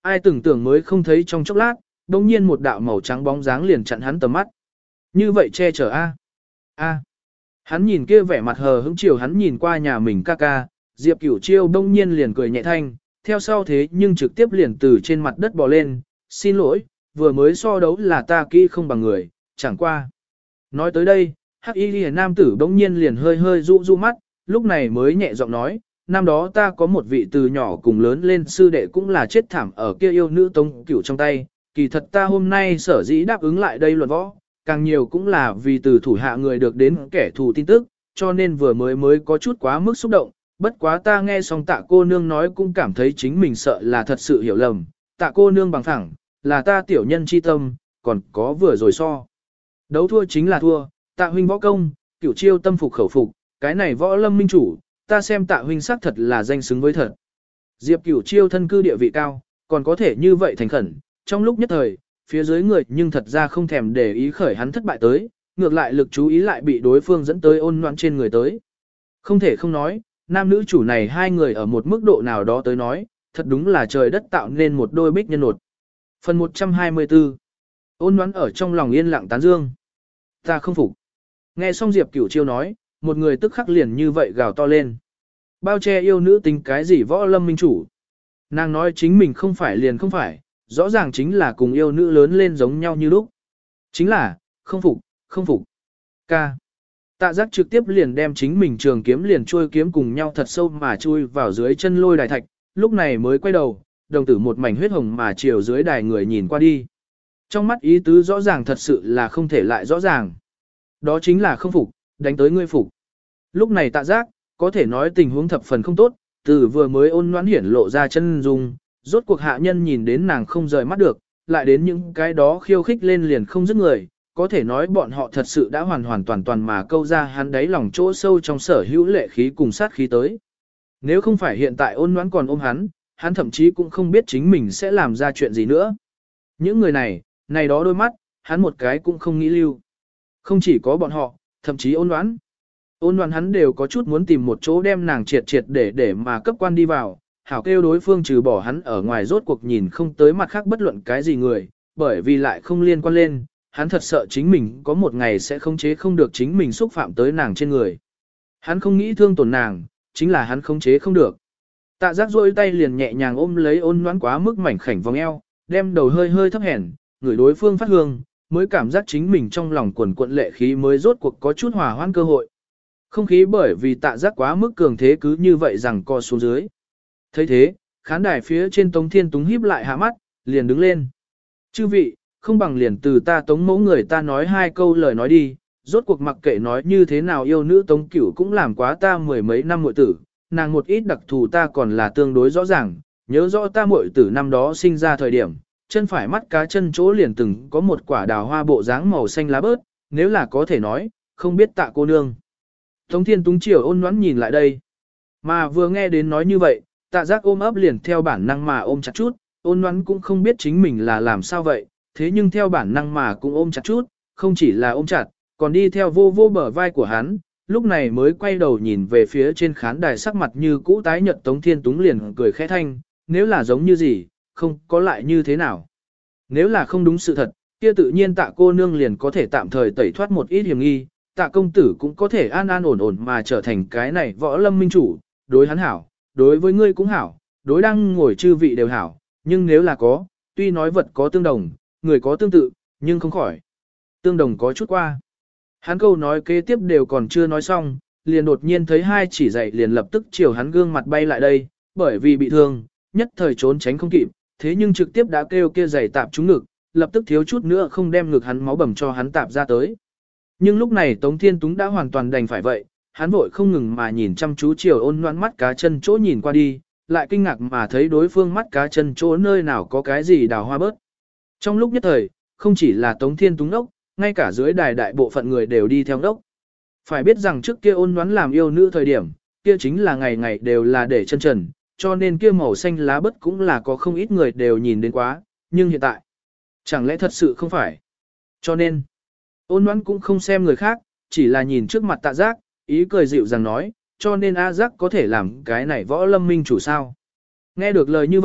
ai tưởng tượng mới không thấy trong chốc lát, đồng nhiên một đạo màu trắng bóng dáng liền chặn hắn tầm mắt. Như vậy che chở a. A. Hắn nhìn kia vẻ mặt hờ hững chiều hắn nhìn qua nhà mình ca ca, Diệp Cửu Chiêu đông nhiên liền cười nhẹ thanh, theo sau thế nhưng trực tiếp liền từ trên mặt đất bò lên, xin lỗi, vừa mới so đấu là ta kỹ không bằng người, chẳng qua. Nói tới đây, Hắc Y Liễu nam tử đông nhiên liền hơi hơi dụ dụ mắt, lúc này mới nhẹ giọng nói, năm đó ta có một vị từ nhỏ cùng lớn lên sư đệ cũng là chết thảm ở kia yêu nữ Tống Cửu trong tay, kỳ thật ta hôm nay sở dĩ đáp ứng lại đây luận võ, càng nhiều cũng là vì từ thủ hạ người được đến kẻ thù tin tức, cho nên vừa mới có chút quá mức xúc động, bất quá ta nghe xong Tạ cô nương nói cũng cảm thấy chính mình sợ là thật sự hiểu lầm, Tạ cô nương bằng phẳng, là ta tiểu nhân chi tâm, còn có vừa rồi so. Đấu thua chính là thua, Tạ huynh võ công, Cửu Chiêu tâm phục khẩu phục, cái này võ lâm minh chủ, ta xem Tạ huynh xác thật là danh xứng với thật. Diệp Cửu Chiêu thân cư địa vị cao, còn có thể như vậy thành khẩn, trong lúc nhất thời, phía dưới người nhưng thật ra không thèm để ý khởi hắn thất bại tới, ngược lại lực chú ý lại bị đối phương dẫn tới ôn loạn trên người tới. Không thể không nói, nam nữ chủ này hai người ở một mức độ nào đó tới nói, thật đúng là trời đất tạo nên một đôi bích nhân nột. Phần 124. Ôn loạn ở trong lòng yên lặng tán dương. Ta không phục. Nghe xong Diệp Cửu Chiêu nói, một người tức khắc liền như vậy gào to lên. Bao che yêu nữ tính cái gì võ lâm minh chủ. Nàng nói chính mình không phải liền không phải, rõ ràng chính là cùng yêu nữ lớn lên giống nhau như lúc. Chính là, không phục, không phục. Ca. Tạ giác trực tiếp liền đem chính mình trường kiếm liền chui kiếm cùng nhau thật sâu mà chui vào dưới chân lôi đài thạch, lúc này mới quay đầu, đồng tử một mảnh huyết hồng mà chiều dưới đài người nhìn qua đi. Trong mắt ý tứ rõ ràng thật sự là không thể lại rõ ràng. Đó chính là không phục, đánh tới ngươi phục. Lúc này tạ giác, có thể nói tình huống thập phần không tốt, từ vừa mới ôn ngoãn hiển lộ ra chân dung, rốt cuộc hạ nhân nhìn đến nàng không rời mắt được, lại đến những cái đó khiêu khích lên liền không dứt người, có thể nói bọn họ thật sự đã hoàn hoàn toàn toàn mà câu ra hắn đáy lòng chỗ sâu trong sở hữu lệ khí cùng sát khí tới. Nếu không phải hiện tại ôn ngoãn còn ôm hắn thậm chí cũng không biết chính mình sẽ làm ra chuyện gì nữa. Những người này đó đôi mắt, hắn một cái cũng không nghĩ lưu. Không chỉ có bọn họ, thậm chí ôn ngoãn. Ôn ngoãn hắn đều có chút muốn tìm một chỗ đem nàng triệt để mà cấp quan đi vào, hảo kêu đối phương trừ bỏ hắn ở ngoài rốt cuộc nhìn không tới mặt khác bất luận cái gì người, bởi vì lại không liên quan lên, hắn thật sợ chính mình có một ngày sẽ khống chế không được chính mình xúc phạm tới nàng trên người. Hắn không nghĩ thương tổn nàng, chính là hắn khống chế không được. Tạ giác rôi tay liền nhẹ nhàng ôm lấy ôn ngoãn quá mức mảnh khảnh vòng eo, đem đầu hơi hơi thấp hèn, người đối phương phát hương, mới cảm giác chính mình trong lòng quần cuộn lệ khí mới rốt cuộc có chút hòa hoãn cơ hội. Không khí bởi vì tạ giác quá mức cường thế cứ như vậy rằng co xuống dưới. Thấy thế, khán đài phía trên Tống Thiên Túng híp lại hạ mắt, liền đứng lên. Chư vị, không bằng liền từ ta Tống mẫu người ta nói hai câu lời nói đi, rốt cuộc mặc kệ nói như thế nào yêu nữ Tống Cửu cũng làm quá ta mười mấy năm muội tử, nàng một ít đặc thù ta còn là tương đối rõ ràng, nhớ rõ ta muội tử năm đó sinh ra thời điểm, chân phải mắt cá chân chỗ liền từng có một quả đào hoa bộ dáng màu xanh lá bớt, nếu là có thể nói, không biết tạ cô nương. Tống Thiên Túng chiều ôn ngoãn nhìn lại đây, mà vừa nghe đến nói như vậy, tạ giác ôm ấp liền theo bản năng mà ôm chặt chút, ôn ngoãn cũng không biết chính mình là làm sao vậy, thế nhưng theo bản năng mà cũng ôm chặt chút, không chỉ là ôm chặt, còn đi theo vô vô bờ vai của hắn, lúc này mới quay đầu nhìn về phía trên khán đài sắc mặt như cũ tái nhợt Tống Thiên Túng liền cười khẽ thanh, nếu là giống như gì, không có lại như thế nào. Nếu là không đúng sự thật, kia tự nhiên tạ cô nương liền có thể tạm thời tẩy thoát một ít hiểm nghi, tạ công tử cũng có thể an an ổn ổn mà trở thành cái này võ lâm minh chủ, đối hắn hảo, đối với ngươi cũng hảo, đối đang ngồi chư vị đều hảo, nhưng nếu là có, tuy nói vật có tương đồng, người có tương tự, nhưng không khỏi. Tương đồng có chút qua. Hắn câu nói kế tiếp đều còn chưa nói xong, liền đột nhiên thấy hai chỉ dậy liền lập tức chiều hắn gương mặt bay lại đây, bởi vì bị thương, nhất thời trốn tránh không kịp, thế nhưng trực tiếp đã kêu kia giày tạp trúng ngực, lập tức thiếu chút nữa không đem ngực hắn máu bầm cho hắn tạp ra tới. Nhưng lúc này Tống Thiên Túng đã hoàn toàn đành phải vậy, hắn vội không ngừng mà nhìn chăm chú chiều ôn ngoan mắt cá chân chỗ nhìn qua đi, lại kinh ngạc mà thấy đối phương mắt cá chân chỗ nơi nào có cái gì đào hoa bớt. Trong lúc nhất thời, không chỉ là Tống Thiên Túng đốc, ngay cả dưới đài đại bộ phận người đều đi theo đốc. Phải biết rằng trước kia ôn ngoãn làm yêu nữ thời điểm, kia chính là ngày ngày đều là để chân trần, cho nên kia màu xanh lá bớt cũng là có không ít người đều nhìn đến quá, nhưng hiện tại, chẳng lẽ thật sự không phải. Cho nên, ôn ngoãn cũng không xem người khác, chỉ là nhìn trước mặt tạ giác, ý cười dịu rằng nói, cho nên A giác có thể làm cái này võ lâm minh chủ sao. Nghe được lời như vậy,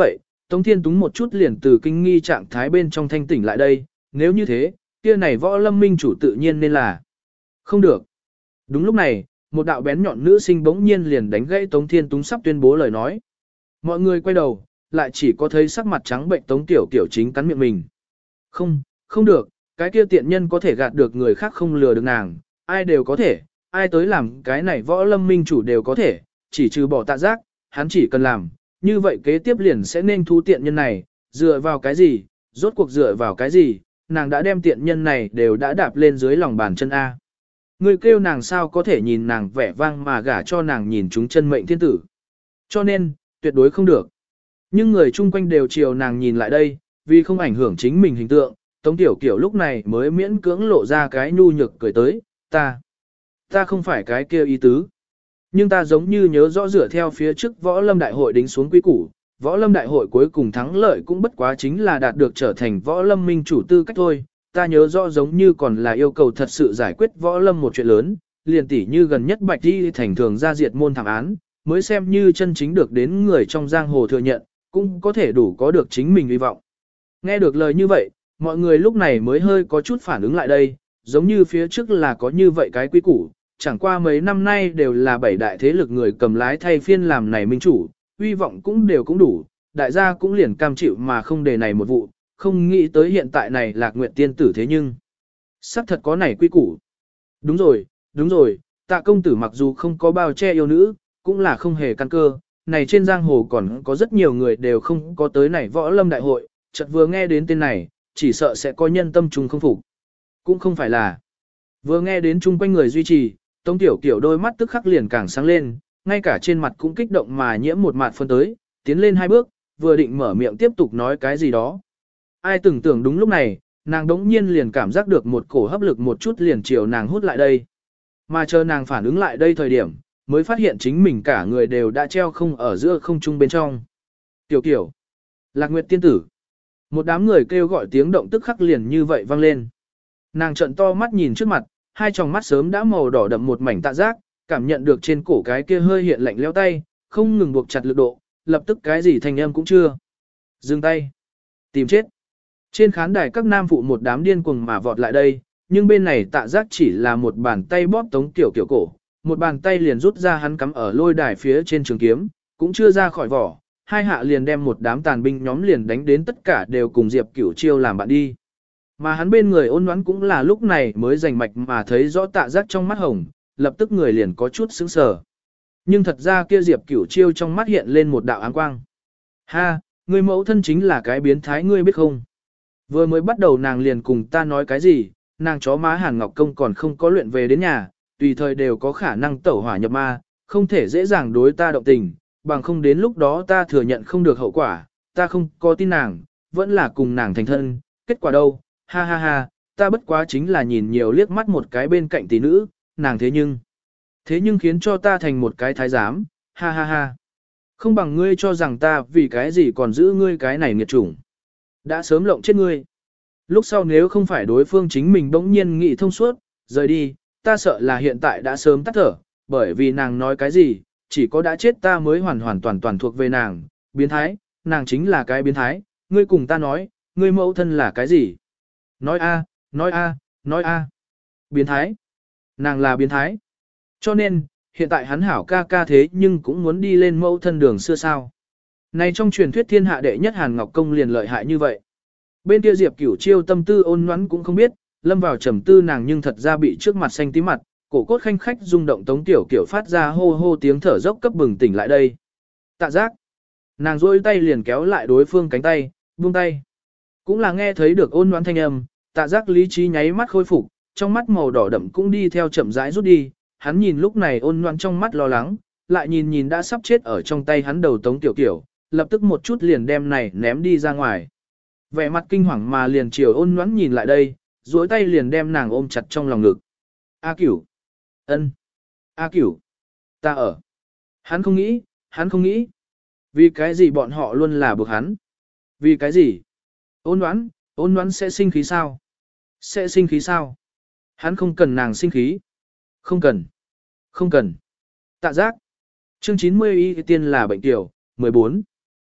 Tống Thiên Túng một chút liền từ kinh nghi trạng thái bên trong thanh tỉnh lại đây, nếu như thế, kia này võ lâm minh chủ tự nhiên nên là không được. Đúng lúc này, một đạo bén nhọn nữ sinh bỗng nhiên liền đánh gãy Tống Thiên Túng sắp tuyên bố lời nói. Mọi người quay đầu, lại chỉ có thấy sắc mặt trắng bệnh Tống Tiểu Kiểu chính cắn miệng mình. Không, không được, cái kia tiện nhân có thể gạt được người khác không lừa được nàng, ai đều có thể, ai tới làm cái này võ lâm minh chủ đều có thể, chỉ trừ bỏ Tạ Giác, hắn chỉ cần làm, như vậy kế tiếp liền sẽ nên thu tiện nhân này, dựa vào cái gì, rốt cuộc dựa vào cái gì, nàng đã đem tiện nhân này đều đã đạp lên dưới lòng bàn chân A. Người kêu nàng sao có thể nhìn nàng vẻ vang mà gả cho nàng nhìn chúng chân mệnh thiên tử. Cho nên, tuyệt đối không được. Nhưng người chung quanh đều chiều nàng nhìn lại đây, vì không ảnh hưởng chính mình hình tượng, Tống Tiểu Kiểu lúc này mới miễn cưỡng lộ ra cái nhu nhược cười tới, ta không phải cái kia ý tứ. Nhưng ta giống như nhớ rõ rửa theo phía trước võ lâm đại hội đính xuống quy củ, võ lâm đại hội cuối cùng thắng lợi cũng bất quá chính là đạt được trở thành võ lâm minh chủ tư cách thôi. Ta nhớ rõ giống như còn là yêu cầu thật sự giải quyết võ lâm một chuyện lớn, liền tỉ như gần nhất Bạch Đi thành thường ra diệt môn thảm án, mới xem như chân chính được đến người trong giang hồ thừa nhận, cũng có thể đủ có được chính mình hy vọng. Nghe được lời như vậy, mọi người lúc này mới hơi có chút phản ứng lại đây, giống như phía trước là có như vậy cái quy củ, chẳng qua mấy năm nay đều là bảy đại thế lực người cầm lái thay phiên làm này minh chủ, hy vọng cũng đều cũng đủ, đại gia cũng liền cam chịu mà không để này một vụ, không nghĩ tới hiện tại này Lạc Nguyệt tiên tử thế nhưng xác thật có này quy củ. Đúng rồi, Tạ công tử mặc dù không có bao che yêu nữ, cũng là không hề căn cơ, này trên giang hồ còn có rất nhiều người đều không có tới này võ lâm đại hội, chợt vừa nghe đến tên này, chỉ sợ sẽ có nhân tâm trùng không phục. Cũng không phải là. Vừa nghe đến chung quanh người duy trì, Tống Tiểu Kiểu đôi mắt tức khắc liền càng sáng lên, ngay cả trên mặt cũng kích động mà nhiễm một mạt phân tới, tiến lên hai bước, vừa định mở miệng tiếp tục nói cái gì đó. Ai từng tưởng đúng lúc này, nàng đống nhiên liền cảm giác được một cổ hấp lực một chút liền chiều nàng hút lại đây. Mà chờ nàng phản ứng lại đây thời điểm, mới phát hiện chính mình cả người đều đã treo không ở giữa không trung bên trong. Tiểu Kiểu, Lạc Nguyệt tiên tử. Một đám người kêu gọi tiếng động tức khắc liền như vậy vang lên. Nàng trợn to mắt nhìn trước mặt, hai tròng mắt sớm đã màu đỏ đậm một mảnh Tạ Giác, cảm nhận được trên cổ cái kia hơi hiện lạnh leo tay, không ngừng buộc chặt lực độ, lập tức cái gì thành âm cũng chưa. Dừng tay. Tìm chết. Trên khán đài các nam phụ một đám điên cuồng mà vọt lại đây, nhưng bên này Tạ Giác chỉ là một bàn tay bóp Tống Tiểu Kiểu cổ, một bàn tay liền rút ra hắn cắm ở lôi đài phía trên trường kiếm, cũng chưa ra khỏi vỏ, hai hạ liền đem một đám tàn binh nhóm liền đánh đến tất cả đều cùng Diệp Cửu Chiêu làm bạn đi. Mà hắn bên người Ôn Ngoãn cũng là lúc này mới rành mạch mà thấy rõ Tạ Giác trong mắt hồng, lập tức người liền có chút sững sờ. Nhưng thật ra kia Diệp Cửu Chiêu trong mắt hiện lên một đạo áng quang. Ha, người mẫu thân chính là cái biến thái ngươi biết không? Vừa mới bắt đầu nàng liền cùng ta nói cái gì, nàng chó má Hàn Ngọc Công còn không có luyện về đến nhà, tùy thời đều có khả năng tẩu hỏa nhập ma, không thể dễ dàng đối ta động tình, bằng không đến lúc đó ta thừa nhận không được hậu quả, ta không có tin nàng, vẫn là cùng nàng thành thân, kết quả đâu, ha ha ha, ta bất quá chính là nhìn nhiều liếc mắt một cái bên cạnh tỷ nữ, nàng thế nhưng khiến cho ta thành một cái thái giám, ha ha ha. Không bằng ngươi cho rằng ta vì cái gì còn giữ ngươi cái này nghiệt chủng. Đã sớm lộng chết ngươi. Lúc sau nếu không phải đối phương chính mình bỗng nhiên nghĩ thông suốt, rời đi, ta sợ là hiện tại đã sớm tắt thở, bởi vì nàng nói cái gì, chỉ có đã chết ta mới hoàn hoàn toàn toàn thuộc về nàng, biến thái, nàng chính là cái biến thái, ngươi cùng ta nói, ngươi mẫu thân là cái gì? Nói a, nói a, nói a. Biến thái. Nàng là biến thái. Cho nên, hiện tại hắn hảo ca ca thế nhưng cũng muốn đi lên mẫu thân đường xưa sao. Này trong truyền thuyết thiên hạ đệ nhất Hàn Ngọc Công liền lợi hại như vậy. Bên kia Diệp Cửu Chiêu tâm tư Ôn Ngoãn cũng không biết, lâm vào trầm tư nàng nhưng thật ra bị trước mặt xanh tím mặt, cổ cốt khanh khách rung động Tống Tiểu Kiểu phát ra hô hô tiếng thở dốc cấp bừng tỉnh lại đây. Tạ Giác. Nàng rôi tay liền kéo lại đối phương cánh tay, buông tay. Cũng là nghe thấy được Ôn Ngoãn thanh âm, Tạ Giác lý trí nháy mắt khôi phục, trong mắt màu đỏ đậm cũng đi theo chậm rãi rút đi, hắn nhìn lúc này Ôn Ngoãn trong mắt lo lắng, lại nhìn đã sắp chết ở trong tay hắn đầu Tống Tiểu Kiểu, lập tức một chút liền đem này ném đi ra ngoài. Vẻ mặt kinh hoàng mà liền chiều Ôn Ngoãn nhìn lại đây, duỗi tay liền đem nàng ôm chặt trong lòng ngực. A Cửu. Ân. A Cửu. Ta ở. Hắn không nghĩ. Vì cái gì bọn họ luôn là buộc hắn? Vì cái gì? Ôn Ngoãn sẽ sinh khí sao? Sẽ sinh khí sao? Hắn không cần nàng sinh khí. Không cần. Tạ Giác. Chương 90 y tiên là bệnh tiểu, 14.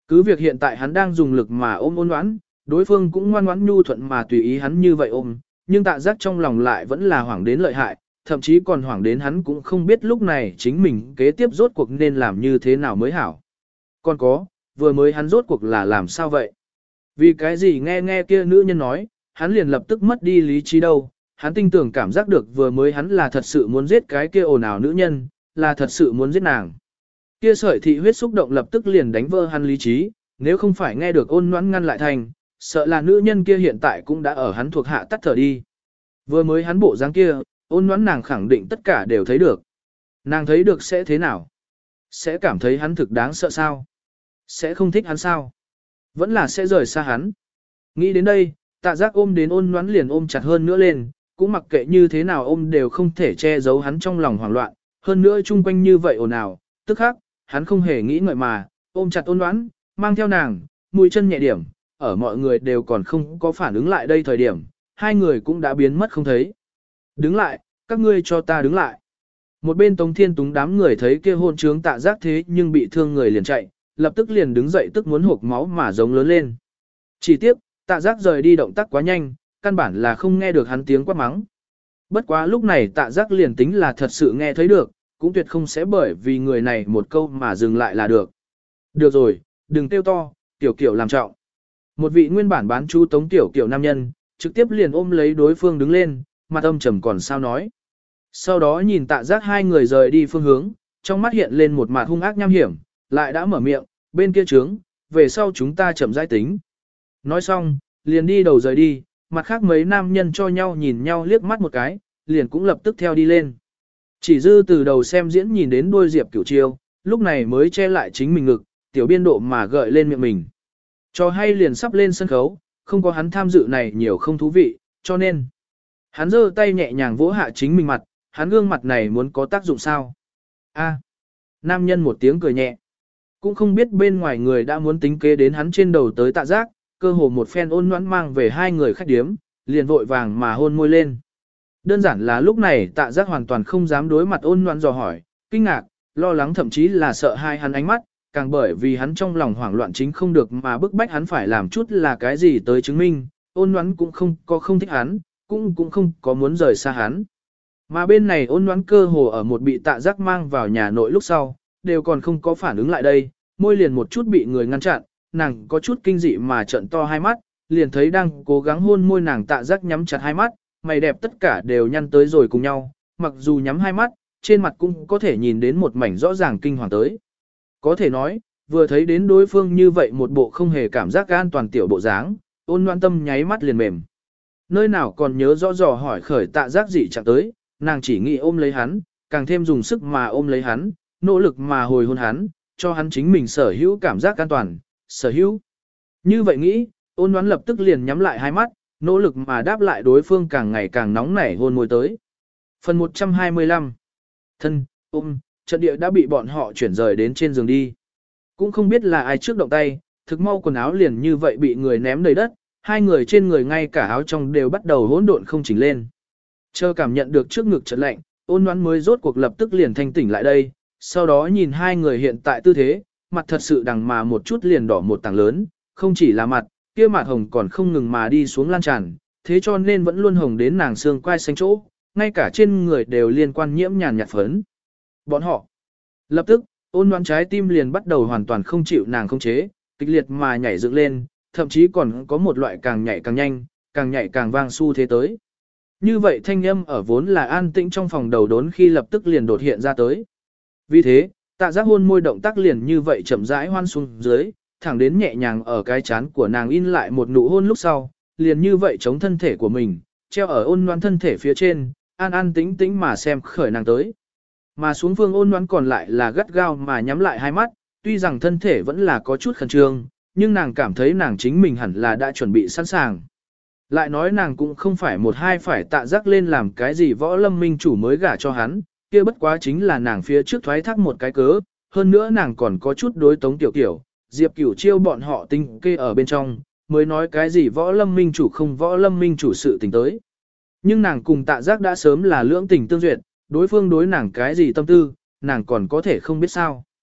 Cứ việc hiện tại hắn đang dùng lực mà ôm ôn ngoãn, đối phương cũng ngoan ngoãn nhu thuận mà tùy ý hắn như vậy ôm, nhưng tạ giác trong lòng lại vẫn là hoảng đến lợi hại, thậm chí còn hoảng đến hắn cũng không biết lúc này chính mình kế tiếp rốt cuộc nên làm như thế nào mới hảo. Còn có, vừa mới hắn rốt cuộc là làm sao vậy? Vì cái gì nghe kia nữ nhân nói, hắn liền lập tức mất đi lý trí đâu, hắn tinh tưởng cảm giác được vừa mới hắn là thật sự muốn giết cái kia ồn ào nữ nhân, là thật sự muốn giết nàng. Kia sợi thị huyết xúc động lập tức liền đánh vỡ hắn lý trí, nếu không phải nghe được ôn noãn ngăn lại thành, sợ là nữ nhân kia hiện tại cũng đã ở hắn thuộc hạ tắt thở đi. Vừa mới hắn bộ dáng kia, ôn noãn nàng khẳng định tất cả đều thấy được. Nàng thấy được sẽ thế nào? Sẽ cảm thấy hắn thực đáng sợ sao? Sẽ không thích hắn sao? Vẫn là sẽ rời xa hắn. Nghĩ đến đây, tạ giác ôm đến ôn noãn liền ôm chặt hơn nữa lên, cũng mặc kệ như thế nào ôm đều không thể che giấu hắn trong lòng hoảng loạn, hơn nữa chung quanh như vậy ồn ào, tức khắc, hắn không hề nghĩ ngợi mà, ôm chặt ôn noãn, mang theo nàng, mũi chân nhẹ điểm, ở mọi người đều còn không có phản ứng lại đây thời điểm, hai người cũng đã biến mất không thấy. Đứng lại, các ngươi cho ta đứng lại. Một bên Tống Thiên Túng đám người thấy kia hôn trướng tạ giác thế nhưng bị thương người liền chạy, lập tức liền đứng dậy tức muốn hộc máu mà giống lớn lên. Chỉ tiếc, tạ giác rời đi động tác quá nhanh, căn bản là không nghe được hắn tiếng quát mắng. Bất quá lúc này tạ giác liền tính là thật sự nghe thấy được, cũng tuyệt không sẽ bởi vì người này một câu mà dừng lại là được. Được rồi, đừng kêu to, tiểu kiểu làm trọng. Một vị nguyên bản bán chú Tống tiểu kiểu nam nhân, trực tiếp liền ôm lấy đối phương đứng lên, mặt âm trầm còn sao nói. Sau đó nhìn tạ giác hai người rời đi phương hướng, trong mắt hiện lên một mặt hung ác nham hiểm, lại đã mở miệng, bên kia trướng, về sau chúng ta chậm rãi tính. Nói xong, liền đi đầu rời đi, mặt khác mấy nam nhân cho nhau nhìn nhau liếc mắt một cái, liền cũng lập tức theo đi lên. Chỉ dư từ đầu xem diễn nhìn đến đuôi Diệp Cửu Chiêu, lúc này mới che lại chính mình ngực, tiểu biên độ mà gợi lên miệng mình. Cho hay liền sắp lên sân khấu, không có hắn tham dự này nhiều không thú vị, cho nên hắn giơ tay nhẹ nhàng vỗ hạ chính mình mặt, hắn gương mặt này muốn có tác dụng sao? A. Nam nhân một tiếng cười nhẹ. Cũng không biết bên ngoài người đã muốn tính kế đến hắn trên đầu tới tạ giác, cơ hồ một phen ôn nhoãn mang về hai người khách điếm, liền vội vàng mà hôn môi lên. Đơn giản là lúc này tạ giác hoàn toàn không dám đối mặt ôn nhoãn dò hỏi, kinh ngạc, lo lắng thậm chí là sợ hai hắn ánh mắt, càng bởi vì hắn trong lòng hoảng loạn chính không được mà bức bách hắn phải làm chút là cái gì tới chứng minh, ôn nhoãn cũng không thích hắn, cũng không có muốn rời xa hắn. Mà bên này ôn nhoãn cơ hồ ở một bị tạ giác mang vào nhà nội lúc sau, đều còn không có phản ứng lại đây, môi liền một chút bị người ngăn chặn, nàng có chút kinh dị mà trợn to hai mắt, liền thấy đang cố gắng hôn môi nàng tạ giác nhắm chặt hai mắt, mày đẹp tất cả đều nhăn tới rồi cùng nhau, mặc dù nhắm hai mắt, trên mặt cũng có thể nhìn đến một mảnh rõ ràng kinh hoàng tới. Có thể nói, vừa thấy đến đối phương như vậy một bộ không hề cảm giác an toàn tiểu bộ dáng, ôn loan tâm nháy mắt liền mềm. Nơi nào còn nhớ rõ dò hỏi khởi tạ giác gì chẳng tới, nàng chỉ nghĩ ôm lấy hắn, càng thêm dùng sức mà ôm lấy hắn, nỗ lực mà hồi hôn hắn, cho hắn chính mình sở hữu cảm giác an toàn, sở hữu. Như vậy nghĩ, ôn đoán lập tức liền nhắm lại hai mắt, nỗ lực mà đáp lại đối phương càng ngày càng nóng nảy hôn môi tới. Phần 125 Thân, trận địa đã bị bọn họ chuyển rời đến trên giường đi. Cũng không biết là ai trước động tay, thực mau quần áo liền như vậy bị người ném đầy đất, hai người trên người ngay cả áo trong đều bắt đầu hỗn độn không chỉnh lên. Chờ cảm nhận được trước ngực chợt lạnh, ôn đoán mới rốt cuộc lập tức liền thanh tỉnh lại đây, sau đó nhìn hai người hiện tại tư thế, mặt thật sự đằng mà một chút liền đỏ một tảng lớn, không chỉ là mặt, kia mặt hồng còn không ngừng mà đi xuống lan tràn, thế cho nên vẫn luôn hồng đến nàng xương quai xanh chỗ, ngay cả trên người đều liên quan nhiễm nhàn nhạt phấn. Bọn họ, lập tức, ôn đoán trái tim liền bắt đầu hoàn toàn không chịu nàng không chế, kịch liệt mà nhảy dựng lên, thậm chí còn có một loại càng nhảy càng nhanh, càng nhảy càng vang xu thế tới. Như vậy thanh âm ở vốn là an tĩnh trong phòng đầu đốn khi lập tức liền đột hiện ra tới. Vì thế, tạ giác hôn môi động tác liền như vậy chậm rãi hoan xuống dưới, thẳng đến nhẹ nhàng ở cái chán của nàng in lại một nụ hôn lúc sau, liền như vậy chống thân thể của mình, treo ở ôn loan thân thể phía trên, an an tĩnh tĩnh mà xem khởi nàng tới. Mà xuống phương ôn loan còn lại là gắt gao mà nhắm lại hai mắt, tuy rằng thân thể vẫn là có chút khẩn trương, nhưng nàng cảm thấy nàng chính mình hẳn là đã chuẩn bị sẵn sàng. Lại nói nàng cũng không phải một hai phải tạ giác lên làm cái gì võ lâm minh chủ mới gả cho hắn, kia bất quá chính là nàng phía trước thoái thác một cái cớ, hơn nữa nàng còn có chút đối Tống Tiểu Kiểu, Diệp Cửu Chiêu bọn họ tinh kê ở bên trong, mới nói cái gì võ lâm minh chủ không võ lâm minh chủ sự tình tới. Nhưng nàng cùng tạ giác đã sớm là lưỡng tình tương duyệt, đối phương đối nàng cái gì tâm tư, nàng còn có thể không biết sao.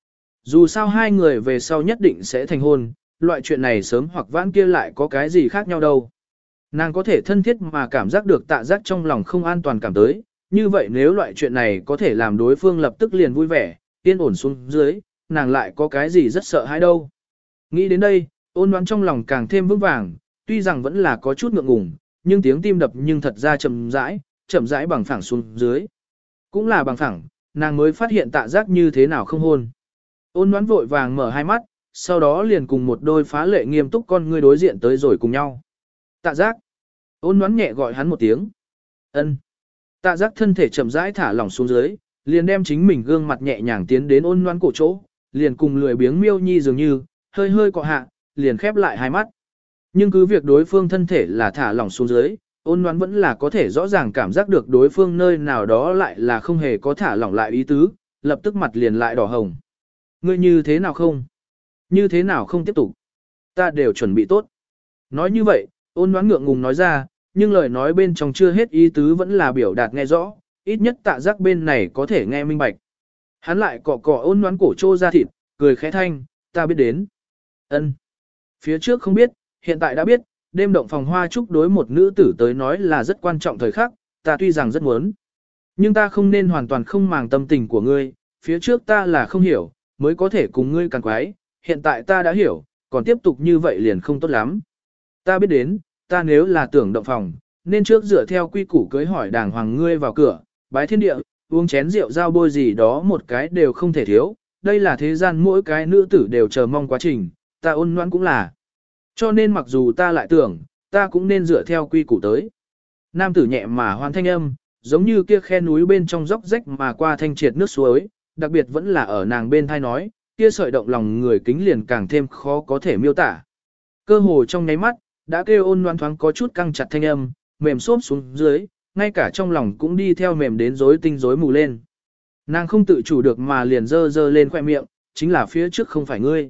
Dù sao hai người về sau nhất định sẽ thành hôn, loại chuyện này sớm hoặc vãn kia lại có cái gì khác nhau đâu. Nàng có thể thân thiết mà cảm giác được Tạ Giác trong lòng không an toàn cảm tới, như vậy nếu loại chuyện này có thể làm đối phương lập tức liền vui vẻ, yên ổn xuống dưới, nàng lại có cái gì rất sợ hãi đâu. Nghĩ đến đây, Ôn Ngoãn trong lòng càng thêm vững vàng, tuy rằng vẫn là có chút ngượng ngùng, nhưng tiếng tim đập nhưng thật ra chậm rãi bằng phẳng xuống dưới. Cũng là bằng phẳng, nàng mới phát hiện Tạ Giác như thế nào không hôn. Ôn Ngoãn vội vàng mở hai mắt, sau đó liền cùng một đôi phá lệ nghiêm túc con ngươi đối diện tới rồi cùng nhau. Tạ Giác. Ôn Ngoãn nhẹ gọi hắn một tiếng. Ân. Tạ Giác thân thể chậm rãi thả lỏng xuống dưới, liền đem chính mình gương mặt nhẹ nhàng tiến đến Ôn Ngoãn cổ chỗ, liền cùng lười biếng miêu nhi dường như, hơi hơi cọ hạ, liền khép lại hai mắt. Nhưng cứ việc đối phương thân thể là thả lỏng xuống dưới, Ôn Ngoãn vẫn là có thể rõ ràng cảm giác được đối phương nơi nào đó lại là không hề có thả lỏng lại ý tứ, lập tức mặt liền lại đỏ hồng. Ngươi như thế nào không? Như thế nào không tiếp tục? Ta đều chuẩn bị tốt. Nói như vậy, Ôn Ngoãn ngượng ngùng nói ra, nhưng lời nói bên trong chưa hết ý tứ vẫn là biểu đạt nghe rõ, ít nhất Tạ Giác bên này có thể nghe minh bạch. Hắn lại cọ cọ Ôn Ngoãn cổ trô ra thịt, cười khẽ thanh, ta biết đến. Ân. Phía trước không biết, hiện tại đã biết, đêm động phòng hoa chúc đối một nữ tử tới nói là rất quan trọng thời khắc, ta tuy rằng rất muốn. Nhưng ta không nên hoàn toàn không màng tâm tình của ngươi, phía trước ta là không hiểu, mới có thể cùng ngươi càng quái, hiện tại ta đã hiểu, còn tiếp tục như vậy liền không tốt lắm. Ta biết đến, ta nếu là tưởng động phòng, nên trước dựa theo quy củ cưới hỏi đàng hoàng ngươi vào cửa, bái thiên địa, uống chén rượu giao bôi gì đó một cái đều không thể thiếu, đây là thế gian mỗi cái nữ tử đều chờ mong quá trình, ta Ôn Ngoãn cũng là. Cho nên mặc dù ta lại tưởng, ta cũng nên dựa theo quy củ tới. Nam tử nhẹ mà hoàn thanh âm, giống như kia khe núi bên trong dốc rách mà qua thanh triệt nước suối, đặc biệt vẫn là ở nàng bên thai nói, kia sợi động lòng người kính liền càng thêm khó có thể miêu tả. Cơ hồ trong nháy mắt, đã kêu Ôn Ngoãn thoáng có chút căng chặt thanh âm, mềm xốp xuống dưới, ngay cả trong lòng cũng đi theo mềm đến rối tinh rối mù lên. Nàng không tự chủ được mà liền dơ dơ lên khoe miệng, chính là phía trước không phải ngươi.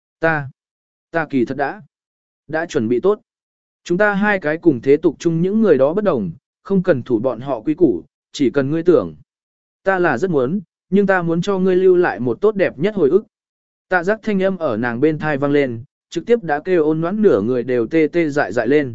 Ta kỳ thật đã chuẩn bị tốt. Chúng ta hai cái cùng thế tục chung những người đó bất đồng, không cần thủ bọn họ quy củ, chỉ cần ngươi tưởng. Ta là rất muốn, nhưng ta muốn cho ngươi lưu lại một tốt đẹp nhất hồi ức. Tạ Giác thanh âm ở nàng bên thai vang lên, trực tiếp đã kêu Ôn Ngoãn nửa người đều tê tê dại dại lên.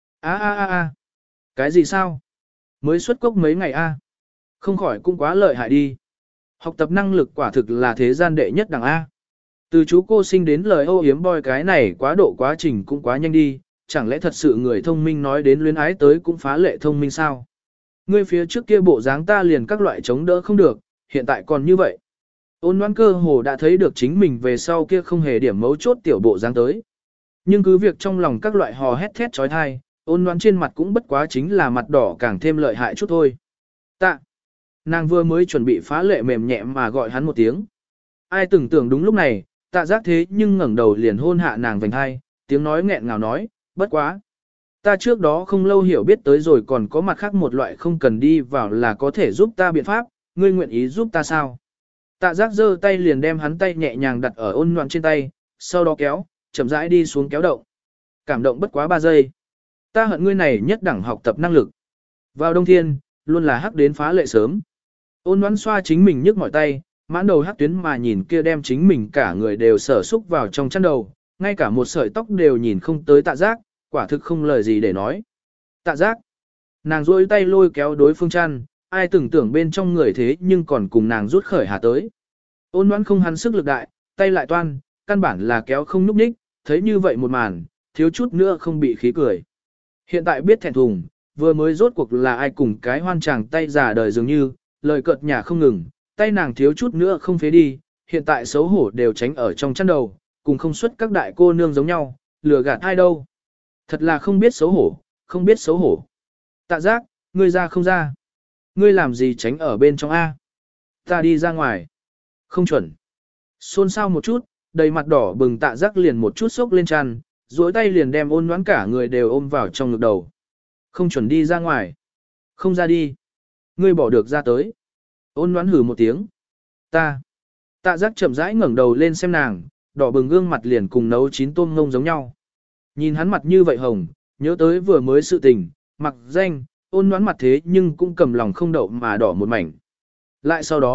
A. Cái gì sao? Mới xuất cốc mấy ngày a? Không khỏi cũng quá lợi hại đi. Học tập năng lực quả thực là thế gian đệ nhất đẳng A. Từ chú cô sinh đến lời âu yếm boy cái này quá độ quá trình cũng quá nhanh đi, chẳng lẽ thật sự người thông minh nói đến luyến ái tới cũng phá lệ thông minh sao? Ngươi phía trước kia bộ dáng ta liền các loại chống đỡ không được, hiện tại còn như vậy. Ôn Ngoãn cơ hồ đã thấy được chính mình về sau kia không hề điểm mấu chốt tiểu bộ dáng tới. Nhưng cứ việc trong lòng các loại hò hét thét trói thai, Ôn Ngoãn trên mặt cũng bất quá chính là mặt đỏ càng thêm lợi hại chút thôi. Tạ. Nàng vừa mới chuẩn bị phá lệ mềm nhẹ mà gọi hắn một tiếng. Ai tưởng tượng đúng lúc này, Tạ Giác thế nhưng ngẩng đầu liền hôn hạ nàng vành hai, tiếng nói nghẹn ngào nói, bất quá. Ta trước đó không lâu hiểu biết tới rồi còn có mặt khác một loại không cần đi vào là có thể giúp ta biện pháp, ngươi nguyện ý giúp ta sao? Tạ Giác giơ tay liền đem hắn tay nhẹ nhàng đặt ở Ôn Ngoãn trên tay, sau đó kéo, chậm rãi đi xuống kéo động. Cảm động bất quá 3 giây. Ta hận ngươi này nhất đẳng học tập năng lực. Vào đông thiên, luôn là hắc đến phá lệ sớm. Ôn Ngoãn xoa chính mình nhức mỏi tay, mãn đầu hắc tuyến mà nhìn kia đem chính mình cả người đều sở xúc vào trong chăn đầu, ngay cả một sợi tóc đều nhìn không tới Tạ Giác, quả thực không lời gì để nói. Tạ Giác. Nàng duỗi tay lôi kéo đối phương chăn, ai tưởng tượng bên trong người thế nhưng còn cùng nàng rút khởi hà tới. Ôn Ngoãn không hắn sức lực đại, tay lại toan, căn bản là kéo không núp ních, thấy như vậy một màn, thiếu chút nữa không bị khí cười. Hiện tại biết thẹn thùng, vừa mới rốt cuộc là ai cùng cái hoan chàng tay già đời dường như, lời cợt nhả không ngừng, tay nàng thiếu chút nữa không phế đi, hiện tại xấu hổ đều tránh ở trong chăn đầu, cùng không xuất các đại cô nương giống nhau, lừa gạt ai đâu. Thật là không biết xấu hổ, không biết xấu hổ. Tạ Giác, ngươi ra không ra. Ngươi làm gì tránh ở bên trong A. Ta đi ra ngoài. Không chuẩn. Xôn xao một chút, đầy mặt đỏ bừng Tạ Giác liền một chút sốc lên chăn, duỗi tay liền đem Ôn Ngoãn cả người đều ôm vào trong ngực đầu. Không chuẩn đi ra ngoài. Không ra đi. Ngươi bỏ được ra tới. Ôn Ngoãn hừ một tiếng. Ta. Tạ Giác chậm rãi ngẩng đầu lên xem nàng, đỏ bừng gương mặt liền cùng nấu chín tôm ngông giống nhau. Nhìn hắn mặt như vậy hồng, nhớ tới vừa mới sự tình, mặc danh, Ôn Ngoãn mặt thế nhưng cũng cầm lòng không đậu mà đỏ một mảnh. Lại sau đó,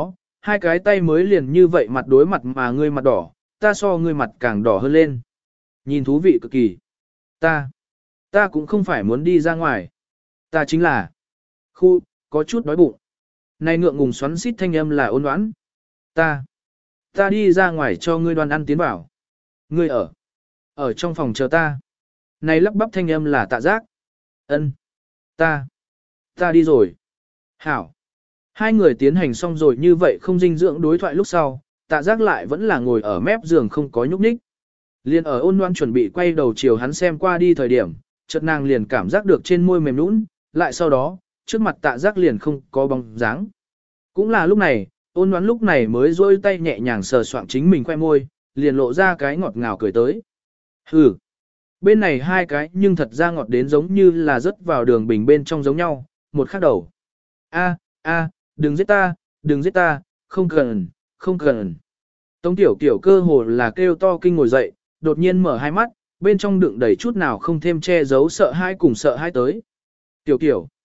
Hai cái tay mới liền như vậy mặt đối mặt mà ngươi mặt đỏ, ta so ngươi mặt càng đỏ hơn lên. Nhìn thú vị cực kỳ. Ta cũng không phải muốn đi ra ngoài. Ta chính là có chút đói bụng. Này ngượng ngùng xoắn xít thanh âm là ôn đoán. Ta đi ra ngoài cho ngươi đoan ăn tiến bảo. Ngươi ở trong phòng chờ ta. Này lắp bắp thanh âm là Tạ Giác. Ân, ta đi rồi. Hảo. Hai người tiến hành xong rồi như vậy không dinh dưỡng đối thoại lúc sau, Tạ Giác lại vẫn là ngồi ở mép giường không có nhúc nhích. Liên ở ôn loan chuẩn bị quay đầu chiều hắn xem qua đi thời điểm, chợt nàng liền cảm giác được trên môi mềm nũng, lại sau đó, trước mặt Tạ Giác liền không có bóng dáng. Cũng là lúc này, ôn loan lúc này mới rôi tay nhẹ nhàng sờ soạng chính mình khoe môi, liền lộ ra cái ngọt ngào cười tới. Hừ. Bên này hai cái nhưng thật ra ngọt đến giống như là rớt vào đường bình bên trong giống nhau, một khắc đầu. A, đừng giết ta, không cần. Tống tiểu kiểu cơ hồ là kêu to kinh ngồi dậy, đột nhiên mở hai mắt, bên trong đựng đầy chút nào không thêm che giấu sợ hãi cùng sợ hãi tới. Tiểu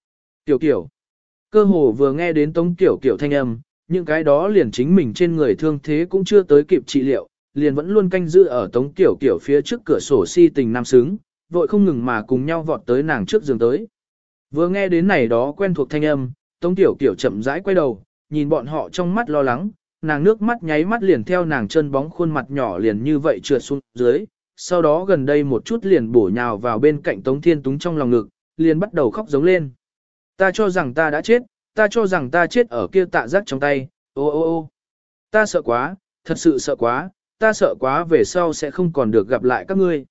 kiểu. Cơ hồ vừa nghe đến tống tiểu kiểu thanh âm, những cái đó liền chính mình trên người thương thế cũng chưa tới kịp trị liệu, liền vẫn luôn canh giữ ở tống tiểu kiểu phía trước cửa sổ si tình nam sướng, vội không ngừng mà cùng nhau vọt tới nàng trước giường tới. Vừa nghe đến này đó quen thuộc thanh âm, tống tiểu kiểu chậm rãi quay đầu, nhìn bọn họ trong mắt lo lắng, nàng nước mắt nháy mắt liền theo nàng chân bóng khuôn mặt nhỏ liền như vậy trượt xuống dưới, sau đó gần đây một chút liền bổ nhào vào bên cạnh Tống Thiên Túng trong lòng ngực, liền bắt đầu khóc giống lên. Ta cho rằng ta đã chết, ta cho rằng ta chết ở kia Tạ Giác trong tay, ô. Ta sợ quá, thật sự sợ quá, ta sợ quá về sau sẽ không còn được gặp lại các ngươi.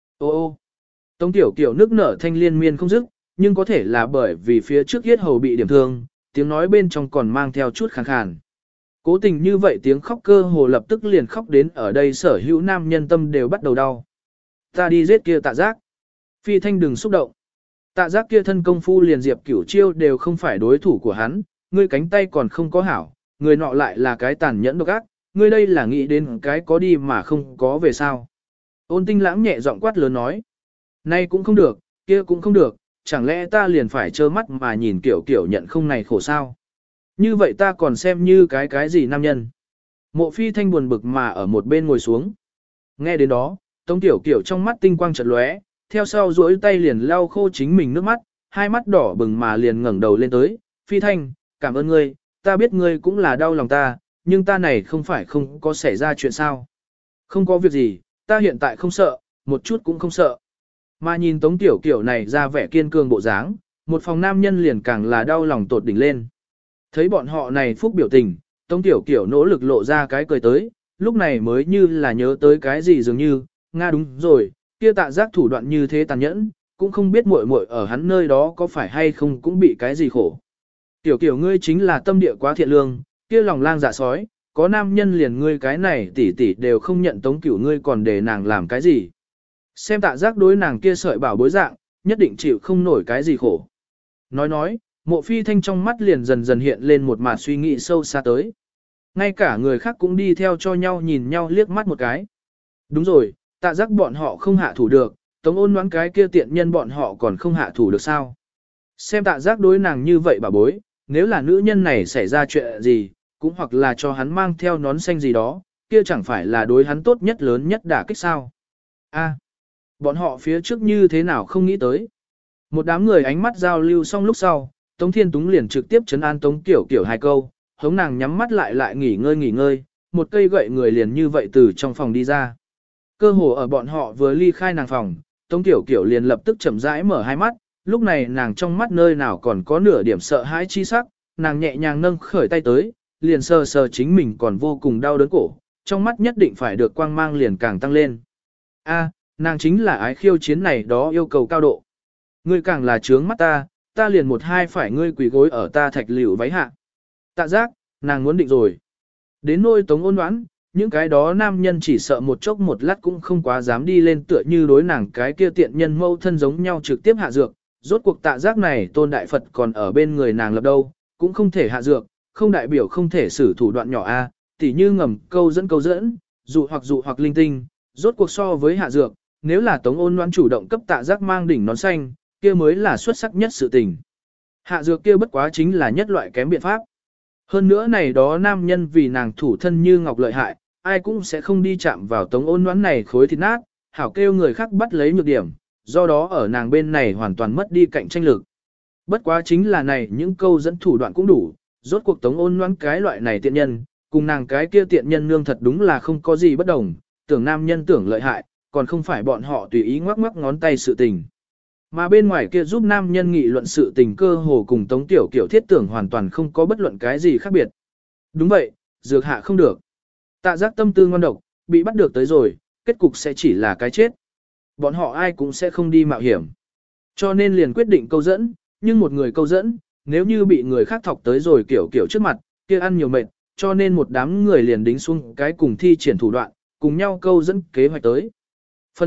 Ô. Tống tiểu kiểu nước nở thanh liên miên không dứt, nhưng có thể là bởi vì phía trước yết hầu bị điểm thương, tiếng nói bên trong còn mang theo chút khàn khàn. Cố tình như vậy tiếng khóc cơ hồ lập tức liền khóc đến ở đây sở hữu nam nhân tâm đều bắt đầu đau. Ta đi giết kia Tạ Giác. Phi Thanh đừng xúc động. Tạ Giác kia thân công phu liền Diệp Cửu Chiêu đều không phải đối thủ của hắn, ngươi cánh tay còn không có hảo, người nọ lại là cái tàn nhẫn độc ác, ngươi đây là nghĩ đến cái có đi mà không có về sao. Ôn Tinh Lãng nhẹ giọng quát lớn nói. Nay cũng không được, kia cũng không được, chẳng lẽ ta liền phải trơ mắt mà nhìn kiểu nhận không này khổ sao? Như vậy ta còn xem như cái gì nam nhân? Mộ Phi Thanh buồn bực mà ở một bên ngồi xuống. Nghe đến đó, Tống Tiểu trong mắt tinh quang chợt lóe, theo sau duỗi tay liền lau khô chính mình nước mắt, hai mắt đỏ bừng mà liền ngẩng đầu lên tới. Phi Thanh, cảm ơn ngươi, ta biết ngươi cũng là đau lòng ta, nhưng ta này không phải không có xảy ra chuyện sao? Không có việc gì, ta hiện tại không sợ, một chút cũng không sợ. Mà nhìn Tống Tiểu này ra vẻ kiên cường bộ dáng, một phòng nam nhân liền càng là đau lòng tột đỉnh lên. Thấy bọn họ này phúc biểu tình, Tống Tiểu nỗ lực lộ ra cái cười tới, lúc này mới như là nhớ tới cái gì dường như, Nga đúng rồi, kia Tạ Giác thủ đoạn như thế tàn nhẫn, cũng không biết muội muội ở hắn nơi đó có phải hay không cũng bị cái gì khổ. Tiểu ngươi chính là tâm địa quá thiện lương, kia lòng lang dạ sói, có nam nhân liền ngươi cái này tỷ đều không nhận Tống Cửu ngươi còn để nàng làm cái gì. Xem Tạ Giác đối nàng kia sợi bảo bối dạng, nhất định chịu không nổi cái gì khổ. Nói, Mộ Phi Thanh trong mắt liền dần dần hiện lên một mạt suy nghĩ sâu xa tới. Ngay cả người khác cũng đi theo cho nhau nhìn nhau liếc mắt một cái. Đúng rồi, Tạ Giác bọn họ không hạ thủ được, Tống Ôn đoán cái kia tiện nhân bọn họ còn không hạ thủ được sao. Xem Tạ Giác đối nàng như vậy bà bối, nếu là nữ nhân này xảy ra chuyện gì, cũng hoặc là cho hắn mang theo nón xanh gì đó, kia chẳng phải là đối hắn tốt nhất lớn nhất đả kích sao. Bọn họ phía trước như thế nào không nghĩ tới. Một đám người ánh mắt giao lưu xong lúc sau, Tống Thiên Túng liền trực tiếp trấn an Tống Tiểu hai câu, hống nàng nhắm mắt lại nghỉ ngơi, một cây gậy người liền như vậy từ trong phòng đi ra. Cơ hồ ở bọn họ vừa ly khai nàng phòng, Tống Tiểu liền lập tức chậm rãi mở hai mắt, lúc này nàng trong mắt nơi nào còn có nửa điểm sợ hãi chi sắc, nàng nhẹ nhàng nâng khởi tay tới, liền sờ sờ chính mình còn vô cùng đau đớn cổ, trong mắt nhất định phải được quang mang liền càng tăng lên. Nàng chính là ái khiêu chiến này đó yêu cầu cao độ. Ngươi càng là trướng mắt ta liền một hai phải ngươi quỳ gối ở ta thạch liễu váy hạ. Tạ Giác, nàng muốn định rồi. Đến nôi Tống Ôn đoán, những cái đó nam nhân chỉ sợ một chốc một lát cũng không quá dám đi lên tựa như đối nàng cái kia tiện nhân mâu thân giống nhau trực tiếp hạ dược. Rốt cuộc Tạ Giác này Tôn Đại Phật còn ở bên người nàng lập đâu, cũng không thể hạ dược, không đại biểu không thể xử thủ đoạn nhỏ a, tỉ như ngầm câu dẫn, dụ hoặc linh tinh, rốt cuộc so với hạ dược. Nếu là Tống Ôn đoán chủ động cấp Tạ Giác mang đỉnh nón xanh, kia mới là xuất sắc nhất sự tình. Hạ dược kia bất quá chính là nhất loại kém biện pháp. Hơn nữa này đó nam nhân vì nàng thủ thân như ngọc lợi hại, ai cũng sẽ không đi chạm vào Tống Ôn Ngoãn này khối thịt nát, hảo kêu người khác bắt lấy nhược điểm, do đó ở nàng bên này hoàn toàn mất đi cạnh tranh lực. Bất quá chính là này những câu dẫn thủ đoạn cũng đủ, rốt cuộc Tống Ôn Ngoãn cái loại này tiện nhân, cùng nàng cái kia tiện nhân nương thật đúng là không có gì bất đồng, tưởng nam nhân tưởng lợi hại, còn không phải bọn họ tùy ý ngoắc ngoắc ngón tay sự tình. Mà bên ngoài kia giúp nam nhân nghị luận sự tình cơ hồ cùng Tống Tiểu Kiểu thiết tưởng hoàn toàn không có bất luận cái gì khác biệt. Đúng vậy, dược hạ không được. Tạ Giác tâm tư ngon độc, bị bắt được tới rồi, kết cục sẽ chỉ là cái chết. Bọn họ ai cũng sẽ không đi mạo hiểm. Cho nên liền quyết định câu dẫn, nhưng một người câu dẫn, nếu như bị người khác thọc tới rồi kiểu kiểu trước mặt, kia ăn nhiều mệt, cho nên một đám người liền đính xuống cái cùng thi triển thủ đoạn, cùng nhau câu dẫn kế hoạch tới. Phần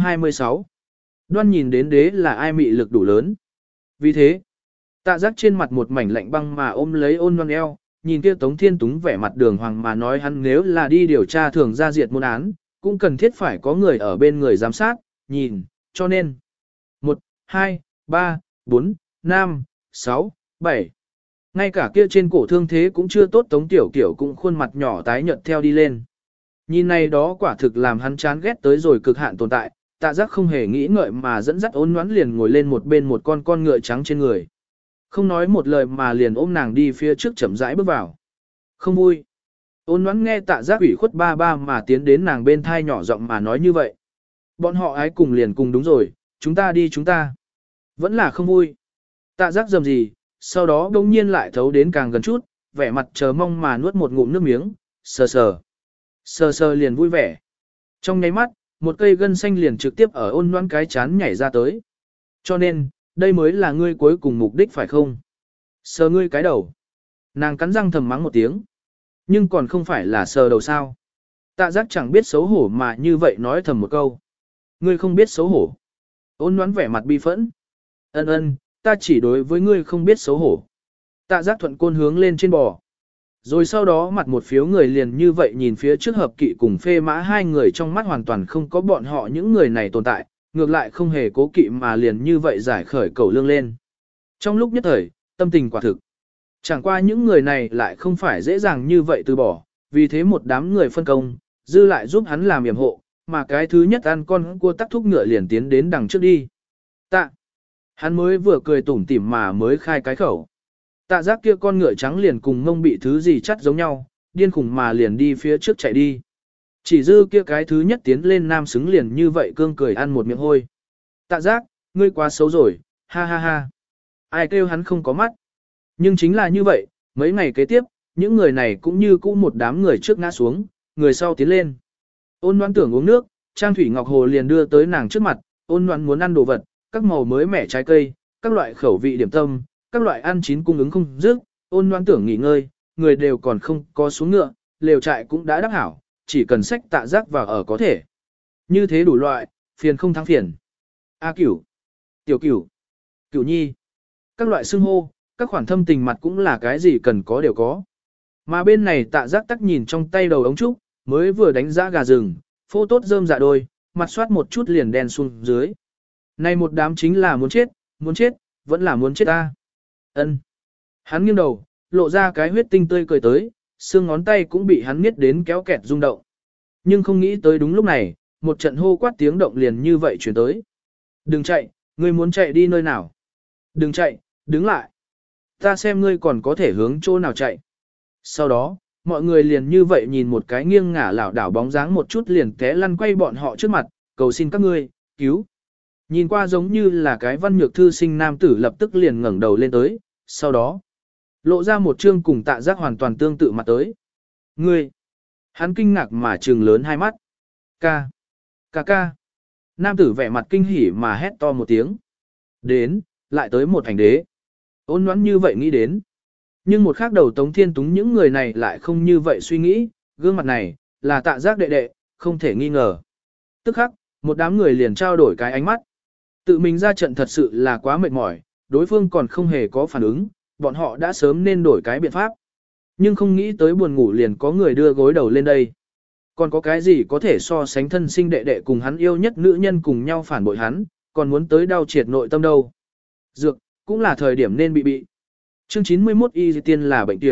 126 Đoan nhìn đến đế là ai mị lực đủ lớn. Vì thế, Tạ Giác trên mặt một mảnh lạnh băng mà ôm lấy Ôn Loan eo, nhìn kia Tống Thiên Túng vẻ mặt đường hoàng mà nói hắn nếu là đi điều tra thường ra diệt môn án, cũng cần thiết phải có người ở bên người giám sát, nhìn, cho nên 1, 2, 3, 4, 5, 6, 7. Ngay cả kia trên cổ thương thế cũng chưa tốt Tống Tiểu Kiểu cũng khuôn mặt nhỏ tái nhợt theo đi lên. Nhìn này đó quả thực làm hắn chán ghét tới rồi cực hạn tồn tại, Tạ Giác không hề nghĩ ngợi mà dẫn dắt Ôn Ngoãn liền ngồi lên một bên một con ngựa trắng trên người. Không nói một lời mà liền ôm nàng đi phía trước chậm rãi bước vào. Không vui. Ôn Ngoãn nghe Tạ Giác ủy khuất ba ba mà tiến đến nàng bên thai nhỏ giọng mà nói như vậy. Bọn họ ái cùng liền cùng đúng rồi, chúng ta đi chúng ta. Vẫn là không vui. Tạ Giác dầm gì, sau đó đông nhiên lại thấu đến càng gần chút, vẻ mặt chờ mong mà nuốt một ngụm nước miếng, sờ sờ. Sờ sờ liền vui vẻ. Trong nháy mắt, một cây gân xanh liền trực tiếp ở Ôn Ngoãn cái chán nhảy ra tới. Cho nên, đây mới là ngươi cuối cùng mục đích phải không? Sờ ngươi cái đầu. Nàng cắn răng thầm mắng một tiếng. Nhưng còn không phải là sờ đầu sao. Tạ Giác chẳng biết xấu hổ mà như vậy nói thầm một câu. Ngươi không biết xấu hổ. Ôn Ngoãn vẻ mặt bi phẫn. Ân ân, ta chỉ đối với ngươi không biết xấu hổ. Tạ Giác thuận côn hướng lên trên bò. Rồi sau đó mặt một phiếu người liền như vậy nhìn phía trước hợp kỵ cùng phê mã hai người trong mắt hoàn toàn không có bọn họ những người này tồn tại, ngược lại không hề cố kỵ mà liền như vậy giải khởi cầu lương lên. Trong lúc nhất thời, tâm tình quả thực. Chẳng qua những người này lại không phải dễ dàng như vậy từ bỏ, vì thế một đám người phân công, dư lại giúp hắn làm yểm hộ, mà cái thứ nhất ăn con cua tắc thúc ngựa liền tiến đến đằng trước đi. Tạ. Hắn mới vừa cười tủm tỉm mà mới khai cái khẩu. Tạ Giác kia con ngựa trắng liền cùng ngông bị thứ gì chắt giống nhau, điên khủng mà liền đi phía trước chạy đi. Chỉ dư kia cái thứ nhất tiến lên nam xứng liền như vậy cương cười ăn một miệng hôi. Tạ Giác, ngươi quá xấu rồi, ha ha ha. Ai kêu hắn không có mắt. Nhưng chính là như vậy, mấy ngày kế tiếp, những người này cũng như cũ một đám người trước ngã xuống, người sau tiến lên. Ôn Ngoãn tưởng uống nước, Trang Thủy Ngọc Hồ liền đưa tới nàng trước mặt, Ôn Ngoãn muốn ăn đồ vật, các màu mới mẻ trái cây, các loại khẩu vị điểm tâm, các loại ăn chín cung ứng không dứt. Ôn Ngoãn tưởng nghỉ ngơi, người đều còn không có xuống ngựa, lều trại cũng đã đắp hảo, chỉ cần xách Tạ Giác vào ở có thể. Như thế đủ loại, phiền không thắng phiền. A Cửu, Tiểu Cửu, Cửu Nhi, các loại xưng hô, các khoản thâm tình mặt cũng là cái gì cần có đều có. Mà bên này Tạ Giác tắc nhìn trong tay đầu ống trúc, mới vừa đánh giá gà rừng, phô tốt rơm dạ đôi, mặt soát một chút liền đen xuống dưới. Này một đám chính là muốn chết, vẫn là muốn chết ta. Ân. Hắn nghiêng đầu, lộ ra cái huyết tinh tươi cười tới, xương ngón tay cũng bị hắn miết đến kéo kẹt rung động. Nhưng không nghĩ tới đúng lúc này, một trận hô quát tiếng động liền như vậy chuyển tới. Đừng chạy, ngươi muốn chạy đi nơi nào? Đừng chạy, đứng lại. Ta xem ngươi còn có thể hướng chỗ nào chạy. Sau đó, mọi người liền như vậy nhìn một cái nghiêng ngả lảo đảo bóng dáng một chút liền té lăn quay bọn họ trước mặt, cầu xin các ngươi, cứu. Nhìn qua giống như là cái văn nhược thư sinh nam tử lập tức liền ngẩng đầu lên tới, sau đó, lộ ra một trương cùng Tạ Giác hoàn toàn tương tự mặt tới. Ngươi! Hắn kinh ngạc mà trừng lớn hai mắt. Ca! Ca ca! Nam tử vẻ mặt kinh hỉ mà hét to một tiếng. Đến, lại tới một hành đế. Ôn Ngoãn như vậy nghĩ đến. Nhưng một khác đầu Tống Thiên Túng những người này lại không như vậy suy nghĩ, gương mặt này, là Tạ Giác đệ đệ, không thể nghi ngờ. Tức khắc, một đám người liền trao đổi cái ánh mắt. Tự mình ra trận thật sự là quá mệt mỏi, đối phương còn không hề có phản ứng, bọn họ đã sớm nên đổi cái biện pháp. Nhưng không nghĩ tới buồn ngủ liền có người đưa gối đầu lên đây. Còn có cái gì có thể so sánh thân sinh đệ đệ cùng hắn yêu nhất nữ nhân cùng nhau phản bội hắn, còn muốn tới đau triệt nội tâm đâu. Dược, cũng là thời điểm nên bị. Chương 91 y tiên là bệnh tiểu,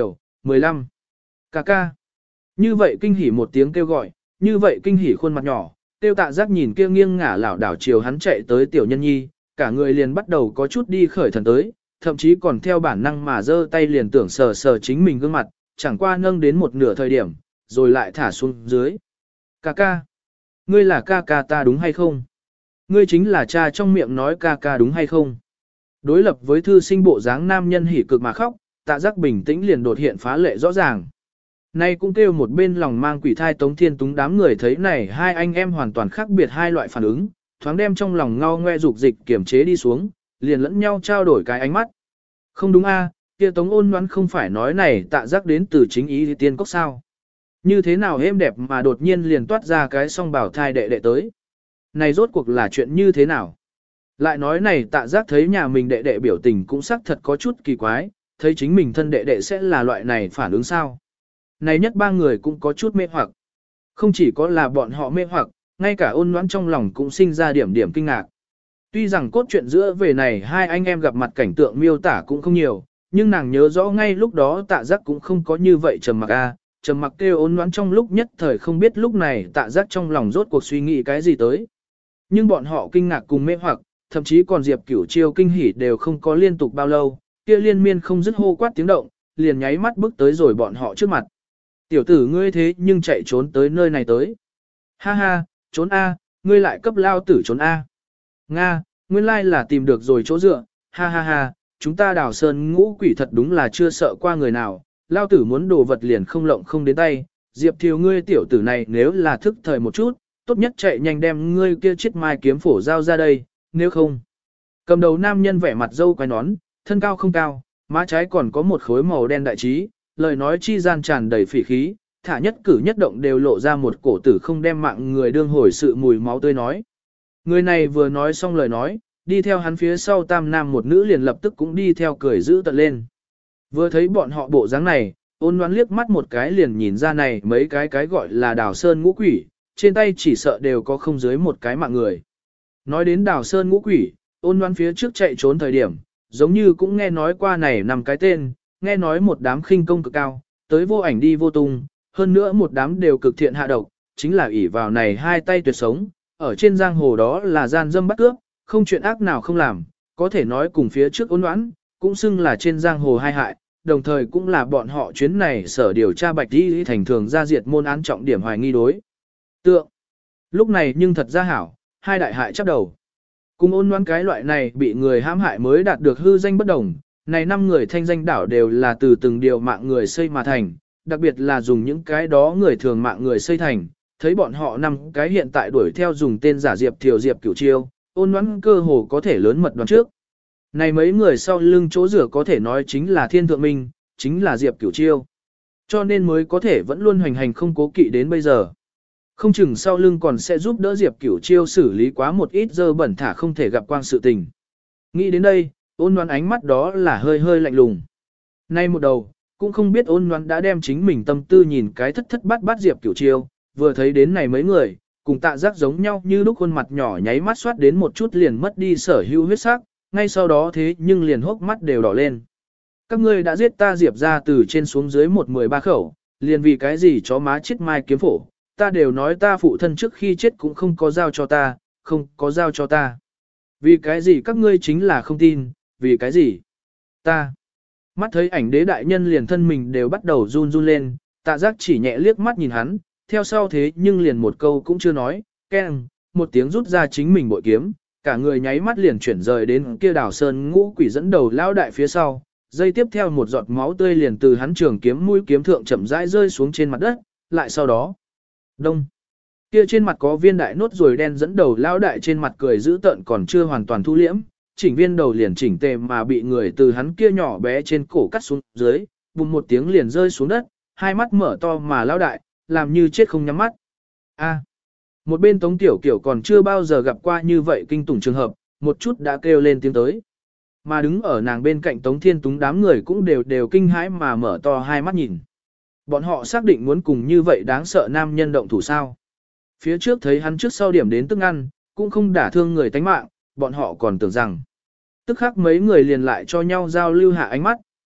15. Ca ca. Như vậy kinh hỉ một tiếng kêu gọi, như vậy kinh hỉ khuôn mặt nhỏ, tiêu tạ giác nhìn kia nghiêng ngả lảo đảo chiều hắn chạy tới tiểu nhân nhi, cả người liền bắt đầu có chút đi khởi thần tới, thậm chí còn theo bản năng mà giơ tay liền tưởng sờ sờ chính mình gương mặt, chẳng qua nâng đến một nửa thời điểm, rồi lại thả xuống dưới. Ca ca. Ngươi là ca ca ta đúng hay không? Ngươi chính là cha trong miệng nói ca ca đúng hay không? Đối lập với thư sinh bộ dáng nam nhân hỉ cực mà khóc, tạ giác bình tĩnh liền đột hiện phá lệ rõ ràng. Nay cũng kêu một bên lòng mang quỷ thai Tống Thiên Túng đám người thấy này hai anh em hoàn toàn khác biệt hai loại phản ứng, thoáng đem trong lòng ngao ngoe dục dịch kiểm chế đi xuống, liền lẫn nhau trao đổi cái ánh mắt. Không đúng a, kia Tống Ôn Ngoãn không phải nói này tạ giác đến từ chính ý tiên cốc sao? Như thế nào êm đẹp mà đột nhiên liền toát ra cái song bảo thai đệ đệ tới? Này rốt cuộc là chuyện như thế nào? Lại nói này tạ giác thấy nhà mình đệ đệ biểu tình cũng xác thật có chút kỳ quái, thấy chính mình thân đệ đệ sẽ là loại này phản ứng sao? Này nhất ba người cũng có chút mê hoặc. Không chỉ có là bọn họ mê hoặc, ngay cả Ôn Ngoãn trong lòng cũng sinh ra điểm kinh ngạc. Tuy rằng cốt truyện giữa về này hai anh em gặp mặt cảnh tượng miêu tả cũng không nhiều, nhưng nàng nhớ rõ ngay lúc đó tạ giác cũng không có như vậy trầm mặc trầm mặc kêu Ôn Ngoãn trong lúc nhất thời không biết lúc này tạ giác trong lòng rốt cuộc suy nghĩ cái gì tới. Nhưng bọn họ kinh ngạc cùng mê hoặc, thậm chí còn Diệp Cửu Chiêu kinh hỉ đều không có liên tục bao lâu, kia liên miên không dứt hô quát tiếng động, liền nháy mắt bước tới rồi bọn họ trước mặt. Tiểu tử ngươi thế nhưng chạy trốn tới nơi này tới. Ha ha, trốn A, ngươi lại cấp lao tử trốn A. Nga, nguyên lai là tìm được rồi chỗ dựa, ha ha ha, chúng ta đào sơn ngũ quỷ thật đúng là chưa sợ qua người nào, lao tử muốn đồ vật liền không lộng không đến tay, Diệp Thiều ngươi tiểu tử này nếu là thức thời một chút, tốt nhất chạy nhanh đem ngươi kia chiếc mai kiếm phổ giao ra đây, nếu không. Cầm đầu nam nhân vẻ mặt dâu quai nón, thân cao không cao, má trái còn có một khối màu đen đại trí, lời nói chi gian tràn đầy phỉ khí, thả nhất cử nhất động đều lộ ra một cổ tử không đem mạng người đương hồi sự mùi máu tươi nói. Người này vừa nói xong lời nói, đi theo hắn phía sau tam nam một nữ liền lập tức cũng đi theo cười giữ tận lên. Vừa thấy bọn họ bộ dáng này, Ôn Ngoãn liếc mắt một cái liền nhìn ra này mấy cái gọi là Đào Sơn ngũ quỷ, trên tay chỉ sợ đều có không dưới một cái mạng người. Nói đến Đào Sơn ngũ quỷ, Ôn Ngoãn phía trước chạy trốn thời điểm, giống như cũng nghe nói qua này nằm cái tên, nghe nói một đám khinh công cực cao, tới vô ảnh đi vô tung, hơn nữa một đám đều cực thiện hạ độc, chính là ỷ vào này hai tay tuyệt sống, ở trên giang hồ đó là gian dâm bắt cướp, không chuyện ác nào không làm, có thể nói cùng phía trước Ôn Ngoãn, cũng xưng là trên giang hồ hai hại, đồng thời cũng là bọn họ chuyến này sở điều tra Bạch Đi thành thường ra diệt môn án trọng điểm hoài nghi đối tượng. Lúc này nhưng thật ra hảo, hai đại hại chấp đầu. Cùng Ôn Ngoãn cái loại này bị người hãm hại mới đạt được hư danh bất đồng, này 5 người thanh danh đảo đều là từ từng điều mạng người xây mà thành, đặc biệt là dùng những cái đó người thường mạng người xây thành, thấy bọn họ 5 cái hiện tại đuổi theo dùng tên giả Diệp Thiều Diệp Cửu Chiêu, Ôn Ngoãn cơ hồ có thể lớn mật đoán trước. Này mấy người sau lưng chỗ rửa có thể nói chính là Thiên Thượng Minh, chính là Diệp Cửu Chiêu. Cho nên mới có thể vẫn luôn hoành hành không cố kỵ đến bây giờ. Không chừng sau lưng còn sẽ giúp đỡ Diệp Cửu Chiêu xử lý quá một ít dơ bẩn thả không thể gặp quang sự tình. Nghĩ đến đây, Ôn Ngoãn ánh mắt đó là hơi hơi lạnh lùng. Nay một đầu, cũng không biết Ôn Ngoãn đã đem chính mình tâm tư nhìn cái thất thất bát bát Diệp Cửu Chiêu, vừa thấy đến này mấy người, cùng tạ giác giống nhau như lúc khuôn mặt nhỏ nháy mắt xoát đến một chút liền mất đi sở hữu huyết sắc, ngay sau đó thế nhưng liền hốc mắt đều đỏ lên. Các ngươi đã giết ta Diệp ra từ trên xuống dưới 13 khẩu, liền vì cái gì chó má chết mai kiếm phổ, ta đều nói ta phụ thân trước khi chết cũng không có giao cho ta, không có giao cho ta. Vì cái gì các ngươi chính là không tin, vì cái gì? Ta. Mắt thấy ảnh đế đại nhân liền thân mình đều bắt đầu run run lên, tạ giác chỉ nhẹ liếc mắt nhìn hắn, theo sau thế nhưng liền một câu cũng chưa nói, keng, một tiếng rút ra chính mình bội kiếm, cả người nháy mắt liền chuyển rời đến kia Đào Sơn ngũ quỷ dẫn đầu lão đại phía sau, dây tiếp theo một giọt máu tươi liền từ hắn trường kiếm mũi kiếm thượng chậm rãi rơi xuống trên mặt đất, lại sau đó, đông. Kia trên mặt có viên đại nốt ruồi đen dẫn đầu lão đại trên mặt cười dữ tợn còn chưa hoàn toàn thu liễm, chỉnh viên đầu liền chỉnh tề mà bị người từ hắn kia nhỏ bé trên cổ cắt xuống dưới, bùng một tiếng liền rơi xuống đất, hai mắt mở to mà lão đại, làm như chết không nhắm mắt. A. Một bên Tống Tiểu Kiểu còn chưa bao giờ gặp qua như vậy kinh tủng trường hợp, một chút đã kêu lên tiếng tới. Mà đứng ở nàng bên cạnh Tống Thiên Túng đám người cũng đều kinh hãi mà mở to hai mắt nhìn. Bọn họ xác định muốn cùng như vậy đáng sợ nam nhân động thủ sao. Phía trước thấy hắn trước sau điểm đến tức ăn, cũng không đả thương người tánh mạng, bọn họ còn tưởng rằng. Tức khắc mấy người liền lại cho nhau giao lưu hạ ánh mắt,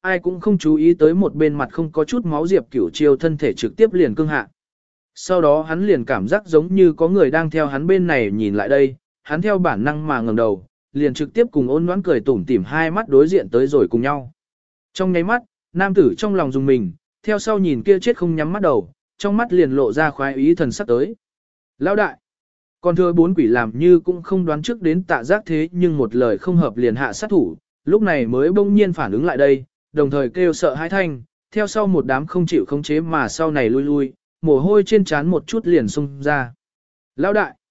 ai cũng không chú ý tới một bên mặt không có chút máu Diệp Cửu Chiêu thân thể trực tiếp liền cương hạ. Sau đó hắn liền cảm giác giống như có người đang theo hắn bên này nhìn lại đây, hắn theo bản năng mà ngẩng đầu, liền trực tiếp cùng Ôn Ngoãn cười tủm tỉm hai mắt đối diện tới rồi cùng nhau. Trong nháy mắt, nam tử trong lòng dùng mình, theo sau nhìn kia chết không nhắm mắt đầu, trong mắt liền lộ ra khoái ý thần sắc tới. Lão đại, còn thưa bốn quỷ làm như cũng không đoán trước đến Tạ Giác thế nhưng một lời không hợp liền hạ sát thủ, lúc này mới bỗng nhiên phản ứng lại đây, đồng thời kêu sợ hãi thanh, theo sau một đám không chịu khống chế mà sau này lui lui, mồ hôi trên trán một chút liền xung ra. Lão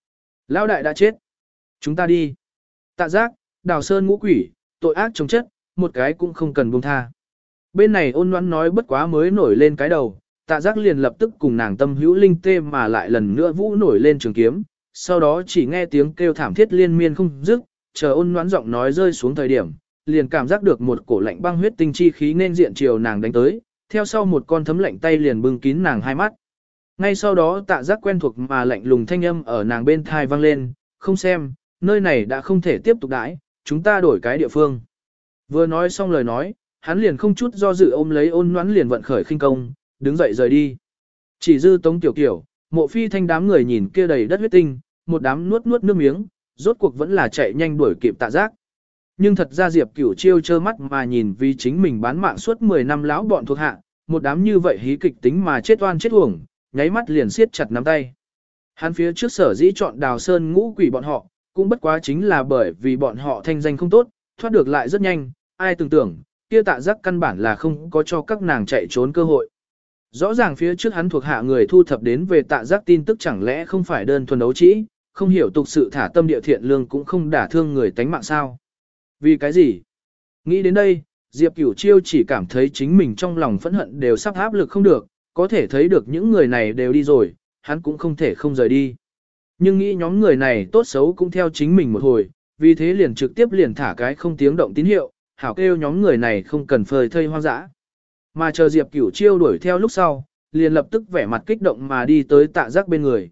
đại đã chết. Chúng ta đi. Tạ Giác, Đào Sơn ngũ quỷ, tội ác chống chất, một cái cũng không cần buông tha. Bên này Ôn Ngoãn nói bất quá mới nổi lên cái đầu, Tạ Giác liền lập tức cùng nàng tâm hữu linh tê mà lại lần nữa vũ nổi lên trường kiếm, sau đó chỉ nghe tiếng kêu thảm thiết liên miên không dứt, chờ Ôn Ngoãn giọng nói rơi xuống thời điểm, liền cảm giác được một cổ lạnh băng huyết tinh chi khí nên diện chiều nàng đánh tới, theo sau một con thấm lạnh tay liền bưng kín nàng hai mắt. Ngay sau đó Tạ Giác quen thuộc mà lạnh lùng thanh âm ở nàng bên thai vang lên, không xem, nơi này đã không thể tiếp tục đãi, chúng ta đổi cái địa phương. Vừa nói xong lời nói, hắn liền không chút do dự ôm lấy Ôn Ngoãn liền vận khởi khinh công, đứng dậy rời đi. Chỉ dư Tống Tiểu Kiểu, Mộ Phi Thanh đám người nhìn kia đầy đất huyết tinh, một đám nuốt nước miếng, rốt cuộc vẫn là chạy nhanh đuổi kịp Tạ Giác. Nhưng thật ra Diệp Cửu Chiêu trơ mắt mà nhìn vì chính mình bán mạng suốt 10 năm lão bọn thuộc hạ, một đám như vậy hí kịch tính mà chết oan chết uổng, nháy mắt liền siết chặt nắm tay. Hắn phía trước sở dĩ chọn Đào Sơn ngũ quỷ bọn họ, cũng bất quá chính là bởi vì bọn họ thanh danh không tốt, thoát được lại rất nhanh, ai tưởng tưởng, kia Tạ Giác căn bản là không có cho các nàng chạy trốn cơ hội. Rõ ràng phía trước hắn thuộc hạ người thu thập đến về Tạ Giác tin tức chẳng lẽ không phải đơn thuần đấu trĩ, không hiểu tục sự thả tâm địa thiện lương cũng không đả thương người tánh mạng sao. Vì cái gì? Nghĩ đến đây, Diệp Cửu Chiêu chỉ cảm thấy chính mình trong lòng phẫn hận đều sắp áp lực không được, có thể thấy được những người này đều đi rồi, hắn cũng không thể không rời đi. Nhưng nghĩ nhóm người này tốt xấu cũng theo chính mình một hồi, vì thế liền trực tiếp liền thả cái không tiếng động tín hiệu, hảo kêu nhóm người này không cần phơi thây hoang dã. Mà chờ Diệp Cửu Chiêu đuổi theo lúc sau, liền lập tức vẻ mặt kích động mà đi tới Tạ Giác bên người,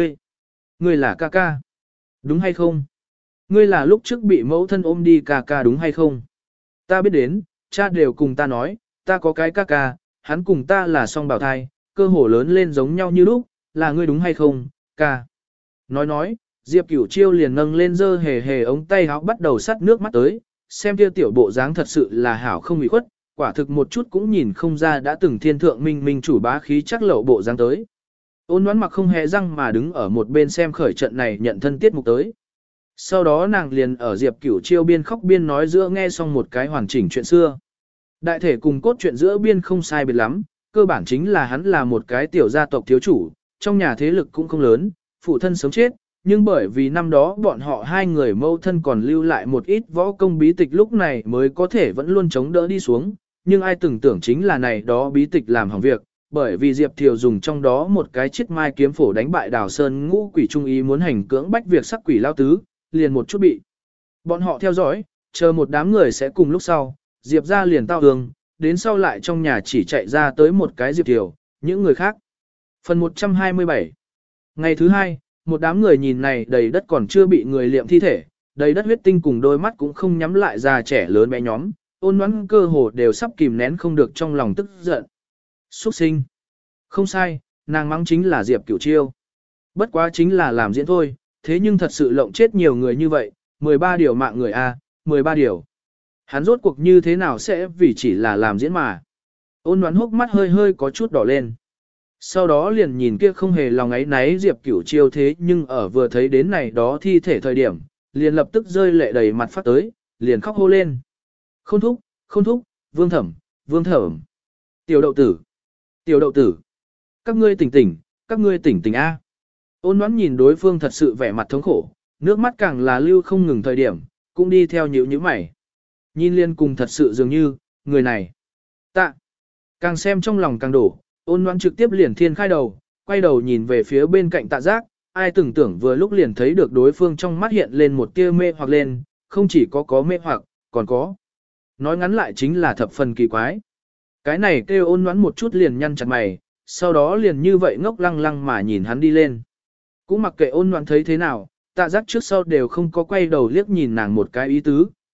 ngươi là ca ca, đúng hay không? Ngươi là lúc trước bị mẫu thân ôm đi ca ca đúng hay không? Ta biết đến, cha đều cùng ta nói, ta có cái ca ca, hắn cùng ta là song bào thai, cơ hồ lớn lên giống nhau như lúc, là ngươi đúng hay không, ca? Nói, Diệp Cửu Chiêu liền nâng lên dơ hề hề ống tay áo bắt đầu sắt nước mắt tới, xem kia tiểu bộ dáng thật sự là hảo không ủy khuất, quả thực một chút cũng nhìn không ra đã từng thiên thượng minh chủ bá khí chắc lậu bộ dáng tới. Ôn Ngoãn mặc không hề răng mà đứng ở một bên xem khởi trận này nhận thân tiết mục tới. Sau đó nàng liền ở Diệp Cửu Chiêu biên khóc biên nói giữa nghe xong một cái hoàn chỉnh chuyện xưa. Đại thể cùng cốt truyện giữa biên không sai biệt lắm, cơ bản chính là hắn là một cái tiểu gia tộc thiếu chủ, trong nhà thế lực cũng không lớn, phụ thân sớm chết, nhưng bởi vì năm đó bọn họ hai người mâu thân còn lưu lại một ít võ công bí tịch lúc này mới có thể vẫn luôn chống đỡ đi xuống, nhưng ai từng tưởng chính là này đó bí tịch làm hỏng việc, bởi vì Diệp Thiều dùng trong đó một cái chiếc mai kiếm phổ đánh bại Đào Sơn ngũ quỷ trung ý muốn hành cưỡng bách việc sắc quỷ lao tứ, liền một chút bị. Bọn họ theo dõi, chờ một đám người sẽ cùng lúc sau, Diệp ra liền tao hương, đến sau lại trong nhà chỉ chạy ra tới một cái Diệp Thiều, những người khác. Phần 127. Ngày thứ hai, một đám người nhìn này đầy đất còn chưa bị người liệm thi thể, đầy đất huyết tinh cùng đôi mắt cũng không nhắm lại già trẻ lớn bé nhóm, Ôn Ngoãn cơ hồ đều sắp kìm nén không được trong lòng tức giận. Xuất sinh. Không sai, nàng mắng chính là Diệp Cửu Chiêu. Bất quá chính là làm diễn thôi, thế nhưng thật sự lộng chết nhiều người như vậy, 13 điều mạng người a, 13 điều. Hắn rốt cuộc như thế nào sẽ vì chỉ là làm diễn mà. Ôn Ngoãn hốc mắt hơi hơi có chút đỏ lên. Sau đó liền nhìn kia không hề lòng ấy náy Diệp Cửu Chiêu thế nhưng ở vừa thấy đến này đó thi thể thời điểm, liền lập tức rơi lệ đầy mặt phát tới, liền khóc hô lên. Không thúc, vương thẩm. Tiểu đậu tử. Các ngươi tỉnh a. Ôn Ngoãn nhìn đối phương thật sự vẻ mặt thống khổ, nước mắt càng là lưu không ngừng thời điểm, cũng đi theo nhíu mày. Nhìn liên cùng thật sự dường như, người này. Tạ. Càng xem trong lòng càng đổ, Ôn Ngoãn trực tiếp liền thiên khai đầu, quay đầu nhìn về phía bên cạnh Tạ Giác, ai từng tưởng vừa lúc liền thấy được đối phương trong mắt hiện lên một tia mê hoặc lên, không chỉ có mê hoặc, còn có. Nói ngắn lại chính là thập phần kỳ quái. Cái này kêu Ôn Ngoãn một chút liền nhăn chặt mày, sau đó liền như vậy ngốc lăng lăng mà nhìn hắn đi lên. Cũng mặc kệ Ôn Ngoãn thấy thế nào, Tạ Giác trước sau đều không có quay đầu liếc nhìn nàng một cái ý tứ,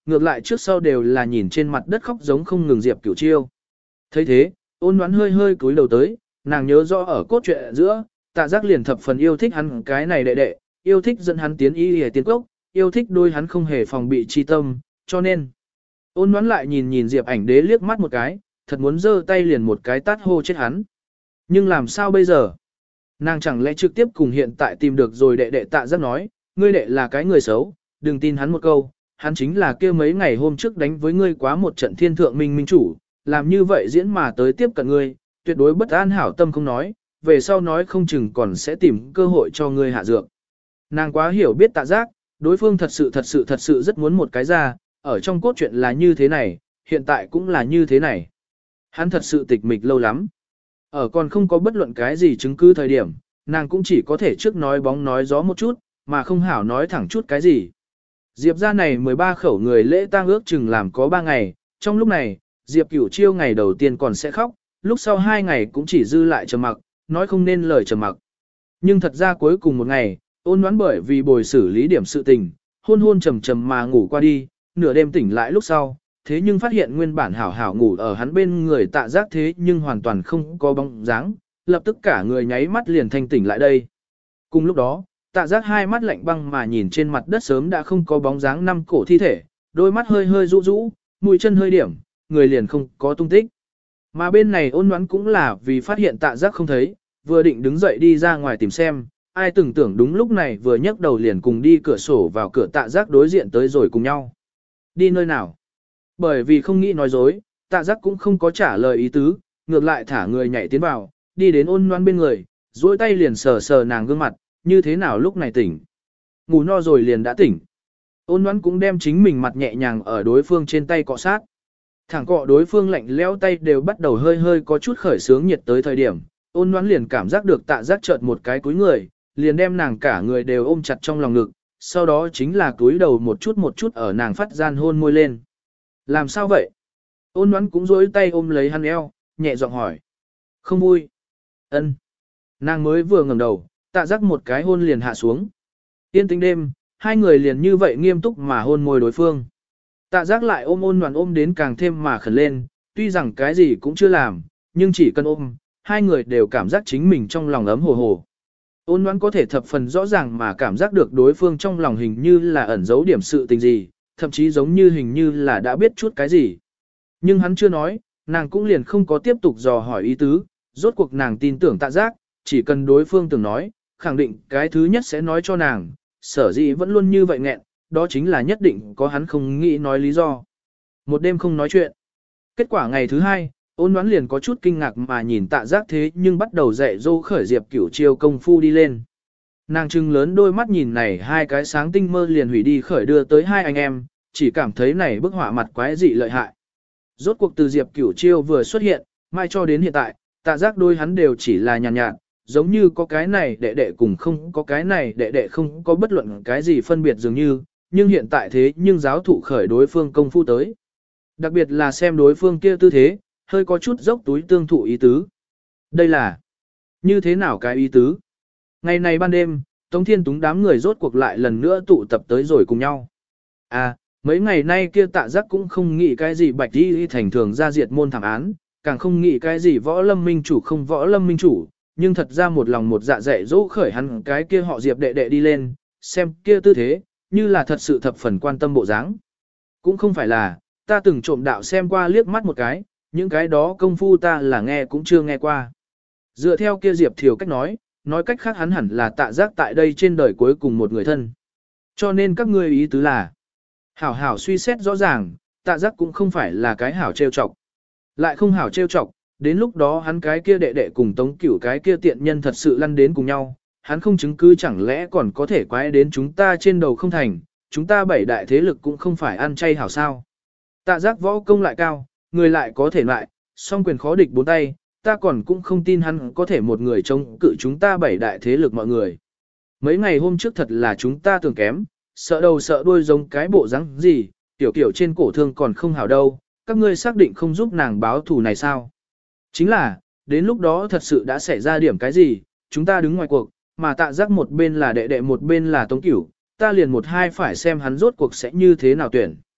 ngược lại trước sau đều là nhìn trên mặt đất khóc giống không ngừng Diệp Cửu Chiêu. Thấy thế, Ôn Ngoãn hơi hơi cúi đầu tới, nàng nhớ rõ ở cốt truyện giữa, Tạ Giác liền thập phần yêu thích hắn cái này đệ đệ, yêu thích dẫn hắn tiến y hề tiến cốc, yêu thích đôi hắn không hề phòng bị chi tâm, cho nên. Ôn Ngoãn lại nhìn Diệp Ảnh Đế liếc mắt một cái, thật muốn giơ tay liền một cái tát hô chết hắn. Nhưng làm sao bây giờ? Nàng chẳng lẽ trực tiếp cùng hiện tại tìm được rồi đệ đệ Tạ Giác nói, ngươi đệ là cái người xấu, đừng tin hắn một câu, hắn chính là kia mấy ngày hôm trước đánh với ngươi quá một trận thiên thượng minh minh chủ, làm như vậy diễn mà tới tiếp cận ngươi, tuyệt đối bất an hảo tâm không nói, về sau nói không chừng còn sẽ tìm cơ hội cho ngươi hạ dược. Nàng quá hiểu biết Tạ Giác, đối phương thật sự rất muốn một cái ra, ở trong cốt truyện là như thế này, hiện tại cũng là như thế này. Hắn thật sự tịch mịch lâu lắm. Ở còn không có bất luận cái gì chứng cứ thời điểm, nàng cũng chỉ có thể trước nói bóng nói gió một chút, mà không hảo nói thẳng chút cái gì. Diệp ra này 13 khẩu người lễ tang ước chừng làm có 3 ngày, trong lúc này, Diệp Cửu Chiêu ngày đầu tiên còn sẽ khóc, lúc sau 2 ngày cũng chỉ dư lại trầm mặc, nói không nên lời trầm mặc. Nhưng thật ra cuối cùng một ngày, Ôn Ngoãn bởi vì bồi xử lý điểm sự tình, hôn trầm trầm mà ngủ qua đi, nửa đêm tỉnh lại lúc sau, thế nhưng phát hiện nguyên bản hảo hảo ngủ ở hắn bên người Tạ Giác thế nhưng hoàn toàn không có bóng dáng, lập tức cả người nháy mắt liền thanh tỉnh lại đây. Cùng lúc đó, Tạ Giác hai mắt lạnh băng mà nhìn trên mặt đất sớm đã không có bóng dáng năm cổ thi thể, đôi mắt hơi hơi rũ rũ, mũi chân hơi điểm, người liền không có tung tích. Mà bên này Ôn Ngoãn cũng là vì phát hiện Tạ Giác không thấy, vừa định đứng dậy đi ra ngoài tìm xem, ai từng tưởng đúng lúc này vừa nhấc đầu liền cùng đi cửa sổ vào cửa Tạ Giác đối diện tới rồi cùng nhau. Đi nơi nào? Bởi vì không nghĩ nói dối, Tạ Giác cũng không có trả lời ý tứ, ngược lại thả người nhảy tiến vào, đi đến Ôn Ngoãn bên người, duỗi tay liền sờ sờ nàng gương mặt, như thế nào lúc này tỉnh. Ngủ no rồi liền đã tỉnh. Ôn Ngoãn cũng đem chính mình mặt nhẹ nhàng ở đối phương trên tay cọ sát. Thẳng cọ đối phương lạnh lẽo tay đều bắt đầu hơi hơi có chút khởi sướng nhiệt tới thời điểm, Ôn Ngoãn liền cảm giác được Tạ Giác chợt một cái cúi người, liền đem nàng cả người đều ôm chặt trong lòng ngực, sau đó chính là cúi đầu một chút ở nàng phát gian hôn môi lên. Làm sao vậy? Ôn Ngoãn cũng duỗi tay ôm lấy hắn eo, nhẹ giọng hỏi. Không vui. Ân. Nàng mới vừa ngẩng đầu, Tạ Giác một cái hôn liền hạ xuống. Yên tĩnh đêm, hai người liền như vậy nghiêm túc mà hôn môi đối phương. Tạ Giác lại ôm Ôn Ngoãn ôm đến càng thêm mà khẩn lên, tuy rằng cái gì cũng chưa làm, nhưng chỉ cần ôm, hai người đều cảm giác chính mình trong lòng ấm hồ hồ. Ôn Ngoãn có thể thập phần rõ ràng mà cảm giác được đối phương trong lòng hình như là ẩn giấu điểm sự tình gì, thậm chí giống như hình như là đã biết chút cái gì. Nhưng hắn chưa nói, nàng cũng liền không có tiếp tục dò hỏi ý tứ, rốt cuộc nàng tin tưởng Tạ Giác, chỉ cần đối phương từng nói, khẳng định cái thứ nhất sẽ nói cho nàng, sở dĩ vẫn luôn như vậy nghẹn, đó chính là nhất định có hắn không nghĩ nói lý do. Một đêm không nói chuyện. Kết quả ngày thứ hai, Ôn Ngoãn liền có chút kinh ngạc mà nhìn Tạ Giác thế nhưng bắt đầu dạy dỗ khởi Diệp Cửu Chiêu công phu đi lên. Nàng trừng lớn đôi mắt nhìn này hai cái sáng tinh mơ liền hủy đi khởi đưa tới hai anh em, chỉ cảm thấy này bức họa mặt quái dị lợi hại. Rốt cuộc từ Diệp Cửu Chiêu vừa xuất hiện, mai cho đến hiện tại, Tạ Giác đôi hắn đều chỉ là nhàn nhạt, giống như có cái này đệ đệ cùng không có cái này đệ đệ không có bất luận cái gì phân biệt dường như, nhưng hiện tại thế nhưng giáo thụ khởi đối phương công phu tới. Đặc biệt là xem đối phương kia tư thế, hơi có chút dốc túi tương thụ ý tứ. Đây là như thế nào cái ý tứ? Ngày này ban đêm, Tống Thiên Túng đám người rốt cuộc lại lần nữa tụ tập tới rồi cùng nhau. À, mấy ngày nay kia Tạ Giác cũng không nghĩ cái gì bạch đi thành thường ra diệt môn thảm án, càng không nghĩ cái gì võ lâm minh chủ không võ lâm minh chủ, nhưng thật ra một lòng một dạ dạy dỗ khởi hắn cái kia họ Diệp đệ đệ đi lên, xem kia tư thế, như là thật sự thập phần quan tâm bộ dáng. Cũng không phải là, ta từng trộm đạo xem qua liếc mắt một cái, những cái đó công phu ta là nghe cũng chưa nghe qua. Dựa theo kia Diệp Thiều cách nói cách khác hắn hẳn là Tạ Giác tại đây trên đời cuối cùng một người thân. Cho nên các ngươi ý tứ là, hảo hảo suy xét rõ ràng, Tạ Giác cũng không phải là cái hảo trêu chọc. Lại không hảo trêu chọc, đến lúc đó hắn cái kia đệ đệ cùng Tống Cửu cái kia tiện nhân thật sự lăn đến cùng nhau, hắn không chứng cứ chẳng lẽ còn có thể quái đến chúng ta trên đầu không thành, chúng ta bảy đại thế lực cũng không phải ăn chay hảo sao. Tạ Giác võ công lại cao, người lại có thể lại, song quyền khó địch bốn tay, ta còn cũng không tin hắn có thể một người chống cự chúng ta bảy đại thế lực mọi người. Mấy ngày hôm trước thật là chúng ta tưởng kém, sợ đầu sợ đuôi giống cái bộ rắn gì, tiểu kiểu trên cổ thương còn không hảo đâu, các ngươi xác định không giúp nàng báo thù này sao? Chính là, đến lúc đó thật sự đã xảy ra điểm cái gì, chúng ta đứng ngoài cuộc, mà Tạ Giác một bên là đệ đệ một bên là Tống Cửu, ta liền một hai phải xem hắn rốt cuộc sẽ như thế nào tuyển.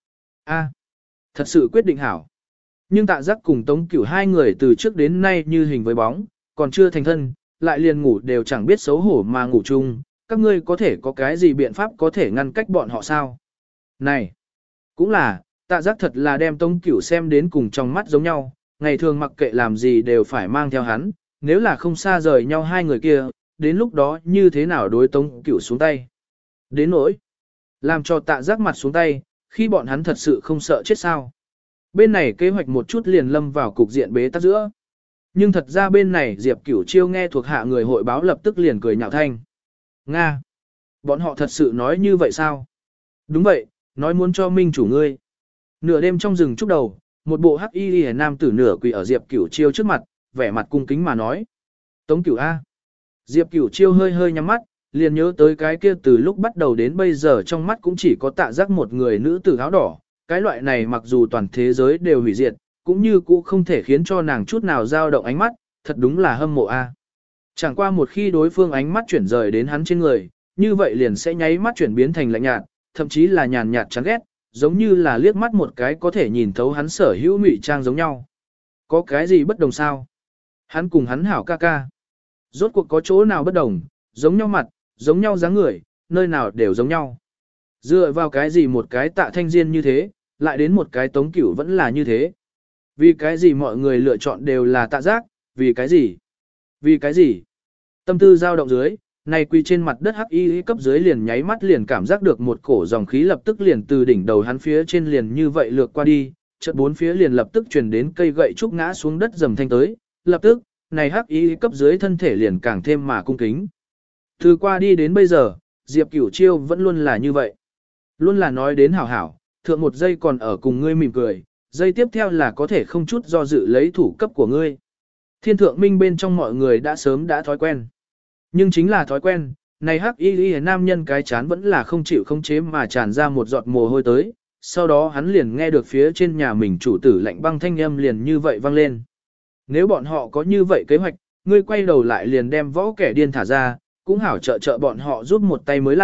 A, thật sự quyết định hảo. Nhưng Tạ Giác cùng Tống Cửu hai người từ trước đến nay như hình với bóng, còn chưa thành thân, lại liền ngủ đều chẳng biết xấu hổ mà ngủ chung, các ngươi có thể có cái gì biện pháp có thể ngăn cách bọn họ sao? Này, cũng là, Tạ Giác thật là đem Tống Cửu xem đến cùng trong mắt giống nhau, ngày thường mặc kệ làm gì đều phải mang theo hắn, nếu là không xa rời nhau hai người kia, đến lúc đó như thế nào đối Tống Cửu xuống tay. Đến nỗi, làm cho Tạ Giác mặt xuống tay, khi bọn hắn thật sự không sợ chết sao. Bên này kế hoạch một chút liền lâm vào cục diện bế tắc giữa. Nhưng thật ra bên này Diệp Cửu Chiêu nghe thuộc hạ người hội báo lập tức liền cười nhạo thanh. Nga! Bọn họ thật sự nói như vậy sao? Đúng vậy, nói muốn cho minh chủ ngươi. Nửa đêm trong rừng trúc đầu, một bộ hắc y liễu nam tử nửa quỳ ở Diệp Cửu Chiêu trước mặt, vẻ mặt cung kính mà nói. Tống Cửu A. Diệp Cửu Chiêu hơi hơi nhắm mắt, liền nhớ tới cái kia từ lúc bắt đầu đến bây giờ trong mắt cũng chỉ có Tạ Giác một người nữ tử áo đỏ. Cái loại này mặc dù toàn thế giới đều hủy diệt, cũng như cũ không thể khiến cho nàng chút nào dao động ánh mắt, thật đúng là hâm mộ a. Chẳng qua một khi đối phương ánh mắt chuyển rời đến hắn trên người, như vậy liền sẽ nháy mắt chuyển biến thành lạnh nhạt, thậm chí là nhàn nhạt chán ghét, giống như là liếc mắt một cái có thể nhìn thấu hắn sở hữu ngụy trang giống nhau. Có cái gì bất đồng sao? Hắn cùng hắn hảo ca ca. Rốt cuộc có chỗ nào bất đồng, giống nhau mặt, giống nhau dáng người, nơi nào đều giống nhau. Dựa vào cái gì một cái Tạ Thanh Diên như thế, lại đến một cái Tống Cửu vẫn là như thế. Vì cái gì mọi người lựa chọn đều là Tạ Giác, vì cái gì? Vì cái gì? Tâm tư dao động dưới, này quỳ trên mặt đất hắc y cấp dưới liền nháy mắt liền cảm giác được một cổ dòng khí lập tức liền từ đỉnh đầu hắn phía trên liền như vậy lược qua đi, chợt bốn phía liền lập tức truyền đến cây gậy trúc ngã xuống đất dầm thanh tới, lập tức, này hắc y cấp dưới thân thể liền càng thêm mà cung kính. Từ qua đi đến bây giờ, Diệp Cửu Chiêu vẫn luôn là như vậy. Luôn là nói đến hảo hảo, thượng một giây còn ở cùng ngươi mỉm cười, giây tiếp theo là có thể không chút do dự lấy thủ cấp của ngươi. Thiên thượng minh bên trong mọi người đã sớm đã thói quen. Nhưng chính là thói quen, này hắc y nam nhân cái chán vẫn là không chịu không chế mà tràn ra một giọt mồ hôi tới, sau đó hắn liền nghe được phía trên nhà mình chủ tử lạnh băng thanh âm liền như vậy vang lên. Nếu bọn họ có như vậy kế hoạch, ngươi quay đầu lại liền đem võ kẻ điên thả ra, cũng hảo trợ bọn họ giúp một tay mới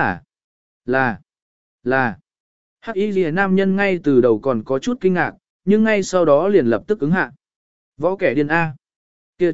là. Hắc y lìa nam nhân ngay từ đầu còn có chút kinh ngạc, nhưng ngay sau đó liền lập tức ứng hạ. Võ kẻ điên A. Kia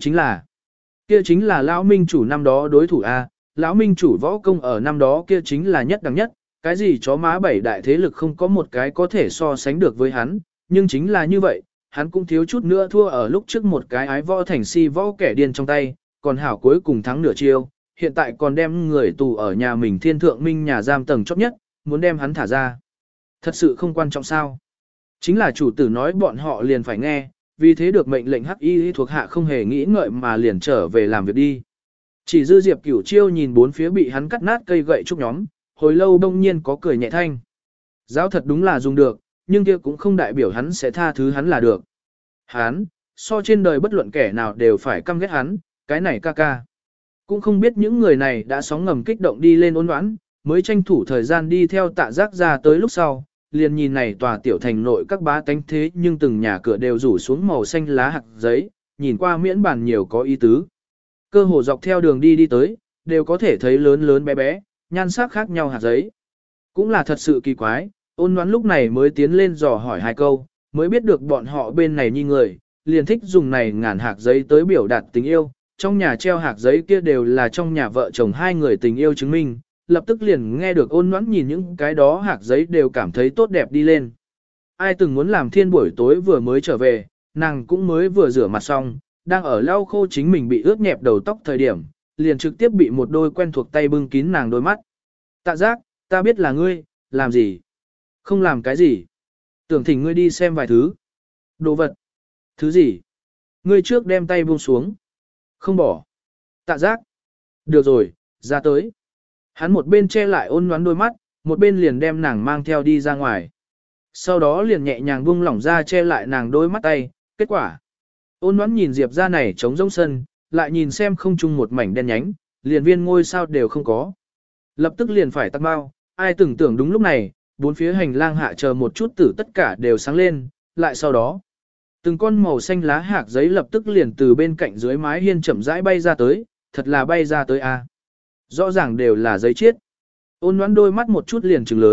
chính là lão minh chủ năm đó đối thủ A, lão minh chủ võ công ở năm đó kia chính là nhất đẳng nhất, cái gì chó má bảy đại thế lực không có một cái có thể so sánh được với hắn, nhưng chính là như vậy, hắn cũng thiếu chút nữa thua ở lúc trước một cái ái võ thành si võ kẻ điên trong tay, còn hảo cuối cùng thắng nửa chiêu, hiện tại còn đem người tù ở nhà mình thiên thượng minh nhà giam tầng chóp nhất, muốn đem hắn thả ra. Thật sự không quan trọng sao. Chính là chủ tử nói bọn họ liền phải nghe, vì thế được mệnh lệnh hắc y thuộc hạ không hề nghĩ ngợi mà liền trở về làm việc đi. Chỉ dư Diệp Cửu Chiêu nhìn bốn phía bị hắn cắt nát cây gậy trúc nhóm, hồi lâu đông nhiên có cười nhẹ thanh. Giáo thật đúng là dùng được, nhưng kia cũng không đại biểu hắn sẽ tha thứ hắn là được. Hắn, so trên đời bất luận kẻ nào đều phải căm ghét hắn, cái này ca ca. Cũng không biết những người này đã sóng ngầm kích động đi lên ôn đoán, mới tranh thủ thời gian đi theo Tạ Giác ra tới lúc sau, liền nhìn này tòa tiểu thành nội các bá tánh thế nhưng từng nhà cửa đều rủ xuống màu xanh lá hạt giấy, nhìn qua miễn bàn nhiều có ý tứ. Cơ hồ dọc theo đường đi tới, đều có thể thấy lớn lớn bé bé, nhan sắc khác nhau hạt giấy. Cũng là thật sự kỳ quái, ôn đoán lúc này mới tiến lên dò hỏi hai câu, mới biết được bọn họ bên này như người, liền thích dùng này ngàn hạt giấy tới biểu đạt tình yêu, trong nhà treo hạt giấy kia đều là trong nhà vợ chồng hai người tình yêu chứng minh, lập tức liền nghe được ôn ngoãn nhìn những cái đó hạt giấy đều cảm thấy tốt đẹp đi lên. Ai từng muốn làm thiên buổi tối vừa mới trở về, nàng cũng mới vừa rửa mặt xong, đang ở lau khô chính mình bị ướt nhẹp đầu tóc thời điểm, liền trực tiếp bị một đôi quen thuộc tay bưng kín nàng đôi mắt. Tạ Giác, ta biết là ngươi, làm gì? Không làm cái gì? Tưởng thỉnh ngươi đi xem vài thứ. Đồ vật. Thứ gì? Ngươi trước đem tay buông xuống. Không bỏ. Tạ Giác. Được rồi, ra tới. Hắn một bên che lại ôn nhoắn đôi mắt, một bên liền đem nàng mang theo đi ra ngoài. Sau đó liền nhẹ nhàng buông lỏng ra che lại nàng đôi mắt tay, kết quả. Ôn nhoắn nhìn Diệp ra này trống rỗng sân, lại nhìn xem không chung một mảnh đen nhánh, liền viên ngôi sao đều không có. Lập tức liền phải tắt bao, ai tưởng tưởng đúng lúc này, bốn phía hành lang hạ chờ một chút tử tất cả đều sáng lên, lại sau đó. Từng con màu xanh lá hạt giấy lập tức liền từ bên cạnh dưới mái hiên chậm rãi bay ra tới, thật là bay ra tới a. Rõ ràng đều là giấy chiết. Ôn Ngoãn đôi mắt một chút liền trừng lớn,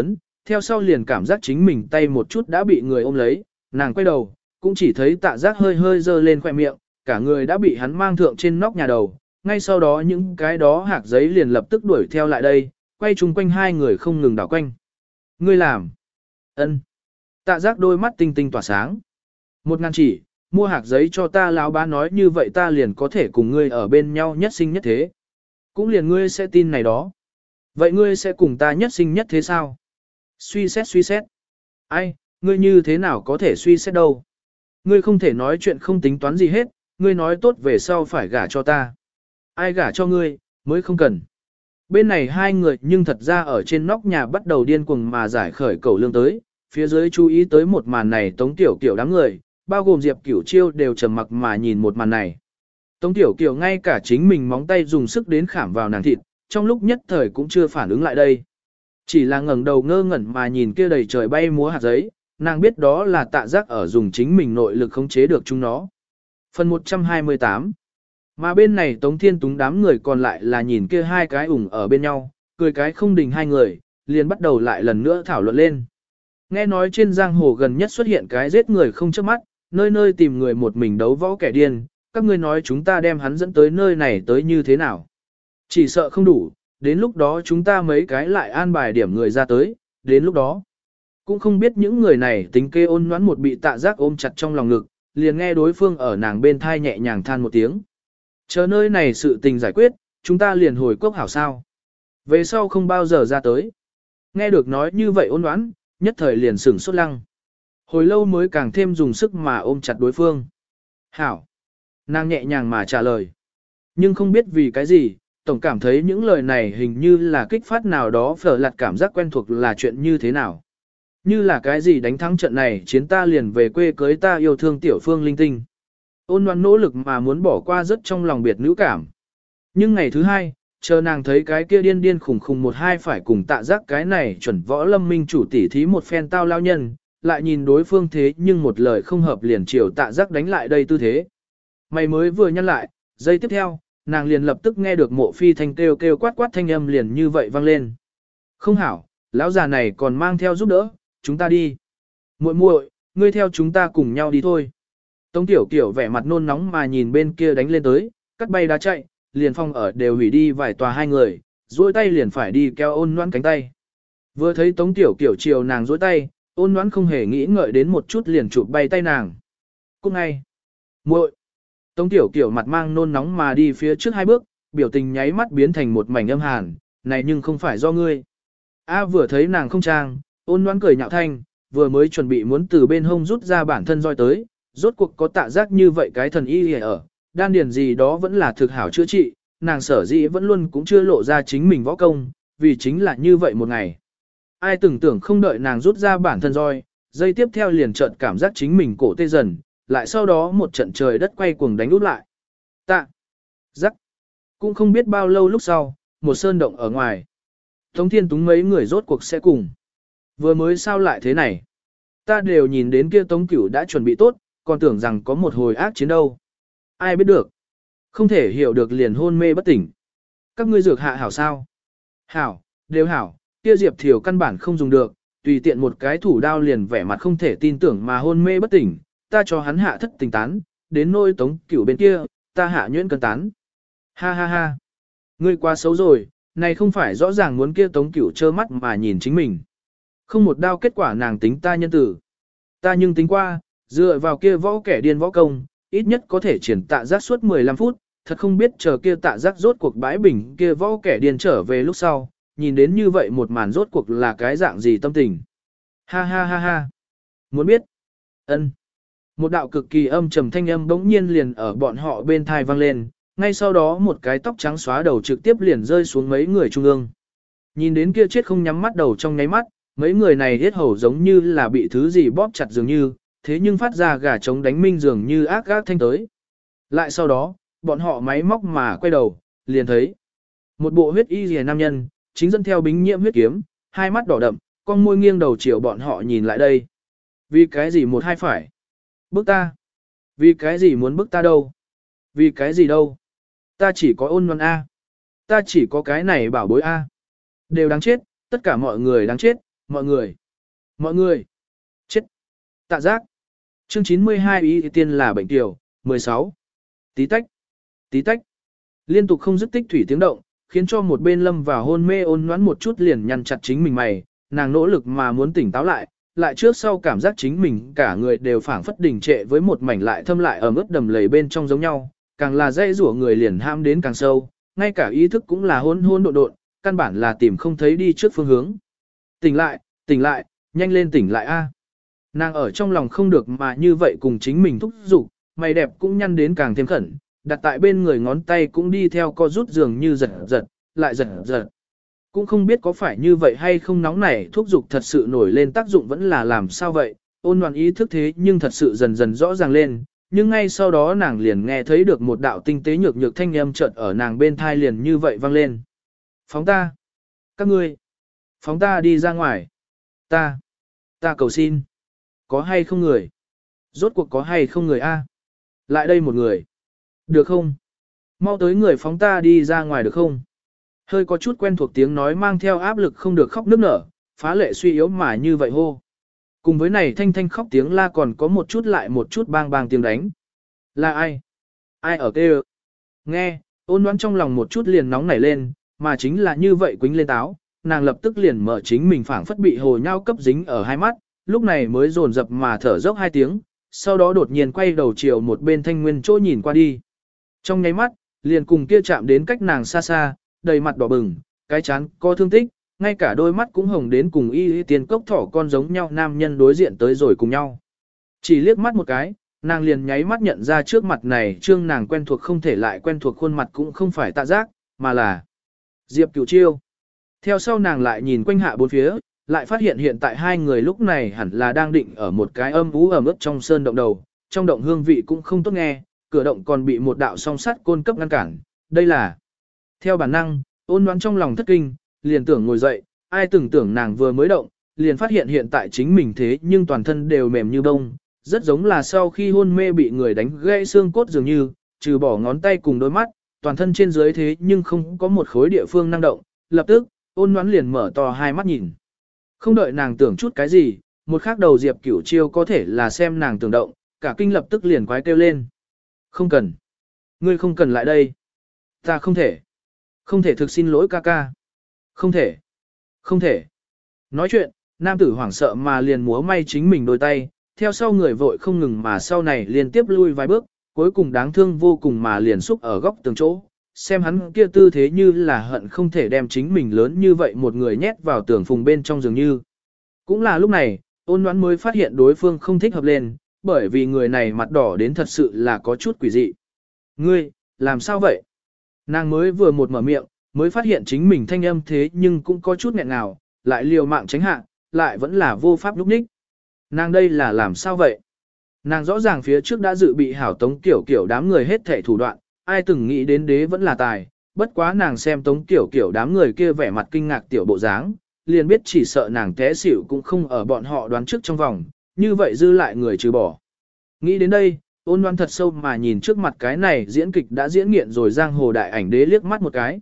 theo sau liền cảm giác chính mình tay một chút đã bị người ôm lấy, nàng quay đầu, cũng chỉ thấy tạ giác hơi hơi dơ lên khỏe miệng, cả người đã bị hắn mang thượng trên nóc nhà đầu, ngay sau đó những cái đó hạc giấy liền lập tức đuổi theo lại đây, quay chung quanh hai người không ngừng đảo quanh. Ngươi làm. Ân. Tạ giác đôi mắt tinh tinh tỏa sáng. 1.000 chỉ, mua hạc giấy cho ta lão bá nói như vậy ta liền có thể cùng ngươi ở bên nhau nhất sinh nhất thế. Cũng liền ngươi sẽ tin này đó. Vậy ngươi sẽ cùng ta nhất sinh nhất thế sao? Suy xét suy xét. Ai, ngươi như thế nào có thể suy xét đâu? Ngươi không thể nói chuyện không tính toán gì hết, ngươi nói tốt về sau phải gả cho ta. Ai gả cho ngươi, mới không cần. Bên này hai người nhưng thật ra ở trên nóc nhà bắt đầu điên cuồng mà giải khởi cầu lương tới, phía dưới chú ý tới một màn này Tống Tiểu Kiều đám người, bao gồm Diệp Cửu Chiêu đều trầm mặc mà nhìn một màn này. Tống Tiểu Kiều ngay cả chính mình móng tay dùng sức đến khảm vào nàng thịt, trong lúc nhất thời cũng chưa phản ứng lại đây. Chỉ là ngẩng đầu ngơ ngẩn mà nhìn kia đầy trời bay múa hạt giấy, nàng biết đó là Tạ Giác ở dùng chính mình nội lực khống chế được chúng nó. Phần 128. Mà bên này Tống Thiên Túng đám người còn lại là nhìn kia hai cái ủng ở bên nhau, cười cái không đình hai người, liền bắt đầu lại lần nữa thảo luận lên. Nghe nói trên giang hồ gần nhất xuất hiện cái giết người không chớp mắt, nơi nơi tìm người một mình đấu võ kẻ điên, các ngươi nói chúng ta đem hắn dẫn tới nơi này tới như thế nào. Chỉ sợ không đủ, đến lúc đó chúng ta mấy cái lại an bài điểm người ra tới, đến lúc đó. Cũng không biết những người này tính kê ôn noãn một bị Tạ Giác ôm chặt trong lòng ngực, liền nghe đối phương ở nàng bên thai nhẹ nhàng than một tiếng. Chờ nơi này sự tình giải quyết, chúng ta liền hồi cốc hảo sao. Về sau không bao giờ ra tới. Nghe được nói như vậy ôn noãn, nhất thời liền sửng sốt lăng. Hồi lâu mới càng thêm dùng sức mà ôm chặt đối phương. Hảo. Nàng nhẹ nhàng mà trả lời. Nhưng không biết vì cái gì, tổng cảm thấy những lời này hình như là kích phát nào đó phở lặt cảm giác quen thuộc là chuyện như thế nào. Như là cái gì đánh thắng trận này chiến ta liền về quê cưới ta yêu thương tiểu phương linh tinh. Ôn Loan nỗ lực mà muốn bỏ qua rất trong lòng biệt nữ cảm. Nhưng ngày thứ hai, chờ nàng thấy cái kia điên điên khủng khủng một hai phải cùng Tạ Giác cái này chuẩn võ lâm minh chủ tỉ thí một phen tao lao nhân, lại nhìn đối phương thế nhưng một lời không hợp liền chiều Tạ Giác đánh lại đây tư thế. Mày mới vừa nhăn lại, giây tiếp theo, nàng liền lập tức nghe được Mộ Phi Thanh kêu kêu quát quát thanh âm liền như vậy vang lên. Không hảo, lão già này còn mang theo giúp đỡ, chúng ta đi. Muội muội, ngươi theo chúng ta cùng nhau đi thôi. Tống Tiểu Kiều vẻ mặt nôn nóng mà nhìn bên kia đánh lên tới, cắt bay đá chạy, liền phong ở đều hủy đi vài tòa hai người, duỗi tay liền phải đi kéo Ôn Noãn cánh tay. Vừa thấy Tống Tiểu Kiều chiều nàng duỗi tay, Ôn Noãn không hề nghĩ ngợi đến một chút liền chụp bay tay nàng. Cũng ngay, muội. Tống Tiểu Kiều mặt mang nôn nóng mà đi phía trước hai bước, biểu tình nháy mắt biến thành một mảnh âm hàn, này nhưng không phải do ngươi. A vừa thấy nàng không trang, Ôn Noãn cười nhạo thanh, vừa mới chuẩn bị muốn từ bên hông rút ra bản thân roi tới, rốt cuộc có Tạ Giác như vậy cái thần y ở, đan điền gì đó vẫn là thực hảo chữa trị, nàng sở dĩ vẫn luôn cũng chưa lộ ra chính mình võ công, vì chính là như vậy một ngày. Ai từng tưởng không đợi nàng rút ra bản thân roi, giây tiếp theo liền chợt cảm giác chính mình cổ tê dần, lại sau đó một trận trời đất quay cuồng đánh úp lại. Tạ Giác. Cũng không biết bao lâu lúc sau, một sơn động ở ngoài. Tống Thiên Túng mấy người rốt cuộc sẽ cùng. Vừa mới sao lại thế này? Ta đều nhìn đến kia Tống Cửu đã chuẩn bị tốt, còn tưởng rằng có một hồi ác chiến đâu. Ai biết được. Không thể hiểu được liền hôn mê bất tỉnh. Các ngươi dược hạ hảo sao? Hảo, đều hảo, kia Diệp Thiều căn bản không dùng được, tùy tiện một cái thủ đao liền vẻ mặt không thể tin tưởng mà hôn mê bất tỉnh, ta cho hắn hạ thất tình tán, đến nôi Tống Cửu bên kia, ta hạ nhuyễn cân tán. Ha ha ha. Ngươi quá xấu rồi, này không phải rõ ràng muốn kia Tống Cửu trơ mắt mà nhìn chính mình. Không một đao kết quả nàng tính ta nhân tử. Ta nhưng tính qua, dựa vào kia võ kẻ điên võ công, ít nhất có thể triển Tạ Giác suốt 15 phút, thật không biết chờ kia Tạ Giác rốt cuộc bãi bình kia võ kẻ điên trở về lúc sau, nhìn đến như vậy một màn rốt cuộc là cái dạng gì tâm tình. Ha ha ha ha. Muốn biết? Ân. Một đạo cực kỳ âm trầm thanh âm bỗng nhiên liền ở bọn họ bên thai vang lên, ngay sau đó một cái tóc trắng xóa đầu trực tiếp liền rơi xuống mấy người trung ương. Nhìn đến kia chết không nhắm mắt đầu trong nháy mắt, mấy người này hết hầu giống như là bị thứ gì bóp chặt dường như, thế nhưng phát ra gà trống đánh minh dường như ác gác thanh tới. Lại sau đó, bọn họ máy móc mà quay đầu, liền thấy một bộ huyết y rìa nam nhân, chính dẫn theo bính nhiễm huyết kiếm, hai mắt đỏ đậm, con môi nghiêng đầu chiều bọn họ nhìn lại đây. Vì cái gì một hai phải? Bức ta? Vì cái gì muốn bức ta đâu? Vì cái gì đâu? Ta chỉ có Ôn Loan A. Ta chỉ có cái này bảo bối A. Đều đáng chết, tất cả mọi người đáng chết, mọi người, chết, tạ giác. Chương 92 ý tiên là bệnh tiểu, 16. Tí tách, tí tách. Liên tục không dứt tích thủy tiếng động, khiến cho một bên lâm vào hôn mê ôn nhoãn một chút liền nhăn chặt chính mình mày, nàng nỗ lực mà muốn tỉnh táo lại, lại trước sau cảm giác chính mình cả người đều phảng phất đình trệ với một mảnh lại thâm lại ẩm ướt đầm lầy bên trong giống nhau, càng là dây rủa người liền ham đến càng sâu, ngay cả ý thức cũng là hỗn hỗn độn độn, căn bản là tìm không thấy đi trước phương hướng. Tỉnh lại, nhanh lên tỉnh lại a. Nàng ở trong lòng không được mà như vậy cùng chính mình thúc giục, mày đẹp cũng nhăn đến càng thêm khẩn, đặt tại bên người ngón tay cũng đi theo co rút dường như giật giật, lại giật giật. Cũng không biết có phải như vậy hay không nóng nảy thuốc dục thật sự nổi lên tác dụng vẫn là làm sao vậy, ôn loạn ý thức thế nhưng thật sự dần dần rõ ràng lên, nhưng ngay sau đó nàng liền nghe thấy được một đạo tinh tế nhược nhược thanh âm chợt ở nàng bên thai liền như vậy vang lên. Phóng ta! Các ngươi! Phóng ta đi ra ngoài! Ta cầu xin! Có hay không người? Rốt cuộc có hay không người a? Lại đây một người! Được không? Mau tới người phóng ta đi ra ngoài được không? Hơi có chút quen thuộc tiếng nói mang theo áp lực không được khóc nức nở, phá lệ suy yếu mà như vậy hô. Cùng với này thanh thanh khóc tiếng la còn có một chút lại một chút bang bang tiếng đánh. Là ai? Ai ở kêu? Nghe, ôn đoán trong lòng một chút liền nóng nảy lên, mà chính là như vậy quính lên táo, nàng lập tức liền mở chính mình phảng phất bị hồ nhau cấp dính ở hai mắt, lúc này mới dồn dập mà thở dốc hai tiếng, sau đó đột nhiên quay đầu chiều một bên thanh nguyên chỗ nhìn qua đi. Trong nháy mắt, liền cùng kia chạm đến cách nàng xa xa, đầy mặt đỏ bừng, cái chán có thương tích, ngay cả đôi mắt cũng hồng đến cùng y tiền cốc thỏ con giống nhau nam nhân đối diện tới rồi cùng nhau. Chỉ liếc mắt một cái, nàng liền nháy mắt nhận ra trước mặt này trương nàng quen thuộc không thể lại quen thuộc khuôn mặt cũng không phải Tạ Giác, mà là Diệp Cửu Chiêu. Theo sau nàng lại nhìn quanh hạ bốn phía, lại phát hiện hiện tại hai người lúc này hẳn là đang định ở một cái âm ú ẩm ướt trong sơn động đầu, trong động hương vị cũng không tốt nghe, cửa động còn bị một đạo song sắt côn cấp ngăn cản, đây là. Theo bản năng, ôn đoán trong lòng thất kinh, liền tưởng ngồi dậy, ai từng tưởng nàng vừa mới động, liền phát hiện hiện tại chính mình thế nhưng toàn thân đều mềm như bông, rất giống là sau khi hôn mê bị người đánh gãy xương cốt dường như, trừ bỏ ngón tay cùng đôi mắt, toàn thân trên dưới thế nhưng không có một khối địa phương năng động, lập tức, ôn đoán liền mở to hai mắt nhìn. Không đợi nàng tưởng chút cái gì, một khắc đầu Diệp Cửu Chiêu có thể là xem nàng tưởng động, cả kinh lập tức liền quái kêu lên. Không cần. Ngươi không cần lại đây. Ta không thể. Không thể thực xin lỗi ca ca. Không thể. Không thể. Nói chuyện, nam tử hoảng sợ mà liền múa may chính mình đôi tay, theo sau người vội không ngừng mà sau này liên tiếp lui vài bước, cuối cùng đáng thương vô cùng mà liền xúc ở góc tường chỗ. Xem hắn kia tư thế như là hận không thể đem chính mình lớn như vậy một người nhét vào tường phùng bên trong dường như. Cũng là lúc này, ôn đoán mới phát hiện đối phương không thích hợp lên, bởi vì người này mặt đỏ đến thật sự là có chút quỷ dị. Ngươi, làm sao vậy? Nàng mới vừa một mở miệng, mới phát hiện chính mình thanh âm thế nhưng cũng có chút nghẹn ngào, lại liều mạng tránh hạ, lại vẫn là vô pháp lúc ních. Nàng đây là làm sao vậy? Nàng rõ ràng phía trước đã dự bị hảo Tống Kiểu Kiểu đám người hết thể thủ đoạn, ai từng nghĩ đến đế vẫn là tài, bất quá nàng xem Tống Kiểu Kiểu đám người kia vẻ mặt kinh ngạc tiểu bộ dáng, liền biết chỉ sợ nàng té xỉu cũng không ở bọn họ đoán trước trong vòng, như vậy dư lại người trừ bỏ. Nghĩ đến đây, ôn đoán thật sâu mà nhìn trước mặt cái này diễn kịch đã diễn nghiện rồi giang hồ đại ảnh đế liếc mắt một cái.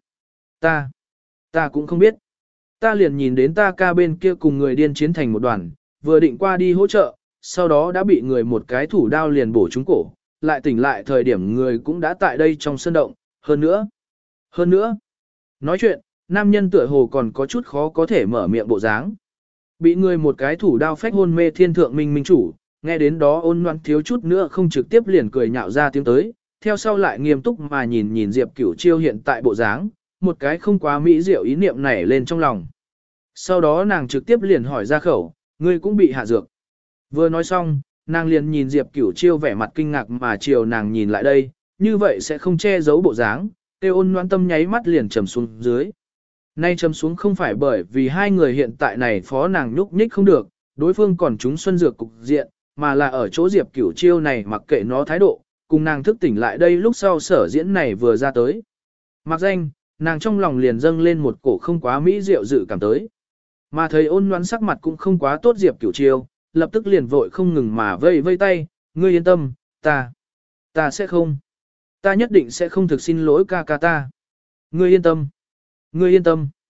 Ta cũng không biết. Ta liền nhìn đến ta ca bên kia cùng người điên chiến thành một đoàn, vừa định qua đi hỗ trợ, sau đó đã bị người một cái thủ đao liền bổ trúng cổ, lại tỉnh lại thời điểm người cũng đã tại đây trong sân động, hơn nữa. Nói chuyện, nam nhân tựa hồ còn có chút khó có thể mở miệng bộ dáng. Bị người một cái thủ đao phách hôn mê thiên thượng minh minh chủ, nghe đến đó ôn loan thiếu chút nữa không trực tiếp liền cười nhạo ra tiếng tới, theo sau lại nghiêm túc mà nhìn Diệp Cửu Chiêu hiện tại bộ dáng, một cái không quá mỹ diệu ý niệm nảy lên trong lòng. Sau đó nàng trực tiếp liền hỏi ra khẩu, ngươi cũng bị hạ dược. Vừa nói xong, nàng liền nhìn Diệp Cửu Chiêu vẻ mặt kinh ngạc mà chiều nàng nhìn lại đây, như vậy sẽ không che giấu bộ dáng, tiêu ôn loan tâm nháy mắt liền trầm xuống dưới. Nay trầm xuống không phải bởi vì hai người hiện tại này phó nàng nhúc nhích không được, đối phương còn trúng xuân dược cục diện, mà là ở chỗ Diệp Cửu Chiêu này mặc kệ nó thái độ, cùng nàng thức tỉnh lại đây lúc sau sở diễn này vừa ra tới. Mặc danh, nàng trong lòng liền dâng lên một cổ không quá mỹ diệu dự cảm tới. Mà thấy ôn loan sắc mặt cũng không quá tốt Diệp Cửu Chiêu, lập tức liền vội không ngừng mà vây vây tay, ngươi yên tâm, ta sẽ không. Ta nhất định sẽ không thực xin lỗi ca ca ta. Ngươi yên tâm.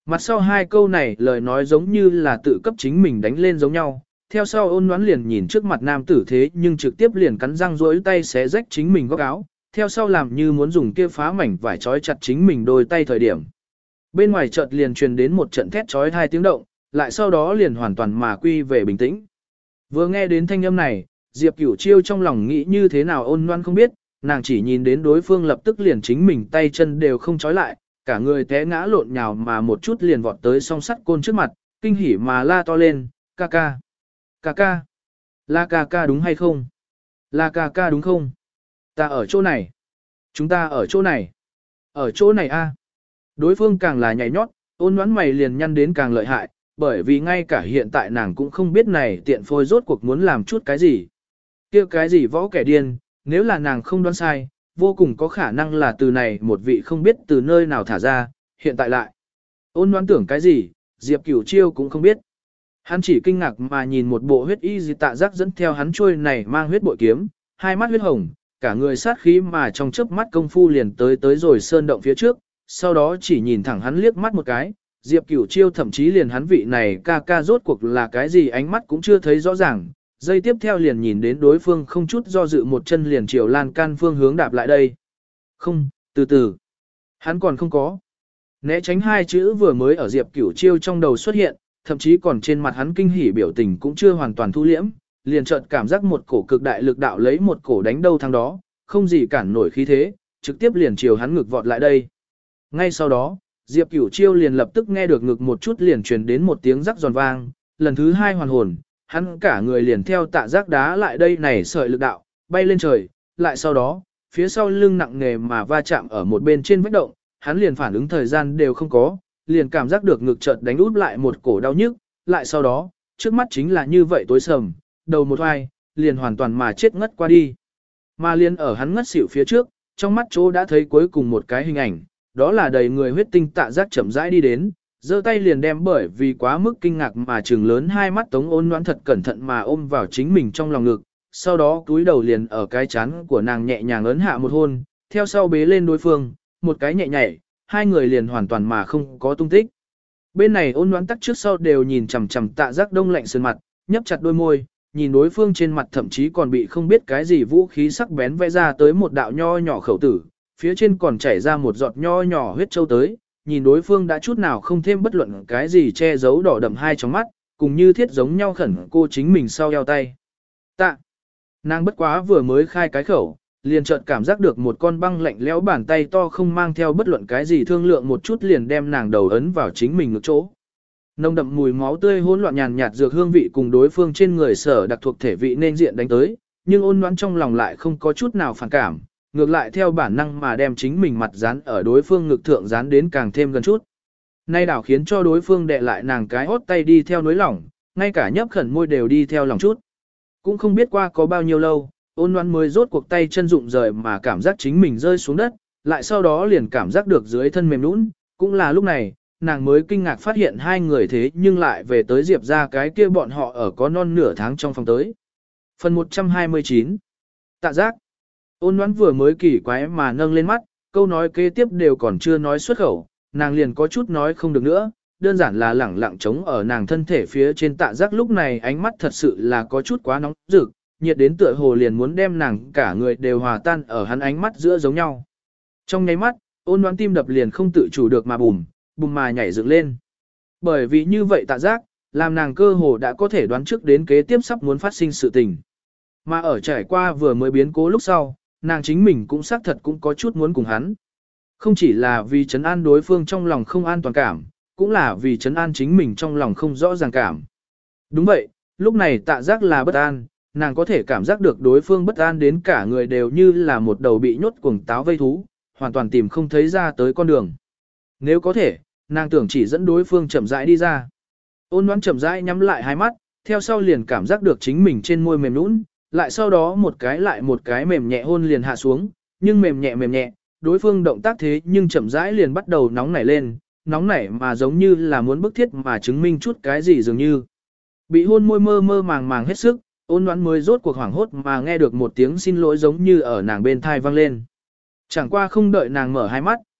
Mặt sau hai câu này lời nói giống như là tự cấp chính mình đánh lên giống nhau, theo sau Ôn Ngoãn liền nhìn trước mặt nam tử thế nhưng trực tiếp liền cắn răng rỗi tay xé rách chính mình góc áo, theo sau làm như muốn dùng kia phá mảnh vải trói chặt chính mình đôi tay thời điểm. Bên ngoài chợt liền truyền đến một trận thét trói hai tiếng động, lại sau đó liền hoàn toàn mà quy về bình tĩnh. Vừa nghe đến thanh âm này, Diệp Cửu Chiêu trong lòng nghĩ như thế nào Ôn Ngoãn không biết, nàng chỉ nhìn đến đối phương lập tức liền chính mình tay chân đều không trói lại, cả người té ngã lộn nhào mà một chút liền vọt tới song sắt côn trước mặt, kinh hỉ mà la to lên, ca ca, ca ca, là ca ca đúng hay không? Là ca ca đúng không? Ta ở chỗ này, chúng ta ở chỗ này, ở chỗ này a. Đối phương càng là nhảy nhót, Ôn Ngoãn mày liền nhăn đến càng lợi hại, bởi vì ngay cả hiện tại nàng cũng không biết này tiện phôi rốt cuộc muốn làm chút cái gì. Kia cái gì võ kẻ điên, nếu là nàng không đoán sai, vô cùng có khả năng là từ này một vị không biết từ nơi nào thả ra, hiện tại lại. Ôn Ngoãn tưởng cái gì, Diệp Cửu Chiêu cũng không biết. Hắn chỉ kinh ngạc mà nhìn một bộ huyết y gì tạ giác dẫn theo hắn trôi này mang huyết bội kiếm, hai mắt huyết hồng, cả người sát khí mà trong chớp mắt công phu liền tới rồi sơn động phía trước, sau đó chỉ nhìn thẳng hắn liếc mắt một cái, Diệp Cửu Chiêu thậm chí liền hắn vị này ca ca rốt cuộc là cái gì ánh mắt cũng chưa thấy rõ ràng, giây tiếp theo liền nhìn đến đối phương không chút do dự một chân liền chiều lan can phương hướng đạp lại đây. Không, từ từ. Hắn còn không có. Né tránh hai chữ vừa mới ở Diệp Cửu Chiêu trong đầu xuất hiện, thậm chí còn trên mặt hắn kinh hỉ biểu tình cũng chưa hoàn toàn thu liễm, liền chợt cảm giác một cổ cực đại lực đạo lấy một cổ đánh đâu thằng đó, không gì cản nổi khí thế, trực tiếp liền chiều hắn ngực vọt lại đây. Ngay sau đó, Diệp Cửu Chiêu liền lập tức nghe được ngực một chút liền truyền đến một tiếng rắc giòn vang, lần thứ hai hoàn hồn, hắn cả người liền theo tạ giác đá lại đây này sợi lực đạo, bay lên trời, lại sau đó, phía sau lưng nặng nề mà va chạm ở một bên trên vách động, hắn liền phản ứng thời gian đều không có, liền cảm giác được ngực chợt đánh út lại một cổ đau nhức, lại sau đó, trước mắt chính là như vậy tối sầm, đầu một hoài, liền hoàn toàn mà chết ngất qua đi. Mà liền ở hắn ngất xỉu phía trước, trong mắt chỗ đã thấy cuối cùng một cái hình ảnh, đó là đầy người huyết tinh tạ giác chậm rãi đi đến, giơ tay liền đem bởi vì quá mức kinh ngạc mà trừng lớn hai mắt Tống Ôn Ngoãn thật cẩn thận mà ôm vào chính mình trong lòng ngực, sau đó cúi đầu liền ở cái chán của nàng nhẹ nhàng ấn hạ một hôn, theo sau bế lên đối phương, một cái nhẹ nhảy, hai người liền hoàn toàn mà không có tung tích. Bên này Ôn Ngoãn tắc trước sau đều nhìn chằm chằm tạ giác đông lạnh sườn mặt, nhấp chặt đôi môi, nhìn đối phương trên mặt thậm chí còn bị không biết cái gì vũ khí sắc bén vẽ ra tới một đạo nho nhỏ khẩu tử, phía trên còn chảy ra một giọt nho nhỏ huyết châu tới, nhìn đối phương đã chút nào không thêm bất luận cái gì che giấu đỏ đậm hai trong mắt, cùng như thiết giống nhau khẩn cô chính mình sau eo tay. Tạ, nàng bất quá vừa mới khai cái khẩu, liền chợt cảm giác được một con băng lạnh lẽo bàn tay to không mang theo bất luận cái gì thương lượng một chút liền đem nàng đầu ấn vào chính mình ngực chỗ. Nồng đậm mùi máu tươi hỗn loạn nhàn nhạt dược hương vị cùng đối phương trên người sở đặc thuộc thể vị nên diện đánh tới, nhưng Ôn Ngoãn trong lòng lại không có chút nào phản cảm, ngược lại theo bản năng mà đem chính mình mặt dán ở đối phương ngực thượng dán đến càng thêm gần chút. Nay đảo khiến cho đối phương đè lại nàng cái hốt tay đi theo nối lỏng, ngay cả nhấp khẩn môi đều đi theo lòng chút. Cũng không biết qua có bao nhiêu lâu, Ôn Ngoãn mới rốt cuộc tay chân rụng rời mà cảm giác chính mình rơi xuống đất, lại sau đó liền cảm giác được dưới thân mềm nũng, cũng là lúc này, nàng mới kinh ngạc phát hiện hai người thế nhưng lại về tới Diệp ra cái kia bọn họ ở có non nửa tháng trong phòng tới. Phần 129 Tạ giác Ôn Ngoãn vừa mới kỳ quái mà nâng lên mắt, câu nói kế tiếp đều còn chưa nói xuất khẩu, nàng liền có chút nói không được nữa, đơn giản là lẳng lặng trống ở nàng thân thể phía trên tạ giác lúc này ánh mắt thật sự là có chút quá nóng rực, nhiệt đến tựa hồ liền muốn đem nàng cả người đều hòa tan ở hắn ánh mắt giữa giống nhau. Trong nháy mắt, Ôn Ngoãn tim đập liền không tự chủ được mà bùm mà nhảy dựng lên. Bởi vì như vậy tạ giác, làm nàng cơ hồ đã có thể đoán trước đến kế tiếp sắp muốn phát sinh sự tình. Mà ở trải qua vừa mới biến cố lúc sau, nàng chính mình cũng xác thật cũng có chút muốn cùng hắn. Không chỉ là vì trấn an đối phương trong lòng không an toàn cảm, cũng là vì trấn an chính mình trong lòng không rõ ràng cảm. Đúng vậy, lúc này tạ giác là bất an, nàng có thể cảm giác được đối phương bất an đến cả người đều như là một đầu bị nhốt cuồng táo vây thú, hoàn toàn tìm không thấy ra tới con đường. Nếu có thể, nàng tưởng chỉ dẫn đối phương chậm rãi đi ra. Ôn Ngoãn chậm rãi nhắm lại hai mắt, theo sau liền cảm giác được chính mình trên môi mềm nũng, lại sau đó một cái lại một cái mềm nhẹ hôn liền hạ xuống, nhưng mềm nhẹ, đối phương động tác thế nhưng chậm rãi liền bắt đầu nóng nảy lên, nóng nảy mà giống như là muốn bức thiết mà chứng minh chút cái gì dường như. Bị hôn môi mơ mơ màng hết sức, Ôn Ngoãn mới rốt cuộc hoảng hốt mà nghe được một tiếng xin lỗi giống như ở nàng bên thai vang lên. Chẳng qua không đợi nàng mở hai mắt,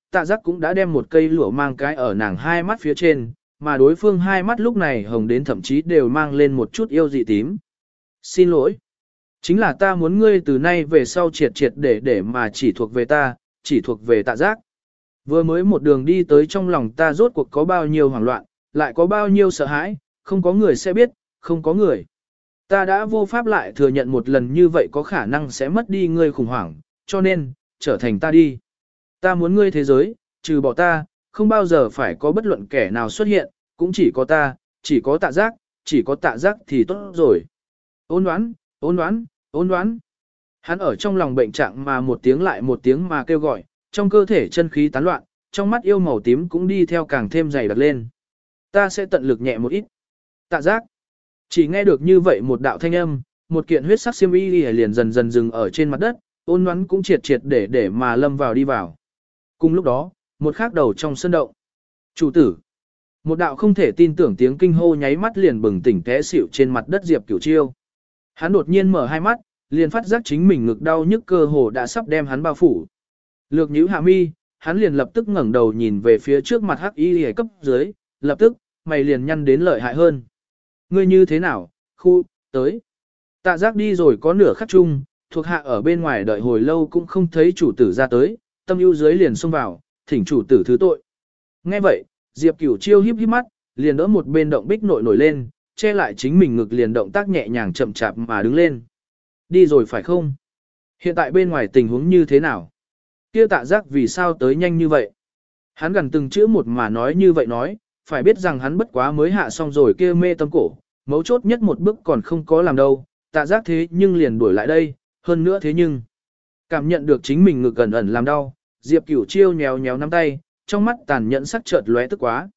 tạ giác cũng đã đem một cây lửa mang cái ở nàng hai mắt phía trên, mà đối phương hai mắt lúc này hồng đến thậm chí đều mang lên một chút yêu dị tím. Xin lỗi. Chính là ta muốn ngươi từ nay về sau triệt triệt để mà chỉ thuộc về ta, chỉ thuộc về tạ giác. Vừa mới một đường đi tới trong lòng ta rốt cuộc có bao nhiêu hoảng loạn, lại có bao nhiêu sợ hãi, không có người sẽ biết, không có người. Ta đã vô pháp lại thừa nhận một lần như vậy có khả năng sẽ mất đi ngươi khủng hoảng, cho nên, trở thành ta đi. Ta muốn ngươi thế giới, trừ bỏ ta, không bao giờ phải có bất luận kẻ nào xuất hiện, cũng chỉ có ta, chỉ có tạ giác, chỉ có tạ giác thì tốt rồi. Ôn đoán, ôn đoán, ôn đoán. Hắn ở trong lòng bệnh trạng mà một tiếng lại một tiếng mà kêu gọi, trong cơ thể chân khí tán loạn, trong mắt yêu màu tím cũng đi theo càng thêm dày đặc lên. Ta sẽ tận lực nhẹ một ít. Tạ giác. Chỉ nghe được như vậy một đạo thanh âm, một kiện huyết sắc xiêm y liền dần dần dừng ở trên mặt đất, ôn đoán cũng triệt triệt để mà lâm vào đi vào. Cùng lúc đó, một khác đầu trong sân động. Chủ tử. Một đạo không thể tin tưởng tiếng kinh hô nháy mắt liền bừng tỉnh té xỉu trên mặt đất Diệp Cửu Chiêu. Hắn đột nhiên mở hai mắt, liền phát giác chính mình ngực đau nhức cơ hồ đã sắp đem hắn bao phủ. Lược nhíu hạ mi, hắn liền lập tức ngẩng đầu nhìn về phía trước mặt hắc y hề cấp dưới, lập tức, mày liền nhăn đến lợi hại hơn. Ngươi như thế nào, khu, tới. Tạ giác đi rồi có nửa khắc chung, thuộc hạ ở bên ngoài đợi hồi lâu cũng không thấy chủ tử ra tới, tâm ưu dưới liền xông vào, thỉnh chủ tử thứ tội. Nghe vậy, Diệp Cửu Chiêu híp híp mắt, liền đỡ một bên động bích nội nổi lên, che lại chính mình ngực liền động tác nhẹ nhàng chậm chạp mà đứng lên. Đi rồi phải không? Hiện tại bên ngoài tình huống như thế nào? Kia tạ giác vì sao tới nhanh như vậy? Hắn gần từng chữ một mà nói như vậy nói, phải biết rằng hắn bất quá mới hạ xong rồi kia mê tâm cổ, mấu chốt nhất một bước còn không có làm đâu, tạ giác thế nhưng liền đuổi lại đây, hơn nữa thế nhưng. Cảm nhận được chính mình ngực ẩn ẩn làm đau, Diệp Cửu Chiêu nhéo nhéo nắm tay, trong mắt tàn nhẫn sắc chợt lóe tức quá.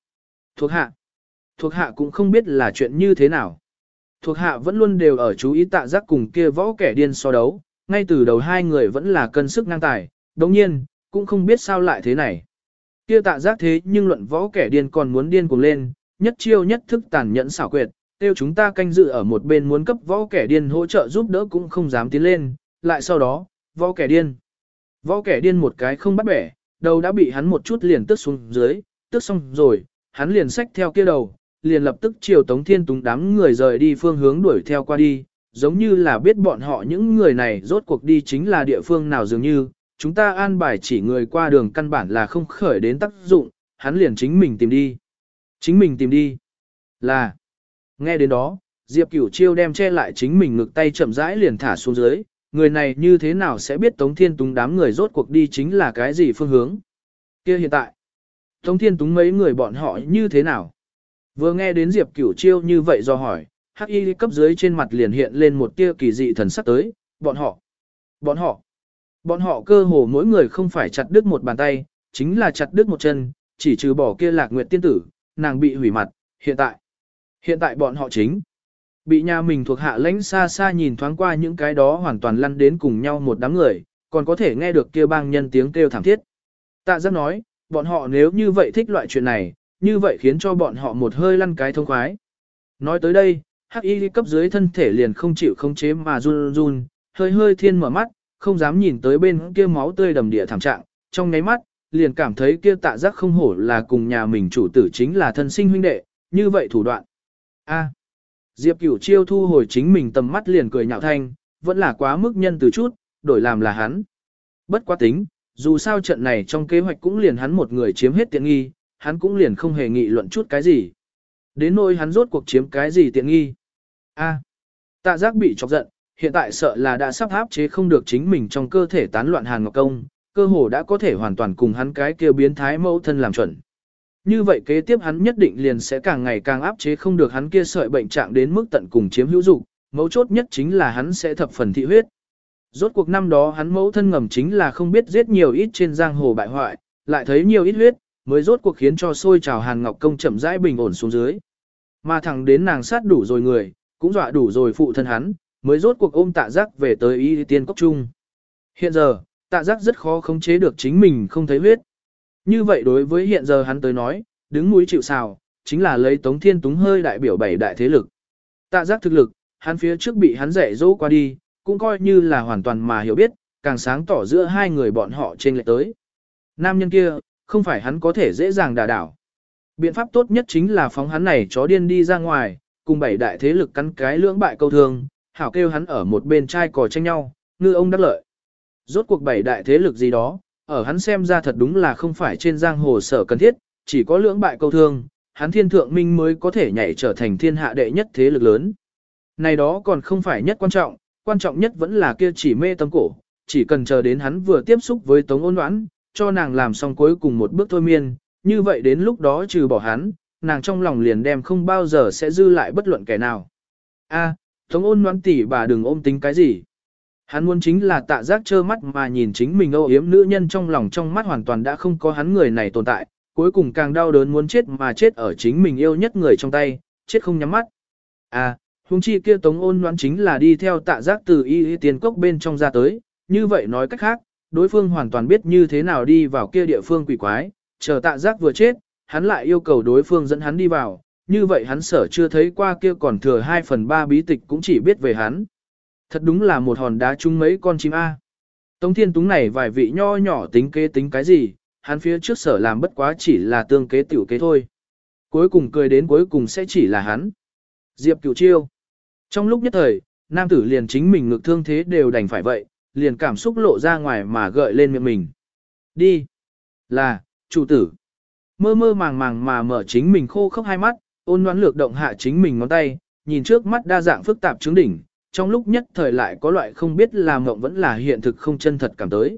Thuộc hạ cũng không biết là chuyện như thế nào. Thuộc hạ vẫn luôn đều ở chú ý tạ giác cùng kia võ kẻ điên so đấu, ngay từ đầu hai người vẫn là cân sức ngang tài, đồng nhiên, cũng không biết sao lại thế này. Kia tạ giác thế nhưng luận võ kẻ điên còn muốn điên cuồng lên, nhất chiêu nhất thức tàn nhẫn xảo quyệt, tiêu chúng ta canh dự ở một bên muốn cấp võ kẻ điên hỗ trợ giúp đỡ cũng không dám tiến lên, lại sau đó, võ kẻ điên một cái không bắt bẻ, đầu đã bị hắn một chút liền tước xuống dưới, tước xong rồi, hắn liền xách theo kia đầu, liền lập tức chiều Tống Thiên Túng đám người rời đi phương hướng đuổi theo qua đi, giống như là biết bọn họ những người này rốt cuộc đi chính là địa phương nào dường như, chúng ta an bài chỉ người qua đường căn bản là không khởi đến tác dụng, hắn liền chính mình tìm đi. Chính mình tìm đi. Là. Nghe đến đó, Diệp Cửu Chiêu đem che lại chính mình ngực tay chậm rãi liền thả xuống dưới, người này như thế nào sẽ biết Tống Thiên Túng đám người rốt cuộc đi chính là cái gì phương hướng. Kia hiện tại, Tống Thiên Túng mấy người bọn họ như thế nào? Vừa nghe đến Diệp Cửu Chiêu như vậy do hỏi, hắc y cấp dưới trên mặt liền hiện lên một tia kỳ dị thần sắc tới, bọn họ cơ hồ mỗi người không phải chặt đứt một bàn tay, chính là chặt đứt một chân, chỉ trừ bỏ kia Lạc Nguyệt tiên tử, nàng bị hủy mặt, hiện tại bọn họ chính bị nhà mình thuộc hạ lãnh xa xa nhìn thoáng qua những cái đó hoàn toàn lăn đến cùng nhau một đám người, còn có thể nghe được kia bang nhân tiếng kêu thảm thiết. Tạ Giác nói, bọn họ nếu như vậy thích loại chuyện này, như vậy khiến cho bọn họ một hơi lăn cái thông khoái. Nói tới đây, hắc y cấp dưới thân thể liền không chịu khống chế mà run run, hơi thiên mở mắt, không dám nhìn tới bên kia máu tươi đầm địa thảm trạng, trong nháy mắt, liền cảm thấy kia Tạ Giác không hổ là cùng nhà mình chủ tử chính là thân sinh huynh đệ, như vậy thủ đoạn. Diệp Cửu Chiêu thu hồi chính mình tầm mắt liền cười nhạo thanh, vẫn là quá mức nhân từ chút, đổi làm là hắn. Bất quá tính, dù sao trận này trong kế hoạch cũng liền hắn một người chiếm hết tiện nghi, hắn cũng liền không hề nghị luận chút cái gì. Đến nỗi hắn rốt cuộc chiếm cái gì tiện nghi. Tạ Giác bị chọc giận, hiện tại sợ là đã sắp áp chế không được chính mình trong cơ thể tán loạn Hàn Ngọc Công, cơ hồ đã có thể hoàn toàn cùng hắn cái kia biến thái mẫu thân làm chuẩn. Như vậy kế tiếp hắn nhất định liền sẽ càng ngày càng áp chế không được hắn kia sợi bệnh trạng đến mức tận cùng chiếm hữu dục, mấu chốt nhất chính là hắn sẽ thập phần thị huyết. Rốt cuộc năm đó hắn mẫu thân ngầm chính là không biết giết nhiều ít trên giang hồ bại hoại, lại thấy nhiều ít huyết, mới rốt cuộc khiến cho sôi trào Hàn Ngọc Công chậm rãi bình ổn xuống dưới. Mà thẳng đến nàng sát đủ rồi người, cũng dọa đủ rồi phụ thân hắn, mới rốt cuộc ôm Tạ Giác về tới Y Tiên Cốc Trung. Hiện giờ, Tạ Giác rất khó khống chế được chính mình không thấy huyết. Như vậy đối với hiện giờ hắn tới nói, đứng núi chịu sào, chính là lấy Tống Thiên Túng hơi đại biểu bảy đại thế lực. Tạ Giác thực lực, hắn phía trước bị hắn dạy dỗ qua đi, cũng coi như là hoàn toàn mà hiểu biết, càng sáng tỏ giữa hai người bọn họ trên lệch tới. Nam nhân kia, không phải hắn có thể dễ dàng đả đảo. Biện pháp tốt nhất chính là phóng hắn này chó điên đi ra ngoài, cùng 7 đại thế lực cắn cái lưỡng bại câu thương, hảo kêu hắn ở một bên trai cò tranh nhau, ngư ông đắc lợi. Rốt cuộc 7 đại thế lực gì đó, ở hắn xem ra thật đúng là không phải trên giang hồ sở cần thiết, chỉ có lưỡng bại câu thương, hắn thiên thượng minh mới có thể nhảy trở thành thiên hạ đệ nhất thế lực lớn. Này đó còn không phải nhất quan trọng nhất vẫn là kia chỉ mê tâm cổ, chỉ cần chờ đến hắn vừa tiếp xúc với Tống Ôn Ngoãn, cho nàng làm xong cuối cùng một bước thôi miên, như vậy đến lúc đó trừ bỏ hắn, nàng trong lòng liền đem không bao giờ sẽ dư lại bất luận kẻ nào. A, Tống Ôn Ngoãn tỷ bà đừng ôm tính cái gì. Hắn muốn chính là Tạ Giác trơ mắt mà nhìn chính mình âu yếm nữ nhân trong lòng trong mắt hoàn toàn đã không có hắn người này tồn tại, cuối cùng càng đau đớn muốn chết mà chết ở chính mình yêu nhất người trong tay, chết không nhắm mắt. À, huống chi kia Tống Ôn Ngoãn chính là đi theo Tạ Giác từ y tiền cốc bên trong ra tới, như vậy nói cách khác, đối phương hoàn toàn biết như thế nào đi vào kia địa phương quỷ quái, chờ Tạ Giác vừa chết, hắn lại yêu cầu đối phương dẫn hắn đi vào, như vậy hắn sở chưa thấy qua kia còn thừa 2/3 bí tịch cũng chỉ biết về hắn. Thật đúng là một hòn đá trúng mấy con chim A. Tống Thiên Túng này vài vị nho nhỏ tính kế tính cái gì, hắn phía trước sở làm bất quá chỉ là tương kế tiểu kế thôi. Cuối cùng cười đến cuối cùng sẽ chỉ là hắn. Diệp Cửu Chiêu. Trong lúc nhất thời, nam tử liền chính mình ngực thương thế đều đành phải vậy, liền cảm xúc lộ ra ngoài mà gợi lên miệng mình. Đi. Là, chủ tử. Mơ mơ màng màng mà mở chính mình khô khốc hai mắt, ôn nhoắn lược động hạ chính mình ngón tay, nhìn trước mắt đa dạng phức tạp trướng đỉnh, trong lúc nhất thời lại có loại không biết là mộng vẫn là hiện thực không chân thật cảm tới.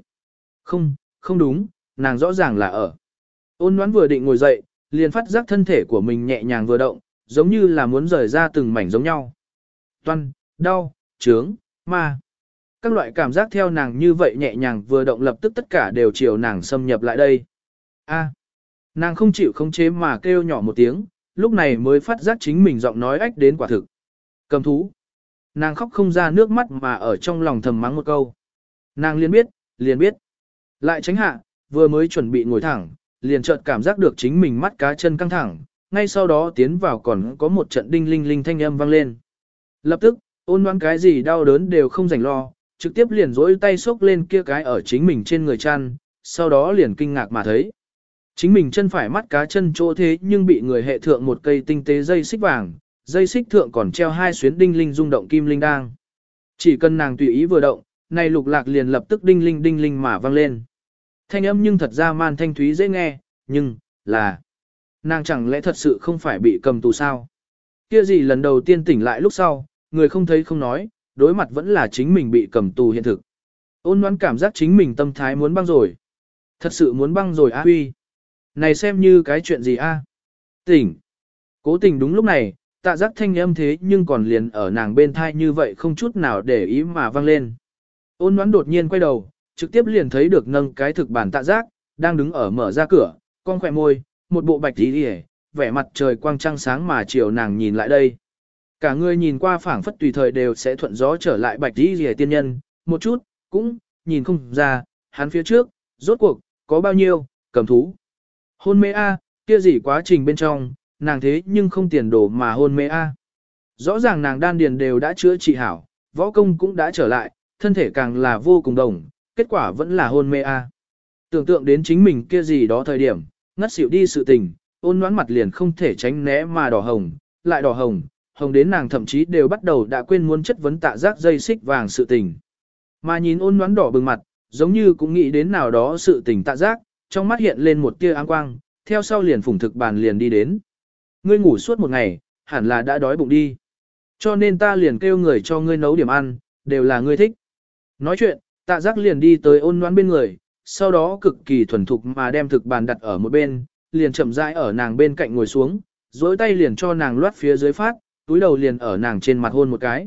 Không đúng, nàng rõ ràng là ở. Ôn nhoắn vừa định ngồi dậy, liền phát giác thân thể của mình nhẹ nhàng vừa động, giống như là muốn rời ra từng mảnh giống nhau. Toan, đau, trướng, ma. Các loại cảm giác theo nàng như vậy nhẹ nhàng vừa động lập tức tất cả đều chiều nàng xâm nhập lại đây. A. Nàng không chịu khống chế mà kêu nhỏ một tiếng, lúc này mới phát giác chính mình giọng nói ách đến quả thực. Cầm thú. Nàng khóc không ra nước mắt mà ở trong lòng thầm mắng một câu. Nàng liền biết. Lại tránh hạ, vừa mới chuẩn bị ngồi thẳng, liền chợt cảm giác được chính mình mắt cá chân căng thẳng, ngay sau đó tiến vào còn có một trận đinh linh linh thanh âm vang lên. Lập tức, ôn nhoáng cái gì đau đớn đều không rảnh lo, trực tiếp liền rỗi tay xốc lên kia cái ở chính mình trên người chăn, sau đó liền kinh ngạc mà thấy. Chính mình chân phải mắt cá chân chỗ thế nhưng bị người hệ thượng một cây tinh tế dây xích vàng, dây xích thượng còn treo 2 xuyến đinh linh rung động kim linh đang. Chỉ cần nàng tùy ý vừa động, này lục lạc liền lập tức đinh linh mà vang lên. Thanh âm nhưng thật ra man thanh thúy dễ nghe, nhưng, là, nàng chẳng lẽ thật sự không phải bị cầm tù sao? Kia gì lần đầu tiên tỉnh lại lúc sau, người không thấy không nói, đối mặt vẫn là chính mình bị cầm tù hiện thực. Ôn Loan cảm giác chính mình tâm thái muốn băng rồi. Thật sự muốn băng rồi huy. Này xem như cái chuyện gì a? Tỉnh. Cố tình đúng lúc này, Tạ Giác thanh âm thế nhưng còn liền ở nàng bên thai như vậy không chút nào để ý mà vang lên. Ôn Loan đột nhiên quay đầu, trực tiếp liền thấy được nâng cái thực bản Tạ Giác, đang đứng ở mở ra cửa, con khỏe môi, một bộ bạch tí hề, vẻ mặt trời quang trăng sáng mà chiều nàng nhìn lại đây. Cả người nhìn qua phảng phất tùy thời đều sẽ thuận gió trở lại bạch tí hề tiên nhân, một chút, cũng, nhìn không ra, hắn phía trước, rốt cuộc, có bao nhiêu, cầm thú. Hôn mê a, kia gì quá trình bên trong, nàng thế nhưng không tiền đồ mà hôn mê a. Rõ ràng nàng đan điền đều đã chữa trị hảo, võ công cũng đã trở lại, thân thể càng là vô cùng đồng, kết quả vẫn là hôn mê a. Tưởng tượng đến chính mình kia gì đó thời điểm, ngất xỉu đi sự tình, ôn nhoáng mặt liền không thể tránh né mà đỏ hồng, lại đỏ hồng, hồng đến nàng thậm chí đều bắt đầu đã quên muốn chất vấn Tạ Giác dây xích vàng sự tình. Mà nhìn ôn nhoáng đỏ bừng mặt, giống như cũng nghĩ đến nào đó sự tình Tạ Giác, trong mắt hiện lên một tia áng quang, theo sau liền phủng thực bàn liền đi đến. Ngươi ngủ suốt một ngày, hẳn là đã đói bụng đi. Cho nên ta liền kêu người cho ngươi nấu điểm ăn, đều là ngươi thích. Nói chuyện, Tạ Giác liền đi tới ôn nhoáng bên người, sau đó cực kỳ thuần thục mà đem thực bàn đặt ở một bên, liền chậm rãi ở nàng bên cạnh ngồi xuống, dối tay liền cho nàng loát phía dưới phát, túi đầu liền ở nàng trên mặt hôn một cái.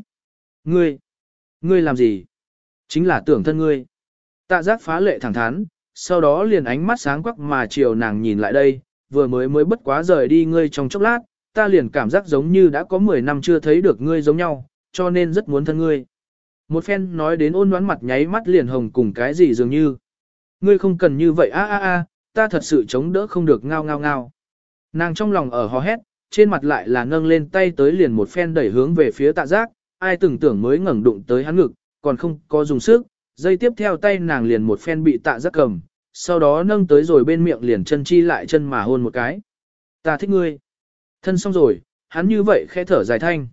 Ngươi làm gì? Chính là tưởng thân ngươi. Tạ Giác phá lệ thẳng thắn, sau đó liền ánh mắt sáng quắc mà chiều nàng nhìn lại đây, vừa mới bất quá rời đi ngươi trong chốc lát, ta liền cảm giác giống như đã có 10 năm chưa thấy được ngươi giống nhau, cho nên rất muốn thân ngươi. Một phen nói đến ôn nhoáng mặt nháy mắt liền hồng cùng cái gì dường như. Ngươi không cần như vậy ta thật sự chống đỡ không được ngao ngao ngao. Nàng trong lòng ở hò hét, trên mặt lại là nâng lên tay tới liền một phen đẩy hướng về phía Tạ Giác, ai từng tưởng mới ngẩng đụng tới hắn ngực, còn không có dùng sức, dây tiếp theo tay nàng liền một phen bị Tạ Giác cầm, sau đó nâng tới rồi bên miệng liền chân chi lại chân mà hôn một cái. Ta thích ngươi. Thân xong rồi, hắn như vậy khẽ thở dài thanh.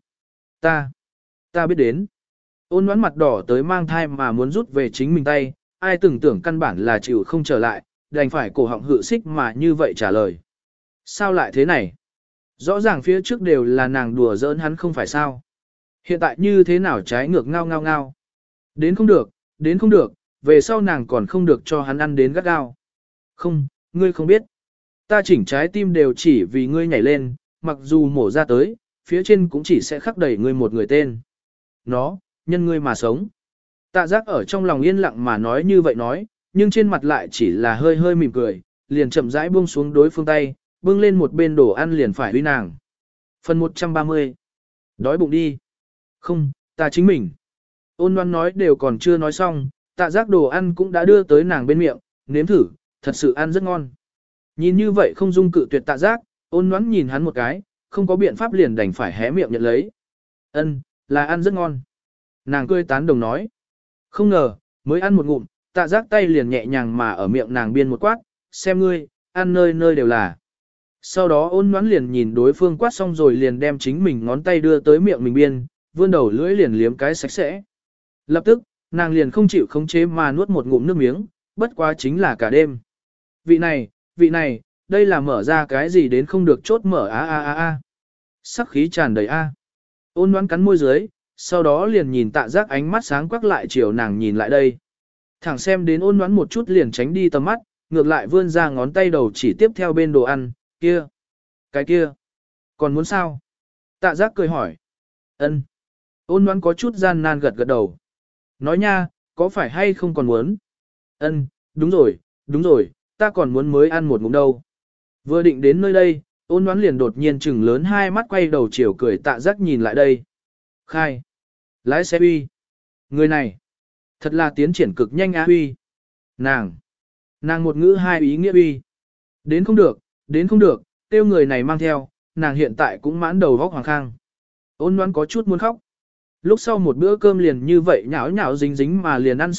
Ta biết đến. Ôn Ngoãn mặt đỏ tới mang thai mà muốn rút về chính mình tay, ai từng tưởng căn bản là chịu không trở lại, đành phải cổ họng hự xích mà như vậy trả lời. Sao lại thế này? Rõ ràng phía trước đều là nàng đùa giỡn hắn không phải sao? Hiện tại như thế nào trái ngược ngao ngao ngao? Đến không được, về sau nàng còn không được cho hắn ăn đến gắt gao. Không, ngươi không biết. Ta chỉnh trái tim đều chỉ vì ngươi nhảy lên, mặc dù mổ ra tới, phía trên cũng chỉ sẽ khắc đầy ngươi một người tên. Nó, nhân ngươi mà sống. Tạ Giác ở trong lòng yên lặng mà nói như vậy nói, nhưng trên mặt lại chỉ là hơi hơi mỉm cười, liền chậm rãi buông xuống đối phương tay, bưng lên một bên đồ ăn liền phải uy nàng. Phần 130. Đói bụng đi. Không, ta chính mình. Ôn Ngoan nói đều còn chưa nói xong, Tạ Giác đồ ăn cũng đã đưa tới nàng bên miệng, nếm thử, thật sự ăn rất ngon. Nhìn như vậy không dung cự tuyệt Tạ Giác, Ôn Ngoan nhìn hắn một cái, không có biện pháp liền đành phải hé miệng nhận lấy. Ân, là ăn rất ngon. Nàng cười tán đồng nói. Không ngờ, mới ăn một ngụm, Tạ Giác tay liền nhẹ nhàng mà ở miệng nàng biên một quát, xem ngươi, ăn nơi nơi đều là. Sau đó Ôn Ngoãn liền nhìn đối phương quát xong rồi liền đem chính mình ngón tay đưa tới miệng mình biên, vươn đầu lưỡi liền liếm cái sạch sẽ. Lập tức, nàng liền không chịu khống chế mà nuốt một ngụm nước miếng, bất quá chính là cả đêm. Vị này, đây là mở ra cái gì đến không được chốt mở a. Sắc khí tràn đầy a. Ôn Ngoãn cắn môi dưới, sau đó liền nhìn Tạ Giác ánh mắt sáng quắc lại chiều nàng nhìn lại đây. Thẳng xem đến Ôn Ngoãn một chút liền tránh đi tầm mắt, ngược lại vươn ra ngón tay đầu chỉ tiếp theo bên đồ ăn, kia. Cái kia. Còn muốn sao? Tạ Giác cười hỏi. Ân. Ôn Ngoãn có chút gian nan gật gật đầu. Nói nha, có phải hay không còn muốn? Ân, đúng rồi, ta còn muốn mới ăn một ngụm đâu. Vừa định đến nơi đây, Ôn Ngoãn liền đột nhiên trừng lớn hai mắt quay đầu chiều cười Tạ Giác nhìn lại đây. Khai. Lái xe uy. Người này. Thật là tiến triển cực nhanh á uy. Nàng một ngữ hai ý nghĩa uy. Đến không được, tiêu người này mang theo, nàng hiện tại cũng mãn đầu vóc hoàng khang. Ôn Ngoãn có chút muốn khóc. Lúc sau một bữa cơm liền như vậy nhão nhão dính dính mà liền ăn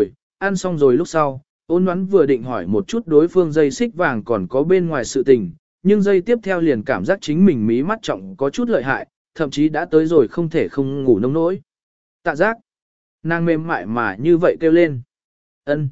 xong rồi lúc sau, Ôn Ngoãn vừa định hỏi một chút đối phương dây xích vàng còn có bên ngoài sự tình, nhưng dây tiếp theo liền cảm giác chính mình mí mắt trọng có chút lợi hại, thậm chí đã tới rồi không thể không ngủ nông nỗi. Tạ Giác. Nàng mềm mại mà như vậy kêu lên. Ân,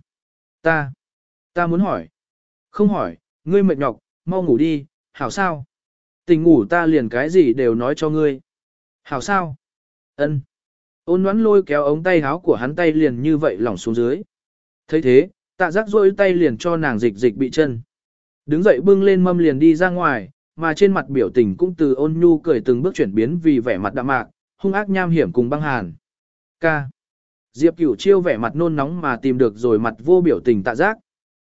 ta muốn hỏi. Không hỏi, ngươi mệt nhọc, mau ngủ đi, hảo sao? Tình ngủ ta liền cái gì đều nói cho ngươi. Hảo sao? Ân. Ôn Ngoãn lôi kéo ống tay áo của hắn tay liền như vậy lỏng xuống dưới. Thấy thế, Tạ Giác rôi tay liền cho nàng dịch bị chân. Đứng dậy bưng lên mâm liền đi ra ngoài, mà trên mặt biểu tình cũng từ ôn nhu cười từng bước chuyển biến vì vẻ mặt đạm mạc, hung ác nham hiểm cùng băng hàn. Ca. Diệp Cửu Chiêu vẻ mặt nôn nóng mà tìm được rồi mặt vô biểu tình Tạ Giác.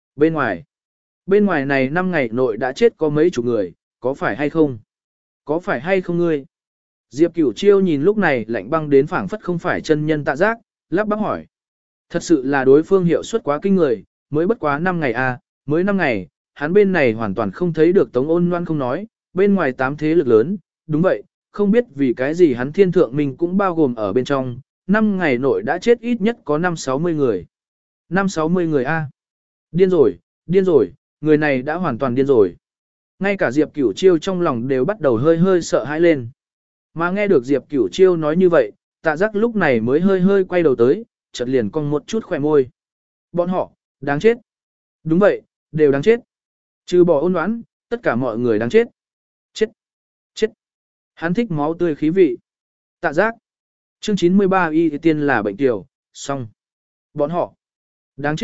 Bên ngoài này 5 ngày nội đã chết có mấy chục người, có phải hay không? Có phải hay không ngươi? Diệp Cửu Chiêu nhìn lúc này lạnh băng đến phảng phất không phải chân nhân Tạ Giác, lắp bắp hỏi. Thật sự là đối phương hiệu suất quá kinh người, mới bất quá 5 ngày à, mới 5 ngày, hắn bên này hoàn toàn không thấy được Tống Ôn Loan không nói, bên ngoài 8 thế lực lớn, đúng vậy, không biết vì cái gì hắn thiên thượng mình cũng bao gồm ở bên trong, 5 ngày nội đã chết ít nhất có 5-60 người. 5-60 người a. Điên rồi, người này đã hoàn toàn điên rồi. Ngay cả Diệp Cửu Chiêu trong lòng đều bắt đầu hơi hơi sợ hãi lên. Mà nghe được Diệp Cửu Chiêu nói như vậy, Tạ Giác lúc này mới hơi hơi quay đầu tới, chợt liền cong một chút khỏe môi. Bọn họ, đáng chết. Đúng vậy, đều đáng chết. Trừ bỏ Ôn Ngoãn, tất cả mọi người đáng chết. Chết. Hắn thích máu tươi khí vị. Tạ Giác. Chương 93 y tiên là bệnh tiểu, xong. Bọn họ. Đáng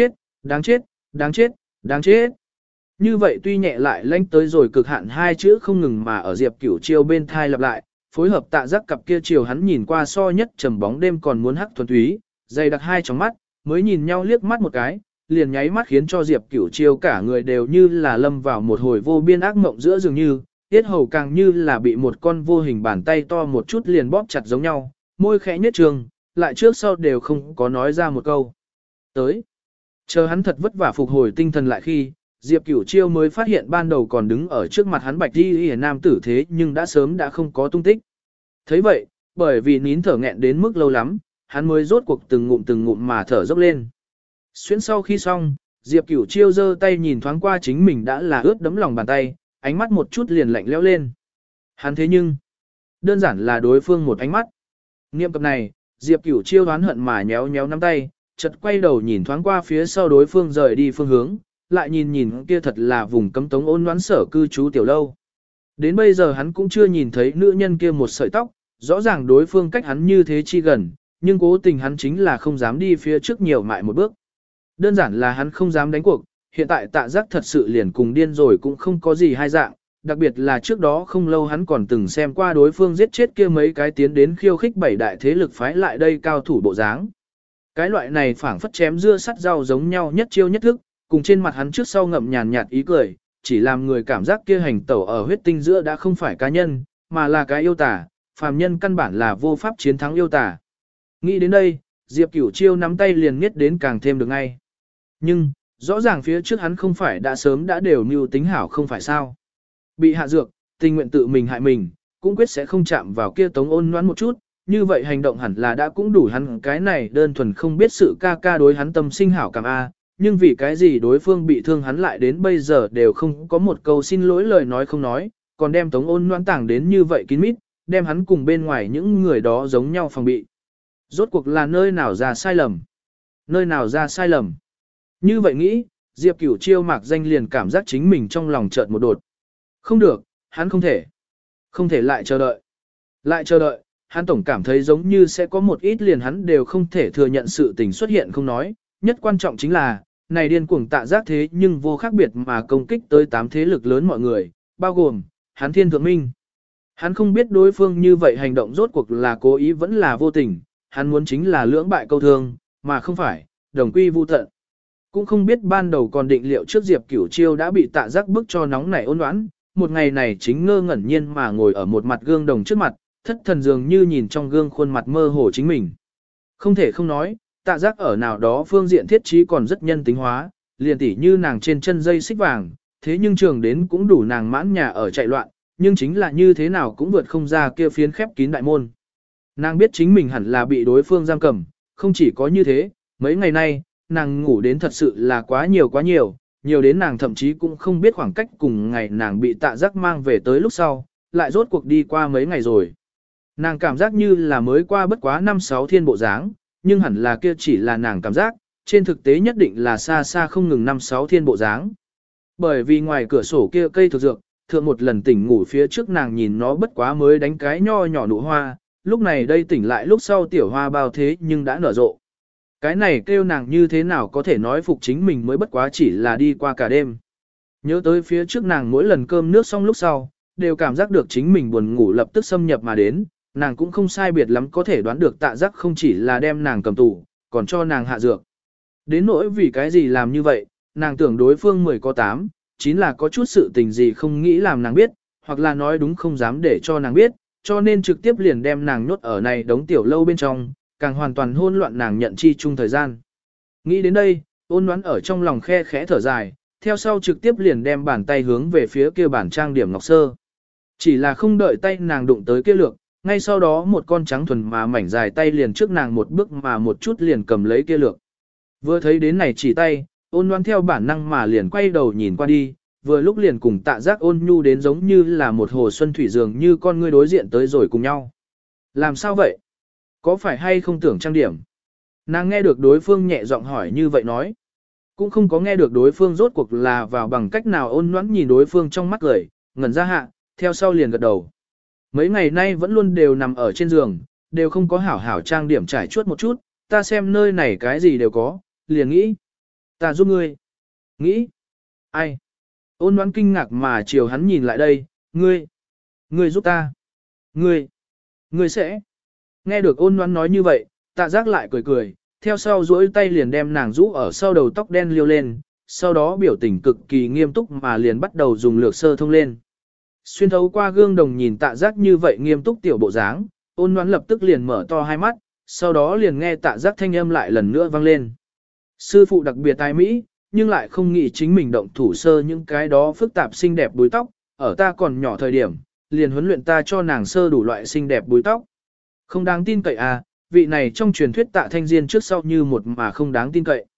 chết. Như vậy tuy nhẹ lại lanh tới rồi cực hạn hai chữ không ngừng mà ở Diệp Cửu Chiêu bên thai lặp lại, phối hợp Tạ Giác cặp kia chiều hắn nhìn qua so nhất trầm bóng đêm còn muốn hắc thuần túy, dày đặc hai tròng mắt, mới nhìn nhau liếc mắt một cái, liền nháy mắt khiến cho Diệp Cửu Chiêu cả người đều như là lâm vào một hồi vô biên ác mộng giữa dường như, tiết hầu càng như là bị một con vô hình bàn tay to một chút liền bóp chặt giống nhau, môi khẽ nhếch trường, lại trước sau đều không có nói ra một câu. Tới. Chờ hắn thật vất vả phục hồi tinh thần lại khi, Diệp Cửu Chiêu mới phát hiện ban đầu còn đứng ở trước mặt hắn bạch y nam tử thế nhưng đã sớm đã không có tung tích. Thấy vậy, bởi vì nín thở nghẹn đến mức lâu lắm, hắn mới rốt cuộc từng ngụm mà thở dốc lên. Xuyên sau khi xong, Diệp Cửu Chiêu giơ tay nhìn thoáng qua chính mình đã là ướt đẫm lòng bàn tay, ánh mắt một chút liền lạnh lẽo lên. Hắn thế nhưng, đơn giản là đối phương một ánh mắt. Niệm cập này, Diệp Cửu Chiêu đoán hận mà nhéo nhéo nắm tay, chợt quay đầu nhìn thoáng qua phía sau đối phương rời đi phương hướng, lại nhìn nhìn kia thật là vùng cấm tống ôn đoán sở cư trú tiểu lâu. Đến bây giờ hắn cũng chưa nhìn thấy nữ nhân kia một sợi tóc, rõ ràng đối phương cách hắn như thế chi gần, nhưng cố tình hắn chính là không dám đi phía trước nhiều mại một bước. Đơn giản là hắn không dám đánh cuộc, hiện tại Tạ Giác thật sự liền cùng điên rồi cũng không có gì hai dạng, đặc biệt là trước đó không lâu hắn còn từng xem qua đối phương giết chết kia mấy cái tiến đến khiêu khích bảy đại thế lực phái lại đây cao thủ bộ dáng. Cái loại này phảng phất chém dưa sắt rau giống nhau nhất chiêu nhất thức, cùng trên mặt hắn trước sau ngậm nhàn nhạt ý cười, chỉ làm người cảm giác kia hành tẩu ở huyết tinh giữa đã không phải cá nhân, mà là cái yêu tà, phàm nhân căn bản là vô pháp chiến thắng yêu tà. Nghĩ đến đây, Diệp Cửu Chiêu nắm tay liền miết đến càng thêm được ngay. Nhưng, rõ ràng phía trước hắn không phải đã sớm đã đều mưu tính hảo không phải sao. Bị hạ dược, tình nguyện tự mình hại mình, cũng quyết sẽ không chạm vào kia Tống Ôn Noãn một chút, như vậy hành động hẳn là đã cũng đủ hắn cái này đơn thuần không biết sự ca ca đối hắn tâm sinh hảo cảm A, nhưng vì cái gì đối phương bị thương hắn lại đến bây giờ đều không có một câu xin lỗi lời nói không nói, còn đem Tống Ôn Noãn tảng đến như vậy kín mít, đem hắn cùng bên ngoài những người đó giống nhau phòng bị. Rốt cuộc là nơi nào ra sai lầm? Nơi nào ra sai lầm? Như vậy nghĩ, Diệp Cửu Chiêu mạc danh liền cảm giác chính mình trong lòng chợt một đột. Không được, hắn không thể lại chờ đợi. Lại chờ đợi, hắn tổng cảm thấy giống như sẽ có một ít liền hắn đều không thể thừa nhận sự tình xuất hiện không nói. Nhất quan trọng chính là, này điên cuồng Tạ Giác thế nhưng vô khác biệt mà công kích tới 8 thế lực lớn mọi người, bao gồm, hắn Thiên Thượng Minh. Hắn không biết đối phương như vậy hành động rốt cuộc là cố ý vẫn là vô tình, hắn muốn chính là lưỡng bại câu thương, mà không phải, đồng quy vu tận. Cũng không biết ban đầu còn định liệu trước Diệp Cửu Chiêu đã bị Tạ Giác bức cho nóng nảy ôn oán, một ngày này chính ngơ ngẩn nhiên mà ngồi ở một mặt gương đồng trước mặt, thất thần dường như nhìn trong gương khuôn mặt mơ hồ chính mình. Không thể không nói, Tạ Giác ở nào đó phương diện thiết trí còn rất nhân tính hóa, liền tỉ như nàng trên chân dây xích vàng, thế nhưng trường đến cũng đủ nàng mãn nhà ở chạy loạn, nhưng chính là như thế nào cũng vượt không ra kia phiến khép kín đại môn. Nàng biết chính mình hẳn là bị đối phương giam cầm, không chỉ có như thế, mấy ngày nay, nàng ngủ đến thật sự là quá nhiều, nhiều đến nàng thậm chí cũng không biết khoảng cách cùng ngày nàng bị Tạ Giác mang về tới lúc sau, lại rốt cuộc đi qua mấy ngày rồi. Nàng cảm giác như là mới qua bất quá 5-6 thiên bộ dáng, nhưng hẳn là kia chỉ là nàng cảm giác, trên thực tế nhất định là xa xa không ngừng 5-6 thiên bộ dáng. Bởi vì ngoài cửa sổ kia cây thực dược, thượng một lần tỉnh ngủ phía trước nàng nhìn nó bất quá mới đánh cái nho nhỏ nụ hoa, lúc này đây tỉnh lại lúc sau tiểu hoa bao thế nhưng đã nở rộ. Cái này kêu nàng như thế nào có thể nói phục chính mình mới bất quá chỉ là đi qua cả đêm. Nhớ tới phía trước nàng mỗi lần cơm nước xong lúc sau, đều cảm giác được chính mình buồn ngủ lập tức xâm nhập mà đến, nàng cũng không sai biệt lắm có thể đoán được Tạ Giác không chỉ là đem nàng cầm tù, còn cho nàng hạ dược. Đến nỗi vì cái gì làm như vậy, nàng tưởng đối phương 10 có 8, chính là có chút sự tình gì không nghĩ làm nàng biết, hoặc là nói đúng không dám để cho nàng biết, cho nên trực tiếp liền đem nàng nhốt ở này đống tiểu lâu bên trong, càng hoàn toàn hỗn loạn nàng nhận chi chung thời gian. Nghĩ đến đây, ôn đoán ở trong lòng khe khẽ thở dài, theo sau trực tiếp liền đem bàn tay hướng về phía kia bản trang điểm ngọc sơ. Chỉ là không đợi tay nàng đụng tới kia lược, ngay sau đó một con trắng thuần mà mảnh dài tay liền trước nàng một bước mà một chút liền cầm lấy kia lược. Vừa thấy đến này chỉ tay, ôn đoán theo bản năng mà liền quay đầu nhìn qua đi, vừa lúc liền cùng Tạ Giác ôn nhu đến giống như là một hồ xuân thủy dường như con ngươi đối diện tới rồi cùng nhau. Làm sao vậy? Có phải hay không tưởng trang điểm? Nàng nghe được đối phương nhẹ giọng hỏi như vậy nói. Cũng không có nghe được đối phương rốt cuộc là vào bằng cách nào ôn nhoãn nhìn đối phương trong mắt cười, ngẩn ra hạ, theo sau liền gật đầu. Mấy ngày nay vẫn luôn đều nằm ở trên giường, đều không có hảo hảo trang điểm trải chuốt một chút, ta xem nơi này cái gì đều có, liền nghĩ. Ta giúp ngươi. Nghĩ. Ai? Ôn nhoãn kinh ngạc mà chiều hắn nhìn lại đây, ngươi giúp ta. Ngươi sẽ. Nghe được ôn nhoãn nói như vậy, Tạ Giác lại cười cười, theo sau duỗi tay liền đem nàng rũ ở sau đầu tóc đen liêu lên, sau đó biểu tình cực kỳ nghiêm túc mà liền bắt đầu dùng lược sơ thông lên. Xuyên thấu qua gương đồng nhìn Tạ Giác như vậy nghiêm túc tiểu bộ dáng, ôn nhoãn lập tức liền mở to hai mắt, sau đó liền nghe Tạ Giác thanh âm lại lần nữa vang lên. Sư phụ đặc biệt tài mỹ, nhưng lại không nghĩ chính mình động thủ sơ những cái đó phức tạp xinh đẹp búi tóc, ở ta còn nhỏ thời điểm, liền huấn luyện ta cho nàng sơ đủ loại xinh đẹp búi tóc. Không đáng tin cậy à, vị này trong truyền thuyết Tạ Thanh Diên trước sau như một mà không đáng tin cậy.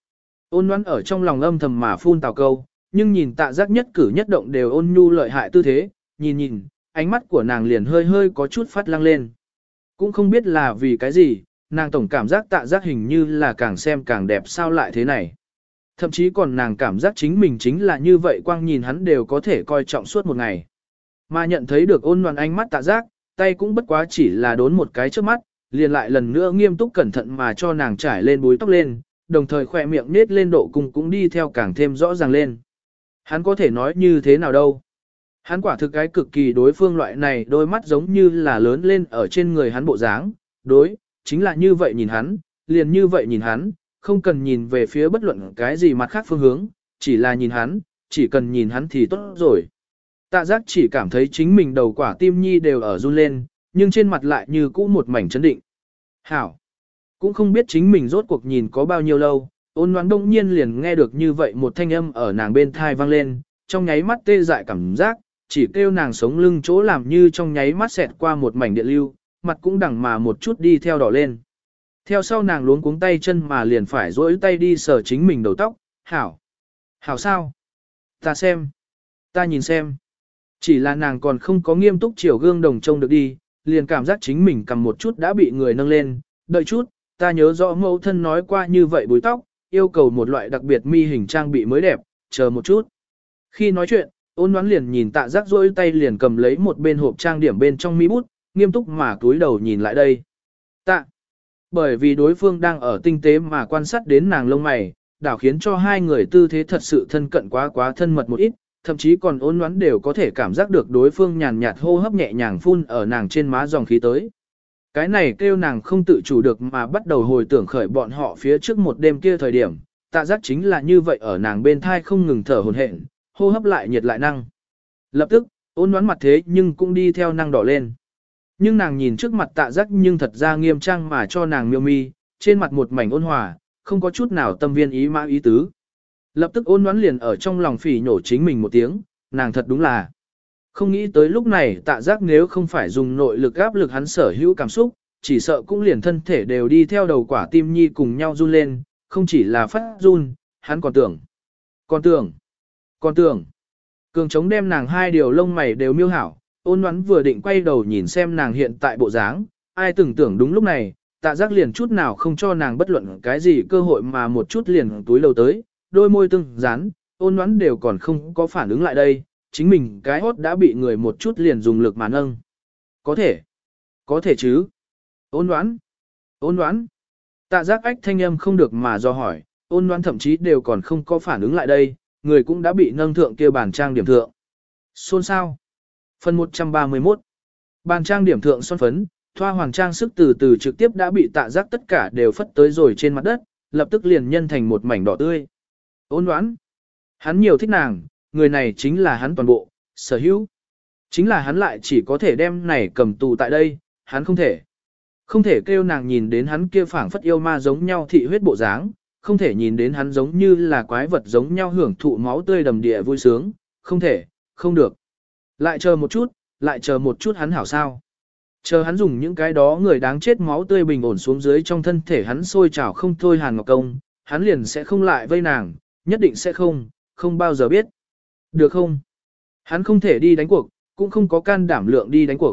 Ôn Ngoãn ở trong lòng âm thầm mà phun tào câu, nhưng nhìn Tạ Giác nhất cử nhất động đều ôn nhu lợi hại tư thế, nhìn, ánh mắt của nàng liền hơi hơi có chút phát lăng lên. Cũng không biết là vì cái gì, nàng tổng cảm giác Tạ Giác hình như là càng xem càng đẹp sao lại thế này. Thậm chí còn nàng cảm giác chính mình chính là như vậy, quang nhìn hắn đều có thể coi trọng suốt một ngày. Mà nhận thấy được ôn nhuận ánh mắt Tạ Giác, tay cũng bất quá chỉ là đốn một cái trước mắt, liền lại lần nữa nghiêm túc cẩn thận mà cho nàng trải lên búi tóc lên, đồng thời khỏe miệng nết lên độ cung cũng đi theo càng thêm rõ ràng lên. Hắn có thể nói như thế nào đâu. Hắn quả thực cái cực kỳ đối phương loại này, đôi mắt giống như là lớn lên ở trên người hắn bộ dáng, chính là như vậy nhìn hắn, liền như vậy nhìn hắn, không cần nhìn về phía bất luận cái gì mặt khác phương hướng, chỉ là nhìn hắn, chỉ cần nhìn hắn thì tốt rồi. Tạ Giác chỉ cảm thấy chính mình đầu quả tim nhi đều ở run lên, nhưng trên mặt lại như cũ một mảnh chấn định. Hảo! Cũng không biết chính mình rốt cuộc nhìn có bao nhiêu lâu, Ôn Ngoãn đông nhiên liền nghe được như vậy một thanh âm ở nàng bên thai vang lên, trong nháy mắt tê dại cảm giác, chỉ kêu nàng sống lưng chỗ làm như trong nháy mắt xẹt qua một mảnh điện lưu, mặt cũng đằng mà một chút đi theo đỏ lên. Theo sau nàng luống cuống tay chân mà liền phải duỗi tay đi sờ chính mình đầu tóc, hảo. Hảo sao? Ta xem. Ta nhìn xem. Chỉ là nàng còn không có nghiêm túc chiều gương đồng trông được đi, liền cảm giác chính mình cầm một chút đã bị người nâng lên, đợi chút, ta nhớ rõ mẫu thân nói qua như vậy búi tóc, yêu cầu một loại đặc biệt mi hình trang bị mới đẹp, chờ một chút. Khi nói chuyện, Ôn Ngoãn liền nhìn Tạ Giác duỗi tay liền cầm lấy một bên hộp trang điểm bên trong mi bút, nghiêm túc mà cúi đầu nhìn lại đây. Tạ! Bởi vì đối phương đang ở tinh tế mà quan sát đến nàng lông mày, đảo khiến cho hai người tư thế thật sự thân cận quá thân mật một ít, thậm chí còn Ôn Ngoãn đều có thể cảm giác được đối phương nhàn nhạt hô hấp nhẹ nhàng phun ở nàng trên má dòng khí tới. Cái này kêu nàng không tự chủ được mà bắt đầu hồi tưởng khởi bọn họ phía trước một đêm kia thời điểm, Tạ Giác chính là như vậy ở nàng bên thai không ngừng thở hổn hển, hô hấp lại nhiệt lại năng. Lập tức, Ôn Ngoãn mặt thế nhưng cũng đi theo năng đỏ lên. Nhưng nàng nhìn trước mặt Tạ Giác nhưng thật ra nghiêm trang mà cho nàng miêu mi, trên mặt một mảnh ôn hòa, không có chút nào tâm viên ý mã ý tứ. Lập tức Ôn Ngoãn liền ở trong lòng phỉ nhổ chính mình một tiếng, nàng thật đúng là không nghĩ tới lúc này Tạ Giác nếu không phải dùng nội lực áp lực hắn sở hữu cảm xúc, chỉ sợ cũng liền thân thể đều đi theo đầu quả tim nhi cùng nhau run lên, không chỉ là phát run, hắn còn tưởng. Cường chống đem nàng hai điều lông mày đều miêu hảo, Ôn Ngoãn vừa định quay đầu nhìn xem nàng hiện tại bộ dáng, ai từng tưởng đúng lúc này, Tạ Giác liền chút nào không cho nàng bất luận cái gì cơ hội mà một chút liền túi lầu tới, đôi môi tương dán, Ôn Ngoãn đều còn không có phản ứng lại đây, chính mình cái hốt đã bị người một chút liền dùng lực mà nâng. Có thể chứ. Ôn Ngoãn. Tạ Giác ách thanh âm không được mà do hỏi, Ôn Ngoãn thậm chí đều còn không có phản ứng lại đây, người cũng đã bị nâng thượng kia bàn trang điểm thượng. Xôn sao? Phần 131. Bàn trang điểm thượng son phấn, thoa hoàng trang sức từ từ trực tiếp đã bị Tạ Giác tất cả đều phất tới rồi trên mặt đất, lập tức liền nhân thành một mảnh đỏ tươi. Ôn Ngoãn. Hắn nhiều thích nàng, người này chính là hắn toàn bộ, sở hữu. Chính là hắn lại chỉ có thể đem này cầm tù tại đây, hắn không thể kêu nàng nhìn đến hắn kia phảng phất yêu ma giống nhau thị huyết bộ dáng, không thể nhìn đến hắn giống như là quái vật giống nhau hưởng thụ máu tươi đầm địa vui sướng, không được. Lại chờ một chút hắn hảo sao. Chờ hắn dùng những cái đó người đáng chết máu tươi bình ổn xuống dưới trong thân thể hắn sôi trào không thôi Hàn Ngọc Công, hắn liền sẽ không lại vây nàng, nhất định sẽ không bao giờ biết. Được không? Hắn không thể đi đánh cuộc, cũng không có can đảm lượng đi đánh cuộc.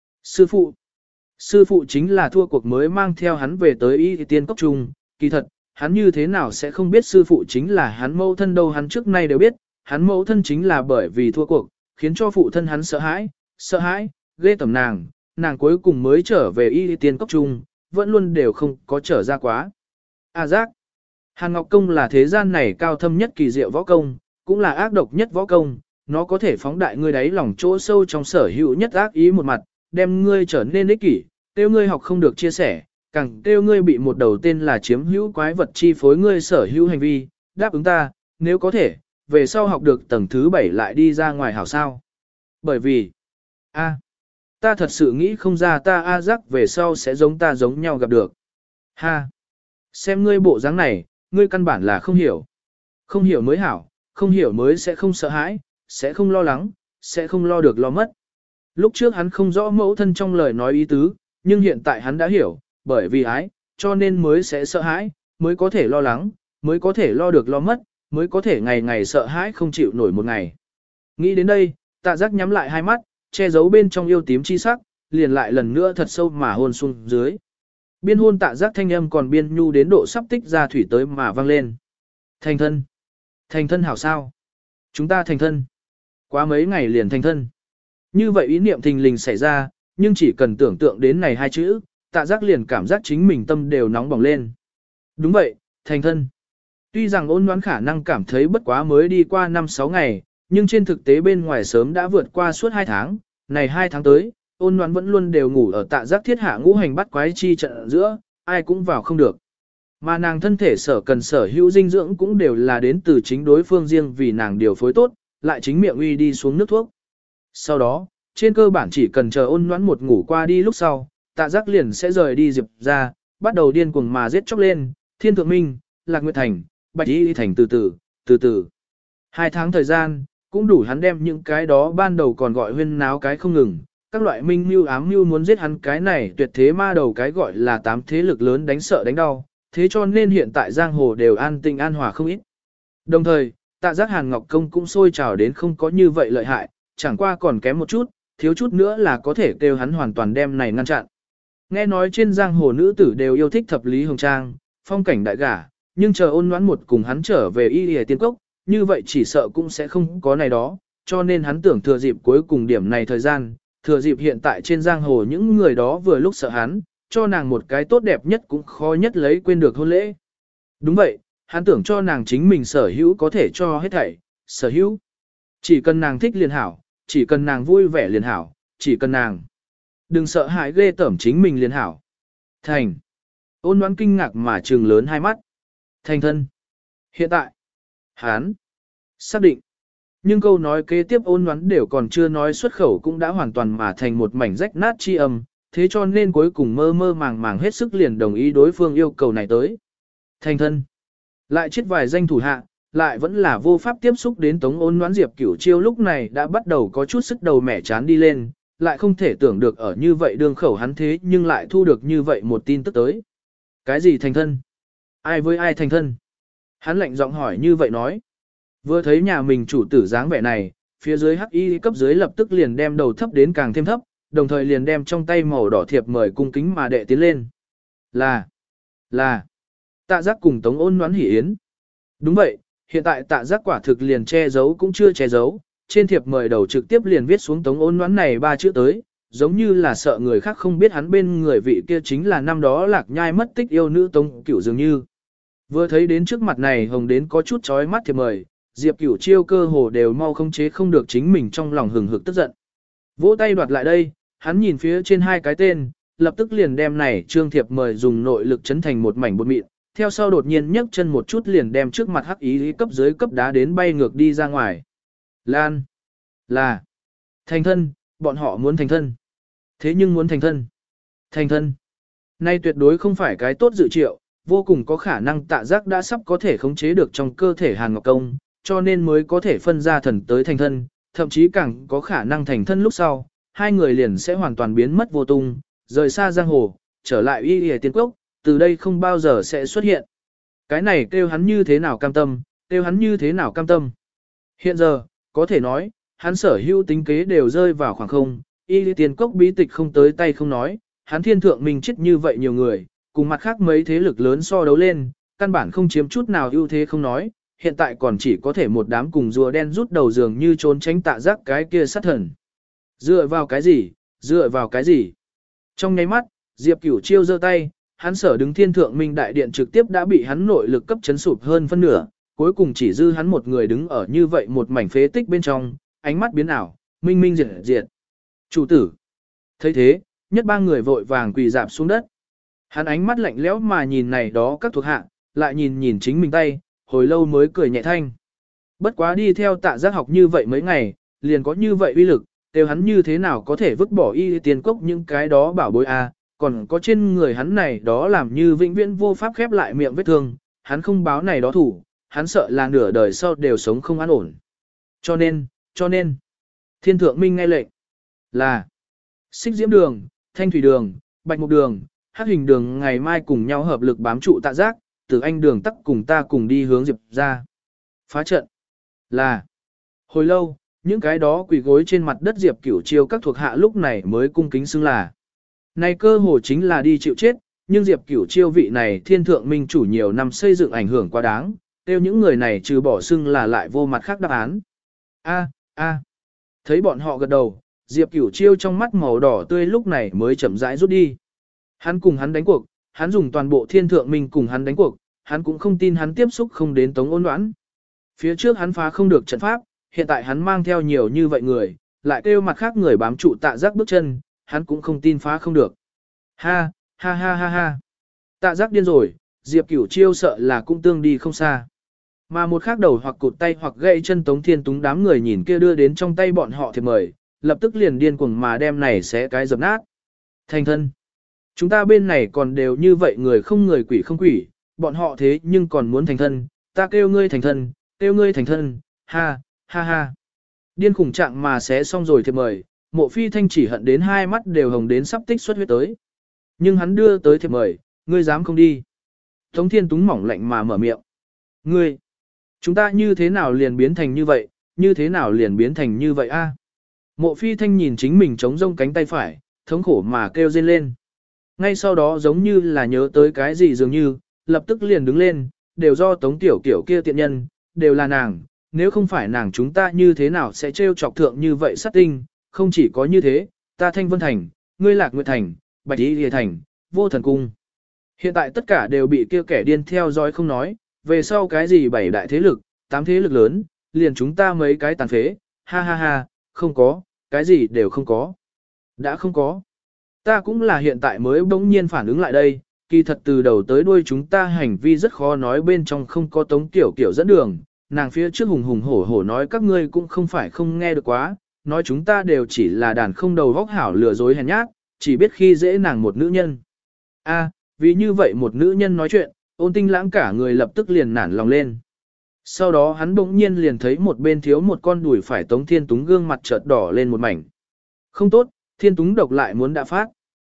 Sư phụ chính là thua cuộc mới mang theo hắn về tới Y Tiên Cốc Trung, kỳ thật, hắn như thế nào sẽ không biết sư phụ chính là hắn mẫu thân đâu, hắn trước nay đều biết, hắn mẫu thân chính là bởi vì thua cuộc, khiến cho phụ thân hắn sợ hãi, ghê tởm nàng cuối cùng mới trở về Y Tiên Cốc Trung, vẫn luôn đều không có trở ra quá. Giác, Hàn Ngọc Công là thế gian này cao thâm nhất kỳ diệu võ công, cũng là ác độc nhất võ công, nó có thể phóng đại ngươi đáy lòng chỗ sâu trong sở hữu nhất ác ý một mặt, đem ngươi trở nên ích kỷ, tiêu ngươi học không được chia sẻ, càng tiêu ngươi bị một đầu tên là chiếm hữu quái vật chi phối ngươi sở hữu hành vi, đáp ứng ta, nếu có thể, về sau học được tầng thứ 7 lại đi ra ngoài hảo sao. Bởi vì, ta thật sự nghĩ không ra ta Giác về sau sẽ giống ta giống nhau gặp được. Xem ngươi bộ dáng này, ngươi căn bản là không hiểu. Không hiểu mới hảo, không hiểu mới sẽ không sợ hãi, sẽ không lo lắng, sẽ không lo được lo mất. Lúc trước hắn không rõ mẫu thân trong lời nói ý tứ, nhưng hiện tại hắn đã hiểu, bởi vì ái, cho nên mới sẽ sợ hãi, mới có thể lo lắng, mới có thể lo được lo mất, mới có thể ngày ngày sợ hãi không chịu nổi một ngày. Nghĩ đến đây, tạ giác nhắm lại hai mắt, che giấu bên trong yêu tím chi sắc, liền lại lần nữa thật sâu mà hôn xuống dưới. Biên hôn tạ giác thanh âm còn biên nhu đến độ sắp tích ra thủy tới mà vang lên. Thành thân. Thành thân hảo sao? Chúng ta thành thân. Quá mấy ngày liền thành thân. Như vậy ý niệm thình lình xảy ra, nhưng chỉ cần tưởng tượng đến này hai chữ, tạ giác liền cảm giác chính mình tâm đều nóng bỏng lên. Đúng vậy, thành thân. Tuy rằng ôn đoán khả năng cảm thấy bất quá mới đi qua 5-6 ngày, nhưng trên thực tế bên ngoài sớm đã vượt qua suốt 2 tháng. Này 2 tháng tới, ôn đoán vẫn luôn đều ngủ ở tạ giác thiết hạ ngũ hành bắt quái chi trận ở giữa, ai cũng vào không được. Mà nàng thân thể sở cần sở hữu dinh dưỡng cũng đều là đến từ chính đối phương riêng vì nàng điều phối tốt, lại chính miệng uy đi xuống nước thuốc. Sau đó, trên cơ bản chỉ cần chờ ôn đoán một ngủ qua đi lúc sau, tạ giác liền sẽ rời đi Diệp ra, bắt đầu điên cuồng mà giết chóc lên, Thiên Thượng Minh, Lạc Nguyệt Thành, Bạch Y Thành từ từ. 2 tháng thời gian, cũng đủ hắn đem những cái đó ban đầu còn gọi huyên náo cái không ngừng, các loại minh mưu ám mưu muốn giết hắn cái này tuyệt thế ma đầu cái gọi là 8 thế lực lớn đánh sợ đánh đau, thế cho nên hiện tại giang hồ đều an tình an hòa không ít. Đồng thời, tạ giác Hàn Ngọc Công cũng sôi trào đến không có như vậy lợi hại, chẳng qua còn kém một chút, thiếu chút nữa là có thể kêu hắn hoàn toàn đem này ngăn chặn. Nghe nói trên giang hồ nữ tử đều yêu thích thập lý hồng trang, phong cảnh đại gả, nhưng chờ ôn đoán một cùng hắn trở về y hề tiên cốc, như vậy chỉ sợ cũng sẽ không có này đó, cho nên hắn tưởng thừa dịp cuối cùng điểm này thời gian, thừa dịp hiện tại trên giang hồ những người đó vừa lúc sợ hắn, cho nàng một cái tốt đẹp nhất cũng khó nhất lấy quên được hôn lễ. Đúng vậy, hắn tưởng cho nàng chính mình sở hữu có thể cho hết thảy, sở hữu. Chỉ cần nàng thích liền hảo, chỉ cần nàng vui vẻ liền hảo, chỉ cần nàng đừng sợ hãi ghê tởm chính mình liền hảo. Thành. Ôn đoán kinh ngạc mà trừng lớn hai mắt. Thành thân. Hiện tại. Hán. Xác định. Nhưng câu nói kế tiếp ôn đoán đều còn chưa nói xuất khẩu cũng đã hoàn toàn mà thành một mảnh rách nát chi âm, thế cho nên cuối cùng mơ mơ màng màng hết sức liền đồng ý đối phương yêu cầu này tới. Thành thân. Lại chết vài danh thủ hạ, lại vẫn là vô pháp tiếp xúc đến Tống Ôn Ngoãn Diệp Cửu Chiêu lúc này đã bắt đầu có chút sức đầu mẻ chán đi lên, lại không thể tưởng được ở như vậy đương khẩu hắn thế nhưng lại thu được như vậy một tin tức tới. Cái gì thành thân? Ai với ai thành thân? Hắn lạnh giọng hỏi như vậy nói. Vừa thấy nhà mình chủ tử dáng vẻ này, phía dưới hắc y cấp dưới lập tức liền đem đầu thấp đến càng thêm thấp, đồng thời liền đem trong tay màu đỏ thiệp mời cung kính mà đệ tiến lên. Là, Tạ Giác cùng Tống Ôn Ngoãn hỉ yến. Đúng vậy, hiện tại Tạ Giác quả thực liền che giấu cũng chưa che giấu, trên thiệp mời đầu trực tiếp liền viết xuống Tống Ôn Ngoãn này 3 chữ tới, giống như là sợ người khác không biết hắn bên người vị kia chính là năm đó Lạc Nhai mất tích yêu nữ Tống Cửu dường như. Vừa thấy đến trước mặt này hồng đến có chút chói mắt thiệp mời, Diệp Cửu Chiêu cơ hồ đều mau không chế không được chính mình trong lòng hừng hực tức giận. Vỗ tay đoạt lại đây, hắn nhìn phía trên 2 cái tên, lập tức liền đem này trương thiệp mời dùng nội lực chấn thành một mảnh bột mịn, theo sau đột nhiên nhấc chân một chút liền đem trước mặt hắc ý cấp dưới cấp đá đến bay ngược đi ra ngoài. Lan, là, thành thân, bọn họ muốn thành thân. Thế nhưng muốn thành thân. Thành thân. Nay tuyệt đối không phải cái tốt dự triệu, vô cùng có khả năng Tạ Giác đã sắp có thể khống chế được trong cơ thể Hàn Ngọc Công, cho nên mới có thể phân ra thần tới thành thân, thậm chí càng có khả năng thành thân lúc sau, hai người liền sẽ hoàn toàn biến mất vô tung, rời xa giang hồ, trở lại y y tiên quốc, từ đây không bao giờ sẽ xuất hiện. Cái này kêu hắn như thế nào cam tâm, kêu hắn như thế nào cam tâm. Hiện giờ, có thể nói, hắn sở hữu tính kế đều rơi vào khoảng không, y y tiên quốc bí tịch không tới tay không nói, hắn thiên thượng mình chết như vậy nhiều người, cùng mặt khác mấy thế lực lớn so đấu lên, căn bản không chiếm chút nào ưu thế không nói, hiện tại còn chỉ có thể một đám cùng rùa đen rút đầu giường như trốn tránh Tạ Giác cái kia sát thần. Dựa vào cái gì? Dựa vào cái gì? Trong nháy mắt, Diệp Cửu Chiêu giơ tay, hắn sở đứng thiên thượng minh đại điện trực tiếp đã bị hắn nội lực cấp chấn sụp hơn phân nửa, cuối cùng chỉ dư hắn một người đứng ở như vậy một mảnh phế tích bên trong, ánh mắt biến ảo, minh minh diệt diệt. Chủ tử. Thấy thế, nhất ba người vội vàng quỳ dạp xuống đất. Hắn ánh mắt lạnh lẽo mà nhìn này đó các thuộc hạ, lại nhìn nhìn chính mình tay, hồi lâu mới cười nhẹ thanh. Bất quá đi theo Tạ Giác học như vậy mấy ngày, liền có như vậy uy lực, đều hắn như thế nào có thể vứt bỏ y tiền cốc những cái đó bảo bối a, còn có trên người hắn này đó làm như vĩnh viễn vô pháp khép lại miệng vết thương, hắn không báo này đó thủ, hắn sợ là nửa đời sau đều sống không an ổn. Cho nên, thiên thượng minh nghe lệnh, là Xích Diễm Đường, Thanh Thủy Đường, Bạch Mục Đường, Hắc Hình Đường ngày mai cùng nhau hợp lực bám trụ Tạ Giác, Tử Anh Đường tắc cùng ta cùng đi hướng Diệp ra. Phá trận. Là. Hồi lâu, những cái đó quỳ gối trên mặt đất Diệp Cửu Chiêu các thuộc hạ lúc này mới cung kính xưng là. Này cơ hồ chính là đi chịu chết, nhưng Diệp Cửu Chiêu vị này thiên thượng minh chủ nhiều năm xây dựng ảnh hưởng quá đáng, tiêu những người này trừ bỏ xưng là lại vô mặt khác đáp án. A. Thấy bọn họ gật đầu, Diệp Cửu Chiêu trong mắt màu đỏ tươi lúc này mới chậm rãi rút đi. Hắn cùng hắn đánh cuộc, hắn dùng toàn bộ thiên thượng minh cùng hắn đánh cuộc, hắn cũng không tin hắn tiếp xúc không đến Tống Ôn Đoán. Phía trước hắn phá không được trận pháp, hiện tại hắn mang theo nhiều như vậy người, lại kêu mặt khác người bám trụ Tạ Giác bước chân, hắn cũng không tin phá không được. Ha. Tạ Giác điên rồi, Diệp Cửu Chiêu sợ là cũng tương đi không xa. Mà một khác đầu hoặc cụt tay hoặc gãy chân Tống Thiên Túng đám người nhìn kia đưa đến trong tay bọn họ thiệp mời, lập tức liền điên cuồng mà đem này xé cái dập nát. Thành thân. Chúng ta bên này còn đều như vậy người không người quỷ không quỷ, bọn họ thế nhưng còn muốn thành thân, ta kêu ngươi thành thân, kêu ngươi thành thân, ha. Điên khủng trạng mà xé xong rồi thiệp mời, Mộ Phi Thanh chỉ hận đến hai mắt đều hồng đến sắp tích xuất huyết tới. Nhưng hắn đưa tới thiệp mời, ngươi dám không đi. Tống Thiên Túng mỏng lạnh mà mở miệng. Ngươi, chúng ta như thế nào liền biến thành như vậy, như thế nào liền biến thành như vậy a? Mộ Phi Thanh nhìn chính mình chống rông cánh tay phải, thống khổ mà kêu rên lên. Ngay sau đó giống như là nhớ tới cái gì dường như, lập tức liền đứng lên, đều do Tống Tiểu Kiểu kia tiện nhân, đều là nàng, nếu không phải nàng chúng ta như thế nào sẽ trêu chọc thượng như vậy sát tinh, không chỉ có như thế, ta Thanh Vân Thành, ngươi Lạc Nguyệt Thành, Bạch Y Lìa Thành, Vô Thần Cung. Hiện tại tất cả đều bị kia kẻ điên theo dõi không nói, về sau cái gì 7 đại thế lực, 8 thế lực lớn, liền chúng ta mấy cái tàn phế, ha, không có, cái gì đều không có. Đã không có. Ta cũng là hiện tại mới bỗng nhiên phản ứng lại đây, kỳ thật từ đầu tới đuôi chúng ta hành vi rất khó nói bên trong không có Tống Tiểu Kiểu dẫn đường, nàng phía trước hùng hùng hổ hổ nói các ngươi cũng không phải không nghe được quá, nói chúng ta đều chỉ là đàn không đầu vóc hảo lừa dối hèn nhát, chỉ biết khi dễ nàng một nữ nhân. Vì như vậy một nữ nhân nói chuyện, Ôn Tinh Lãng cả người lập tức liền nản lòng lên. Sau đó hắn bỗng nhiên liền thấy một bên thiếu một con đùi phải Tống Thiên Túng gương mặt chợt đỏ lên một mảnh. Không tốt, Thiên Túng độc lại muốn đã phát.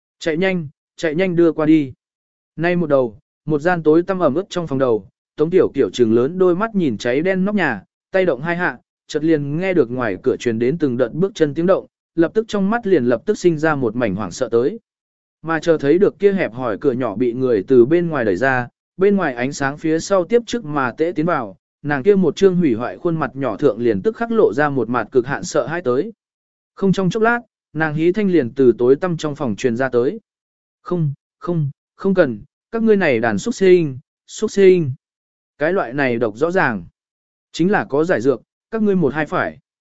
Chạy nhanh đưa qua đi. Nay một đầu, một gian tối tăm ẩm ướt trong phòng đầu, Tống Tiểu Kiểu trừng lớn đôi mắt nhìn cháy đen nóc nhà, tay động hai hạ, chợt liền nghe được ngoài cửa truyền đến từng đợt bước chân tiếng động, lập tức trong mắt liền lập tức sinh ra một mảnh hoảng sợ tới. Mà chờ thấy được kia hẹp hỏi cửa nhỏ bị người từ bên ngoài đẩy ra, bên ngoài ánh sáng phía sau tiếp trước mà tễ tiến vào, nàng kia một trương hủy hoại khuôn mặt nhỏ thượng liền tức khắc lộ ra một mặt cực hạn sợ hãi tới. Không trong chốc lát, nàng hí thanh liền từ tối tăm trong phòng truyền ra tới. Không cần, các ngươi này đàn xuất sinh. Cái loại này độc rõ ràng. Chính là có giải dược, các ngươi một hai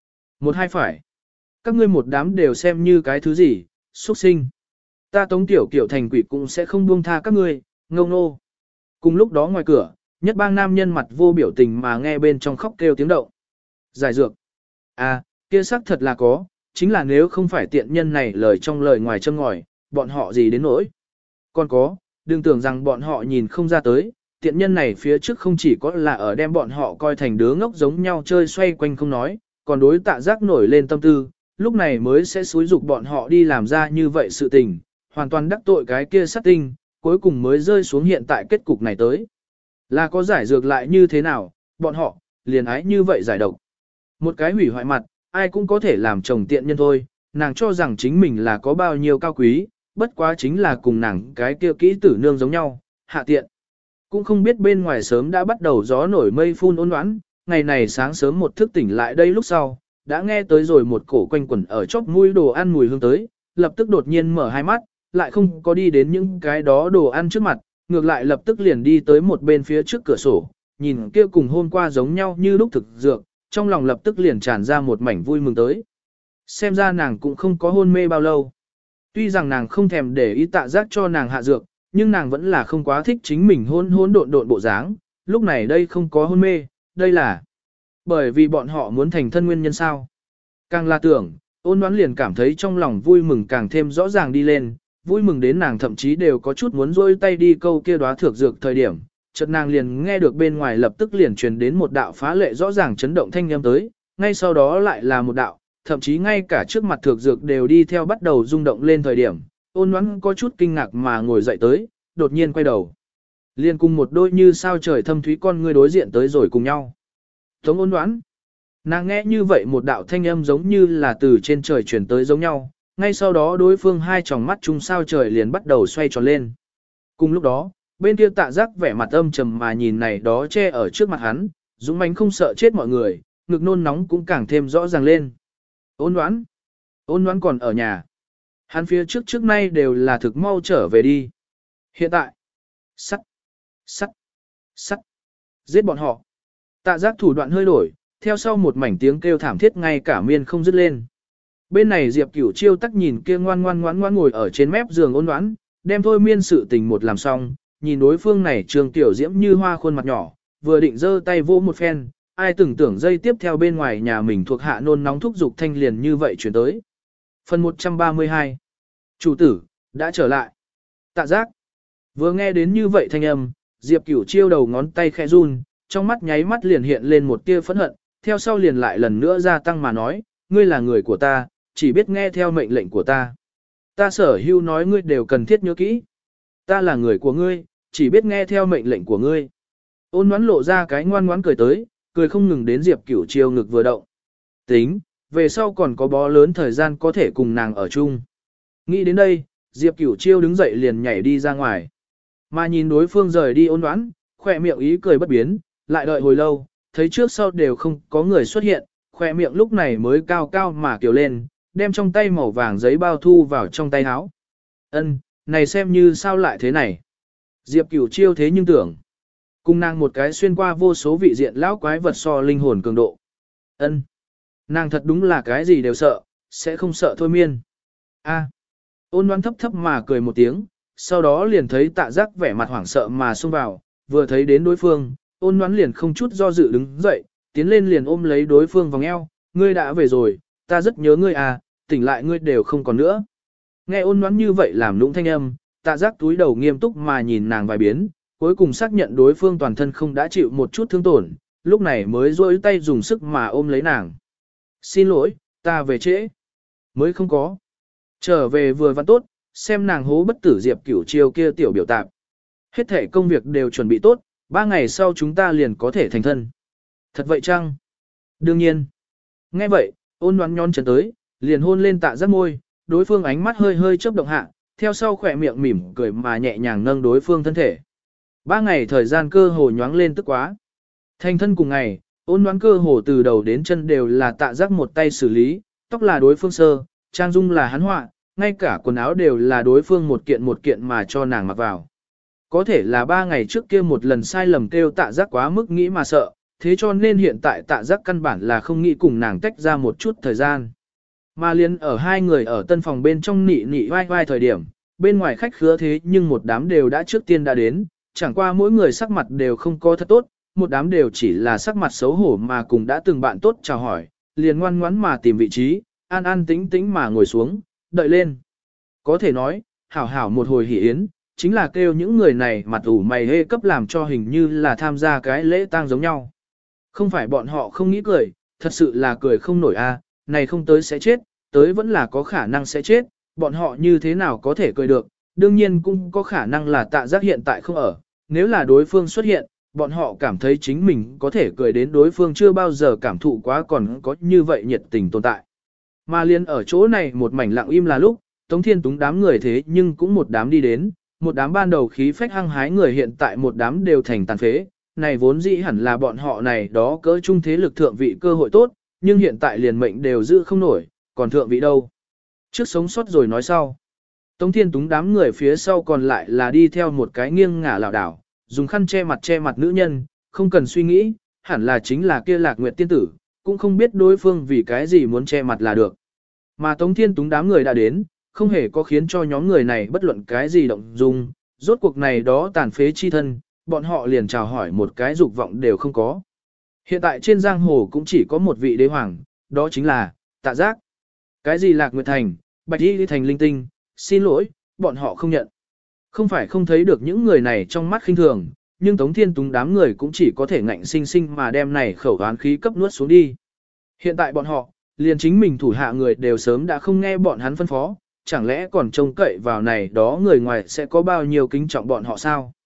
phải. Các ngươi một đám đều xem như cái thứ gì, xuất sinh. Ta Tống Tiểu Kiểu thành quỷ cũng sẽ không buông tha các ngươi, ngông nô. Cùng lúc đó ngoài cửa, nhất bang nam nhân mặt vô biểu tình mà nghe bên trong khóc kêu tiếng động. Giải dược. Kia xác thật là có, chính là nếu không phải tiện nhân này lời trong lời ngoài châm ngòi, bọn họ gì đến nỗi. Còn có, đừng tưởng rằng bọn họ nhìn không ra tới, tiện nhân này phía trước không chỉ có là ở đem bọn họ coi thành đứa ngốc giống nhau chơi xoay quanh không nói, còn đối Tạ Giác nổi lên tâm tư, lúc này mới sẽ xúi dục bọn họ đi làm ra như vậy sự tình, hoàn toàn đắc tội cái kia sát tinh, cuối cùng mới rơi xuống hiện tại kết cục này tới. Là có giải dược lại như thế nào, bọn họ, liền ái như vậy giải độc. Một cái hủy hoại mặt, ai cũng có thể làm chồng tiện nhân thôi, nàng cho rằng chính mình là có bao nhiêu cao quý, bất quá chính là cùng nàng cái kia kỹ tử nương giống nhau, hạ tiện. Cũng không biết bên ngoài sớm đã bắt đầu gió nổi mây phun ôn đoán, ngày này sáng sớm một thức tỉnh lại đây lúc sau, đã nghe tới rồi một cổ quanh quẩn ở chóp mũi đồ ăn mùi hương tới, lập tức đột nhiên mở hai mắt, lại không có đi đến những cái đó đồ ăn trước mặt, ngược lại lập tức liền đi tới một bên phía trước cửa sổ, nhìn kia cùng hôm qua giống nhau như lúc thực dược, trong lòng lập tức liền tràn ra một mảnh vui mừng tới. Xem ra nàng cũng không có hôn mê bao lâu. Tuy rằng nàng không thèm để ý Tạ Giác cho nàng hạ dược, nhưng nàng vẫn là không quá thích chính mình hôn độn bộ dáng. Lúc này đây không có hôn mê, đây là bởi vì bọn họ muốn thành thân nguyên nhân sao. Càng là tưởng, Ôn Đoán liền cảm thấy trong lòng vui mừng càng thêm rõ ràng đi lên, vui mừng đến nàng thậm chí đều có chút muốn rôi tay đi câu kia đóa thược dược thời điểm, chợt nàng liền nghe được bên ngoài lập tức liền truyền đến một đạo phá lệ rõ ràng chấn động thanh âm tới, ngay sau đó lại là một đạo, thậm chí ngay cả trước mặt thược dược đều đi theo bắt đầu rung động lên thời điểm, Ôn Đoán có chút kinh ngạc mà ngồi dậy tới, đột nhiên quay đầu. Liền cùng một đôi như sao trời thâm thúy con ngươi đối diện tới rồi cùng nhau. Tống Ôn Ngoãn. Nàng nghe như vậy một đạo thanh âm giống như là từ trên trời chuyển tới giống nhau, ngay sau đó đối phương hai tròng mắt chung sao trời liền bắt đầu xoay tròn lên. Cùng lúc đó, bên kia Tạ Giác vẻ mặt âm trầm mà nhìn này đó che ở trước mặt hắn, dũng mãnh không sợ chết mọi người, ngực nôn nóng cũng càng thêm rõ ràng lên. Ôn Ngoãn còn ở nhà. Hắn phía trước nay đều là thực mau trở về đi. Hiện tại, sắt, giết bọn họ. Tạ Giác thủ đoạn hơi đổi, theo sau một mảnh tiếng kêu thảm thiết ngay cả miên không dứt lên. Bên này Diệp Cửu Chiêu tắc nhìn kia ngoan ngồi ở trên mép giường Ôn Ngoãn, đem thôi miên sự tình một làm xong, nhìn đối phương này trường tiểu diễm như hoa khuôn mặt nhỏ, vừa định giơ tay vỗ một phen, ai từng tưởng dây tiếp theo bên ngoài nhà mình thuộc hạ nôn nóng thúc giục thanh liền như vậy chuyển tới. Phần 132. Chủ tử, đã trở lại. Tạ Giác. Vừa nghe đến như vậy thanh âm, Diệp Cửu Chiêu đầu ngón tay khẽ run, trong mắt nháy mắt liền hiện lên một tia phẫn hận, theo sau liền lại lần nữa gia tăng mà nói, ngươi là người của ta, chỉ biết nghe theo mệnh lệnh của ta. Ta sở hữu nói ngươi đều cần thiết nhớ kỹ. Ta là người của ngươi, chỉ biết nghe theo mệnh lệnh của ngươi. Ôn Ngoãn lộ ra cái ngoan ngoãn cười tới, cười không ngừng đến Diệp Cửu Chiêu ngực vừa động. Tính, về sau còn có bó lớn thời gian có thể cùng nàng ở chung. Nghĩ đến đây, Diệp Cửu Chiêu đứng dậy liền nhảy đi ra ngoài. Mà nhìn đối phương rời đi Ôn Ngoãn, khỏe miệng ý cười bất biến, lại đợi hồi lâu, thấy trước sau đều không có người xuất hiện, khỏe miệng lúc này mới cao cao mà kiều lên, đem trong tay màu vàng giấy bao thu vào trong tay áo. Ân, này xem như sao lại thế này. Diệp Cửu Chiêu thế nhưng tưởng, cùng nàng một cái xuyên qua vô số vị diện lão quái vật so linh hồn cường độ. Ân, nàng thật đúng là cái gì đều sợ, sẽ không sợ thôi miên. A. Ôn Ngoãn thấp mà cười một tiếng, sau đó liền thấy Tạ Giác vẻ mặt hoảng sợ mà xông vào, vừa thấy đến đối phương, Ôn Ngoãn liền không chút do dự đứng dậy, tiến lên liền ôm lấy đối phương vòng eo, ngươi đã về rồi, ta rất nhớ ngươi à, tỉnh lại ngươi đều không còn nữa. Nghe Ôn Ngoãn như vậy làm nũng thanh âm, Tạ Giác túi đầu nghiêm túc mà nhìn nàng vài biến, cuối cùng xác nhận đối phương toàn thân không đã chịu một chút thương tổn, lúc này mới duỗi tay dùng sức mà ôm lấy nàng. Xin lỗi, ta về trễ. Mới không có. Trở về vừa vặn tốt, xem nàng hố bất tử Diệp Cửu Chiêu kia tiểu biểu tạp. Hết thể công việc đều chuẩn bị tốt, 3 ngày sau chúng ta liền có thể thành thân. Thật vậy chăng? Đương nhiên. Nghe vậy, Ôn Ngoãn nhón chân tới, liền hôn lên Tạ Giác môi, đối phương ánh mắt hơi hơi chớp động hạ, theo sau khỏe miệng mỉm cười mà nhẹ nhàng nâng đối phương thân thể. 3 ngày thời gian cơ hồ nhoáng lên tức quá. Thành thân cùng ngày, Ôn Ngoãn cơ hồ từ đầu đến chân đều là Tạ Giác một tay xử lý, tóc là đối phương sơ, trang dung là hắn họa, ngay cả quần áo đều là đối phương một kiện mà cho nàng mặc vào. Có thể là 3 ngày trước kia một lần sai lầm kêu Tạ Giác quá mức nghĩ mà sợ, thế cho nên hiện tại Tạ Giác căn bản là không nghĩ cùng nàng tách ra một chút thời gian. Mà liên ở hai người ở tân phòng bên trong nị nị vai vai thời điểm, bên ngoài khách khứa thế nhưng một đám đều đã trước tiên đã đến, chẳng qua mỗi người sắc mặt đều không có thật tốt, một đám đều chỉ là sắc mặt xấu hổ mà cùng đã từng bạn tốt chào hỏi, liền ngoan ngoãn mà tìm vị trí, an an tĩnh tĩnh mà ngồi xuống, đợi lên. Có thể nói, hảo hảo một hồi hỷ yến, chính là kêu những người này mặt ủ mày hê cấp làm cho hình như là tham gia cái lễ tang giống nhau. Không phải bọn họ không nghĩ cười, thật sự là cười không nổi a, này không tới sẽ chết, tới vẫn là có khả năng sẽ chết, bọn họ như thế nào có thể cười được, đương nhiên cũng có khả năng là Tạ Giác hiện tại không ở, nếu là đối phương xuất hiện, bọn họ cảm thấy chính mình có thể cười đến đối phương chưa bao giờ cảm thụ quá còn có như vậy nhiệt tình tồn tại. Mà liên ở chỗ này một mảnh lặng im là lúc, Tống Thiên Túng đám người thế nhưng cũng một đám đi đến, một đám ban đầu khí phách hăng hái người hiện tại một đám đều thành tàn phế, này vốn dĩ hẳn là bọn họ này đó cỡ trung thế lực thượng vị cơ hội tốt, nhưng hiện tại liền mệnh đều giữ không nổi, còn thượng vị đâu. Trước sống sót rồi nói sau. Tống Thiên Túng đám người phía sau còn lại là đi theo một cái nghiêng ngả lảo đảo, dùng khăn che mặt nữ nhân, không cần suy nghĩ, hẳn là chính là kia Lạc Nguyệt tiên tử, cũng không biết đối phương vì cái gì muốn che mặt là được. Mà Tống Thiên Túng đám người đã đến, không hề có khiến cho nhóm người này bất luận cái gì động dung, rốt cuộc này đó tàn phế chi thân, bọn họ liền chào hỏi một cái dục vọng đều không có. Hiện tại trên giang hồ cũng chỉ có một vị đế hoàng, đó chính là Tạ Giác. Cái gì Lạc Nguyệt Thành, Bạch Y Thành linh tinh, xin lỗi, bọn họ không nhận. Không phải không thấy được những người này trong mắt khinh thường, nhưng Tống Thiên Túng đám người cũng chỉ có thể ngạnh sinh sinh mà đem này khẩu oán khí cấp nuốt xuống đi. Hiện tại bọn họ, liền chính mình thủ hạ người đều sớm đã không nghe bọn hắn phân phó, chẳng lẽ còn trông cậy vào này đó người ngoài sẽ có bao nhiêu kính trọng bọn họ sao?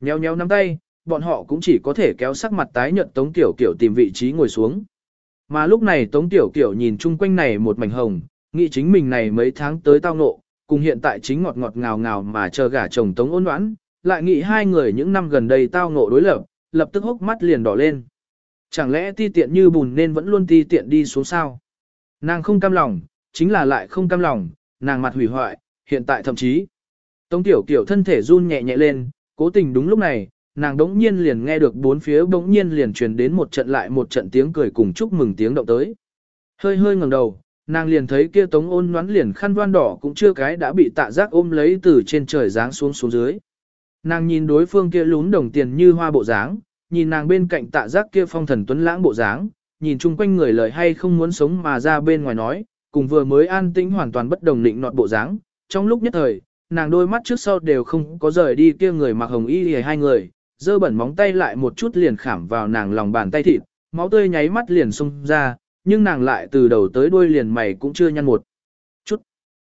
Nhéo nhéo nắm tay, bọn họ cũng chỉ có thể kéo sắc mặt tái nhợt Tống Tiểu Kiều tìm vị trí ngồi xuống. Mà lúc này Tống Tiểu Kiều nhìn chung quanh này một mảnh hồng, nghĩ chính mình này mấy tháng tới tao ngộ, cùng hiện tại chính ngọt ngọt ngào ngào mà chờ gả chồng Tống Ôn Ngoãn, lại nghĩ hai người những năm gần đây tao ngộ đối lập, lập tức hốc mắt liền đỏ lên. Chẳng lẽ ti tiện như bùn nên vẫn luôn ti tiện đi xuống sao? Nàng không cam lòng, chính là lại không cam lòng, nàng mặt hủy hoại, hiện tại thậm chí. Tống Tiểu Kiều thân thể run nhẹ nhẹ lên, cố tình đúng lúc này, nàng đống nhiên liền nghe được bốn phía đống nhiên liền truyền đến một trận lại một trận tiếng cười cùng chúc mừng tiếng động tới. Hơi hơi ngẩng đầu, nàng liền thấy kia Tống Ôn Ngoãn liền khăn voan đỏ cũng chưa cái đã bị Tạ Giác ôm lấy từ trên trời giáng xuống xuống dưới. Nàng nhìn đối phương kia lún đồng tiền như hoa bộ dáng, nhìn nàng bên cạnh Tạ Giác kia phong thần tuấn lãng bộ dáng, nhìn chung quanh người lời hay không muốn sống mà ra bên ngoài nói, cùng vừa mới an tĩnh hoàn toàn bất đồng định nọt bộ dáng. Trong lúc nhất thời, nàng đôi mắt trước sau đều không có rời đi kia người mặc hồng y hề hai người, dơ bẩn móng tay lại một chút liền khảm vào nàng lòng bàn tay thịt, máu tươi nháy mắt liền xông ra, nhưng nàng lại từ đầu tới đuôi liền mày cũng chưa nhăn một chút.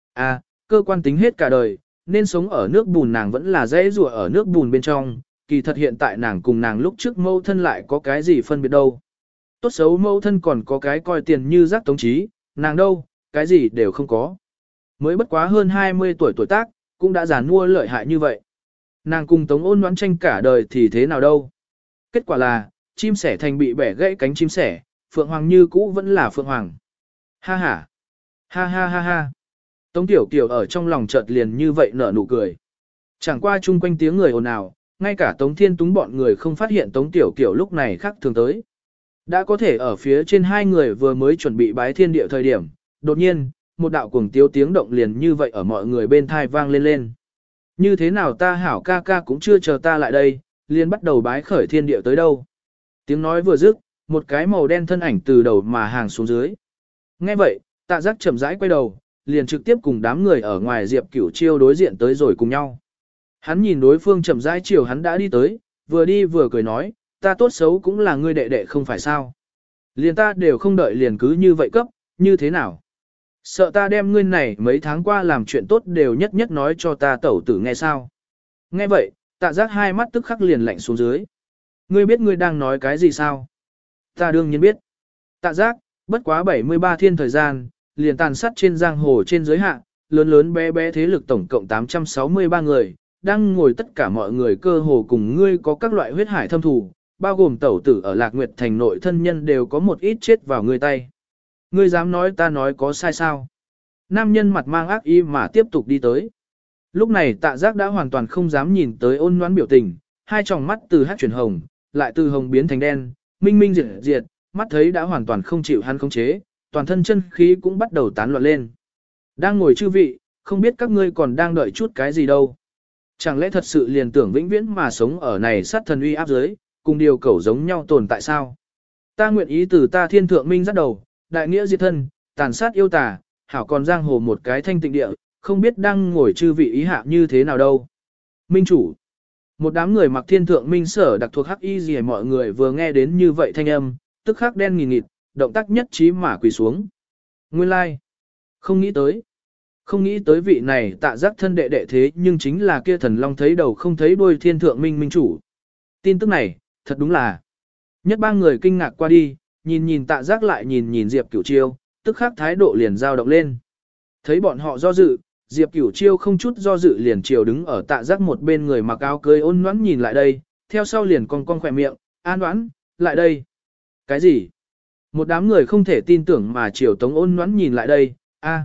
Cơ quan tính hết cả đời, nên sống ở nước bùn nàng vẫn là dễ rùa ở nước bùn bên trong, kỳ thật hiện tại nàng cùng nàng lúc trước mâu thân lại có cái gì phân biệt đâu. Tốt xấu mâu thân còn có cái coi tiền như rác tống trí, nàng đâu, cái gì đều không có. Mới bất quá hơn 20 tuổi tuổi tác, cũng đã già nua lợi hại như vậy. Nàng cùng Tống Ôn Ngoãn tranh cả đời thì thế nào đâu. Kết quả là, chim sẻ thành bị bẻ gãy cánh chim sẻ, Phượng Hoàng như cũ vẫn là Phượng Hoàng. Ha ha, ha ha ha ha. Tống Tiểu Kiều ở trong lòng chợt liền như vậy nở nụ cười. Chẳng qua chung quanh tiếng người ồn ào, ngay cả Tống Thiên Túng bọn người không phát hiện Tống Tiểu Kiều lúc này khác thường tới. Đã có thể ở phía trên hai người vừa mới chuẩn bị bái thiên địa thời điểm, đột nhiên, một đạo cuồng tiếu tiếng động liền như vậy ở mọi người bên thai vang lên lên. Như thế nào ta hảo ca ca cũng chưa chờ ta lại đây, liền bắt đầu bái khởi thiên địa tới đâu. Tiếng nói vừa dứt, một cái màu đen thân ảnh từ đầu mà hàng xuống dưới. Nghe vậy, Tạ Giác chậm rãi quay đầu, liền trực tiếp cùng đám người ở ngoài Diệp Cửu Chiêu đối diện tới rồi cùng nhau. Hắn nhìn đối phương chậm rãi chiều hắn đã đi tới, vừa đi vừa cười nói, ta tốt xấu cũng là ngươi đệ đệ không phải sao. Liền ta đều không đợi liền cứ như vậy cấp, như thế nào? Sợ ta đem ngươi này mấy tháng qua làm chuyện tốt đều nhất nhất nói cho ta tẩu tử nghe sao. Nghe vậy, Tạ Giác hai mắt tức khắc liền lạnh xuống dưới. Ngươi biết ngươi đang nói cái gì sao? Ta đương nhiên biết. Tạ Giác, bất quá 73 thiên thời gian, liền tàn sát trên giang hồ trên giới hạn, lớn lớn bé bé thế lực tổng cộng 863 người, đang ngồi tất cả mọi người cơ hồ cùng ngươi có các loại huyết hải thâm thù, bao gồm tẩu tử ở Lạc Nguyệt thành nội thân nhân đều có một ít chết vào ngươi tay. Ngươi dám nói ta nói có sai sao? Nam nhân mặt mang ác ý mà tiếp tục đi tới. Lúc này Tạ Giác đã hoàn toàn không dám nhìn tới Ôn Ngoãn biểu tình, hai tròng mắt từ hắc chuyển hồng, lại từ hồng biến thành đen, minh minh diệt diệt, mắt thấy đã hoàn toàn không chịu hắn khống chế, toàn thân chân khí cũng bắt đầu tán loạn lên. Đang ngồi chư vị, không biết các ngươi còn đang đợi chút cái gì đâu. Chẳng lẽ thật sự liền tưởng vĩnh viễn mà sống ở này sát thần uy áp dưới, cùng điều cẩu giống nhau tồn tại sao? Ta nguyện ý từ ta thiên thượng minh dắt đầu, đại nghĩa diệt thân, tàn sát yêu tà, hảo còn giang hồ một cái thanh tịnh địa, không biết đang ngồi chư vị ý hạ như thế nào đâu. Minh chủ. Một đám người mặc thiên thượng minh sở đặc thuộc hắc y gì mọi người vừa nghe đến như vậy thanh âm, tức khắc đen nghìn nghịt, động tác nhất trí mà quỳ xuống. Nguyên lai. Like. Không nghĩ tới. Không nghĩ tới vị này Tạ Giác thân đệ đệ thế nhưng chính là kia thần long thấy đầu không thấy đuôi thiên thượng minh minh chủ. Tin tức này, thật đúng là. Nhất ba người kinh ngạc qua đi, nhìn Tạ Giác lại nhìn Diệp Cửu Chiêu, tức khắc thái độ liền dao động lên. Thấy bọn họ do dự, Diệp Cửu Chiêu không chút do dự liền chiều đứng ở Tạ Giác một bên người mặc áo cưới Ôn Ngoãn nhìn lại đây, theo sau liền cong khỏe miệng, An Ngoãn, lại đây. Cái gì? Một đám người không thể tin tưởng mà chiều Tống Ôn Ngoãn nhìn lại đây,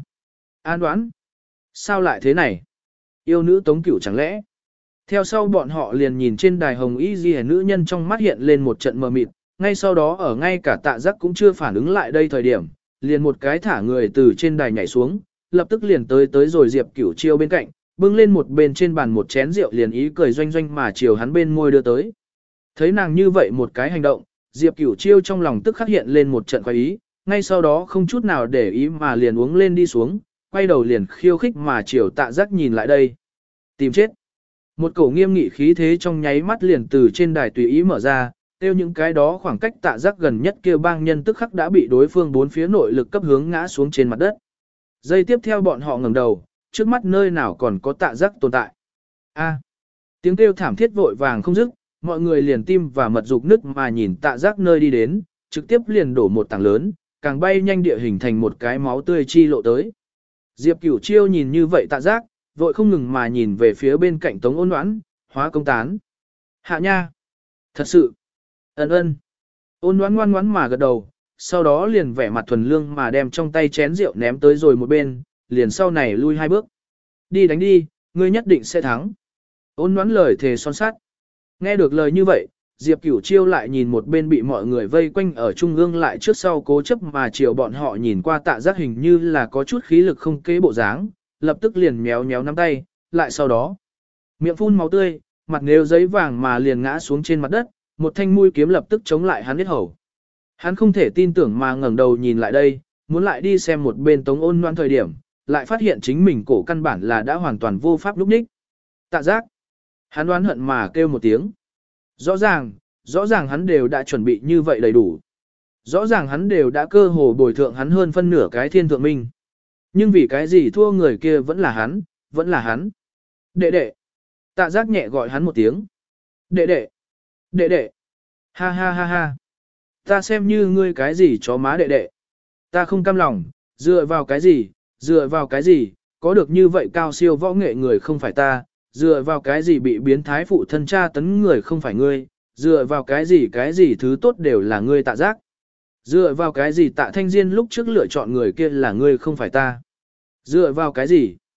An Ngoãn. Sao lại thế này? Yêu nữ Tống Cửu chẳng lẽ? Theo sau bọn họ liền nhìn trên đài hồng y ghi nữ nhân trong mắt hiện lên một trận mờ mịt, ngay sau đó ở ngay cả Tạ Giác cũng chưa phản ứng lại đây thời điểm, liền một cái thả người từ trên đài nhảy xuống, lập tức liền tới rồi Diệp Cửu Chiêu bên cạnh, bưng lên một bên trên bàn một chén rượu liền ý cười doanh doanh mà chiều hắn bên môi đưa tới. Thấy nàng như vậy một cái hành động, Diệp Cửu Chiêu trong lòng tức khắc hiện lên một trận khoái ý, ngay sau đó không chút nào để ý mà liền uống lên đi xuống, quay đầu liền khiêu khích mà chiều Tạ Giác nhìn lại đây. Tìm chết. Một cổ nghiêm nghị khí thế trong nháy mắt liền từ trên đài tùy ý mở ra, tiêu những cái đó khoảng cách Tạ Giác gần nhất kia bang nhân tức khắc đã bị đối phương bốn phía nội lực cấp hướng ngã xuống trên mặt đất. Giây tiếp theo bọn họ ngẩng đầu, trước mắt nơi nào còn có Tạ Giác tồn tại. Tiếng kêu thảm thiết vội vàng không dứt, mọi người liền tim và mật dục nức mà nhìn Tạ Giác nơi đi đến, trực tiếp liền đổ một tảng lớn, càng bay nhanh địa hình thành một cái máu tươi chi lộ tới. Diệp Cửu Chiêu nhìn như vậy Tạ Giác, vội không ngừng mà nhìn về phía bên cạnh Tống Ôn Ngoãn, hóa công tán. Hạ nha! Thật sự! Ân ân! Ôn Ngoãn ngoan ngoãn mà gật đầu, sau đó liền vẻ mặt thuần lương mà đem trong tay chén rượu ném tới rồi một bên, liền sau này lui 2 bước. Đi đánh đi, ngươi nhất định sẽ thắng. Ôn Ngoãn lời thề son sắt. Nghe được lời như vậy, Diệp Cửu Chiêu lại nhìn một bên bị mọi người vây quanh ở trung ương lại trước sau cố chấp mà chiều bọn họ nhìn qua Tạ Giác hình như là có chút khí lực không kế bộ dáng, lập tức liền méo méo nắm tay, lại sau đó miệng phun máu tươi, mặt nếu giấy vàng mà liền ngã xuống trên mặt đất, một thanh mũi kiếm lập tức chống lại hắn huyết hầu. Hắn không thể tin tưởng mà ngẩng đầu nhìn lại đây, muốn lại đi xem một bên Tống Ôn Ngoãn thời điểm, lại phát hiện chính mình cổ căn bản là đã hoàn toàn vô pháp lúc ních. Tạ Giác! Hắn đoán hận mà kêu một tiếng. Rõ ràng hắn đều đã chuẩn bị như vậy đầy đủ. Rõ ràng hắn đều đã cơ hồ bồi thượng hắn hơn phân nửa cái thiên thượng minh. Nhưng vì cái gì thua người kia vẫn là hắn, vẫn là hắn. Đệ đệ. Tạ Giác nhẹ gọi hắn một tiếng. Đệ đệ. Đệ đệ. Ha ha ha ha. Ta xem như ngươi cái gì chó má đệ đệ. Ta không cam lòng, dựa vào cái gì, có được như vậy cao siêu võ nghệ người không phải ta, dựa vào cái gì bị biến thái phụ thân cha tấn người không phải ngươi, dựa vào cái gì thứ tốt đều là ngươi Tạ Giác. Dựa vào cái gì Tạ Thanh Diên lúc trước lựa chọn người kia là ngươi không phải ta. Dựa vào cái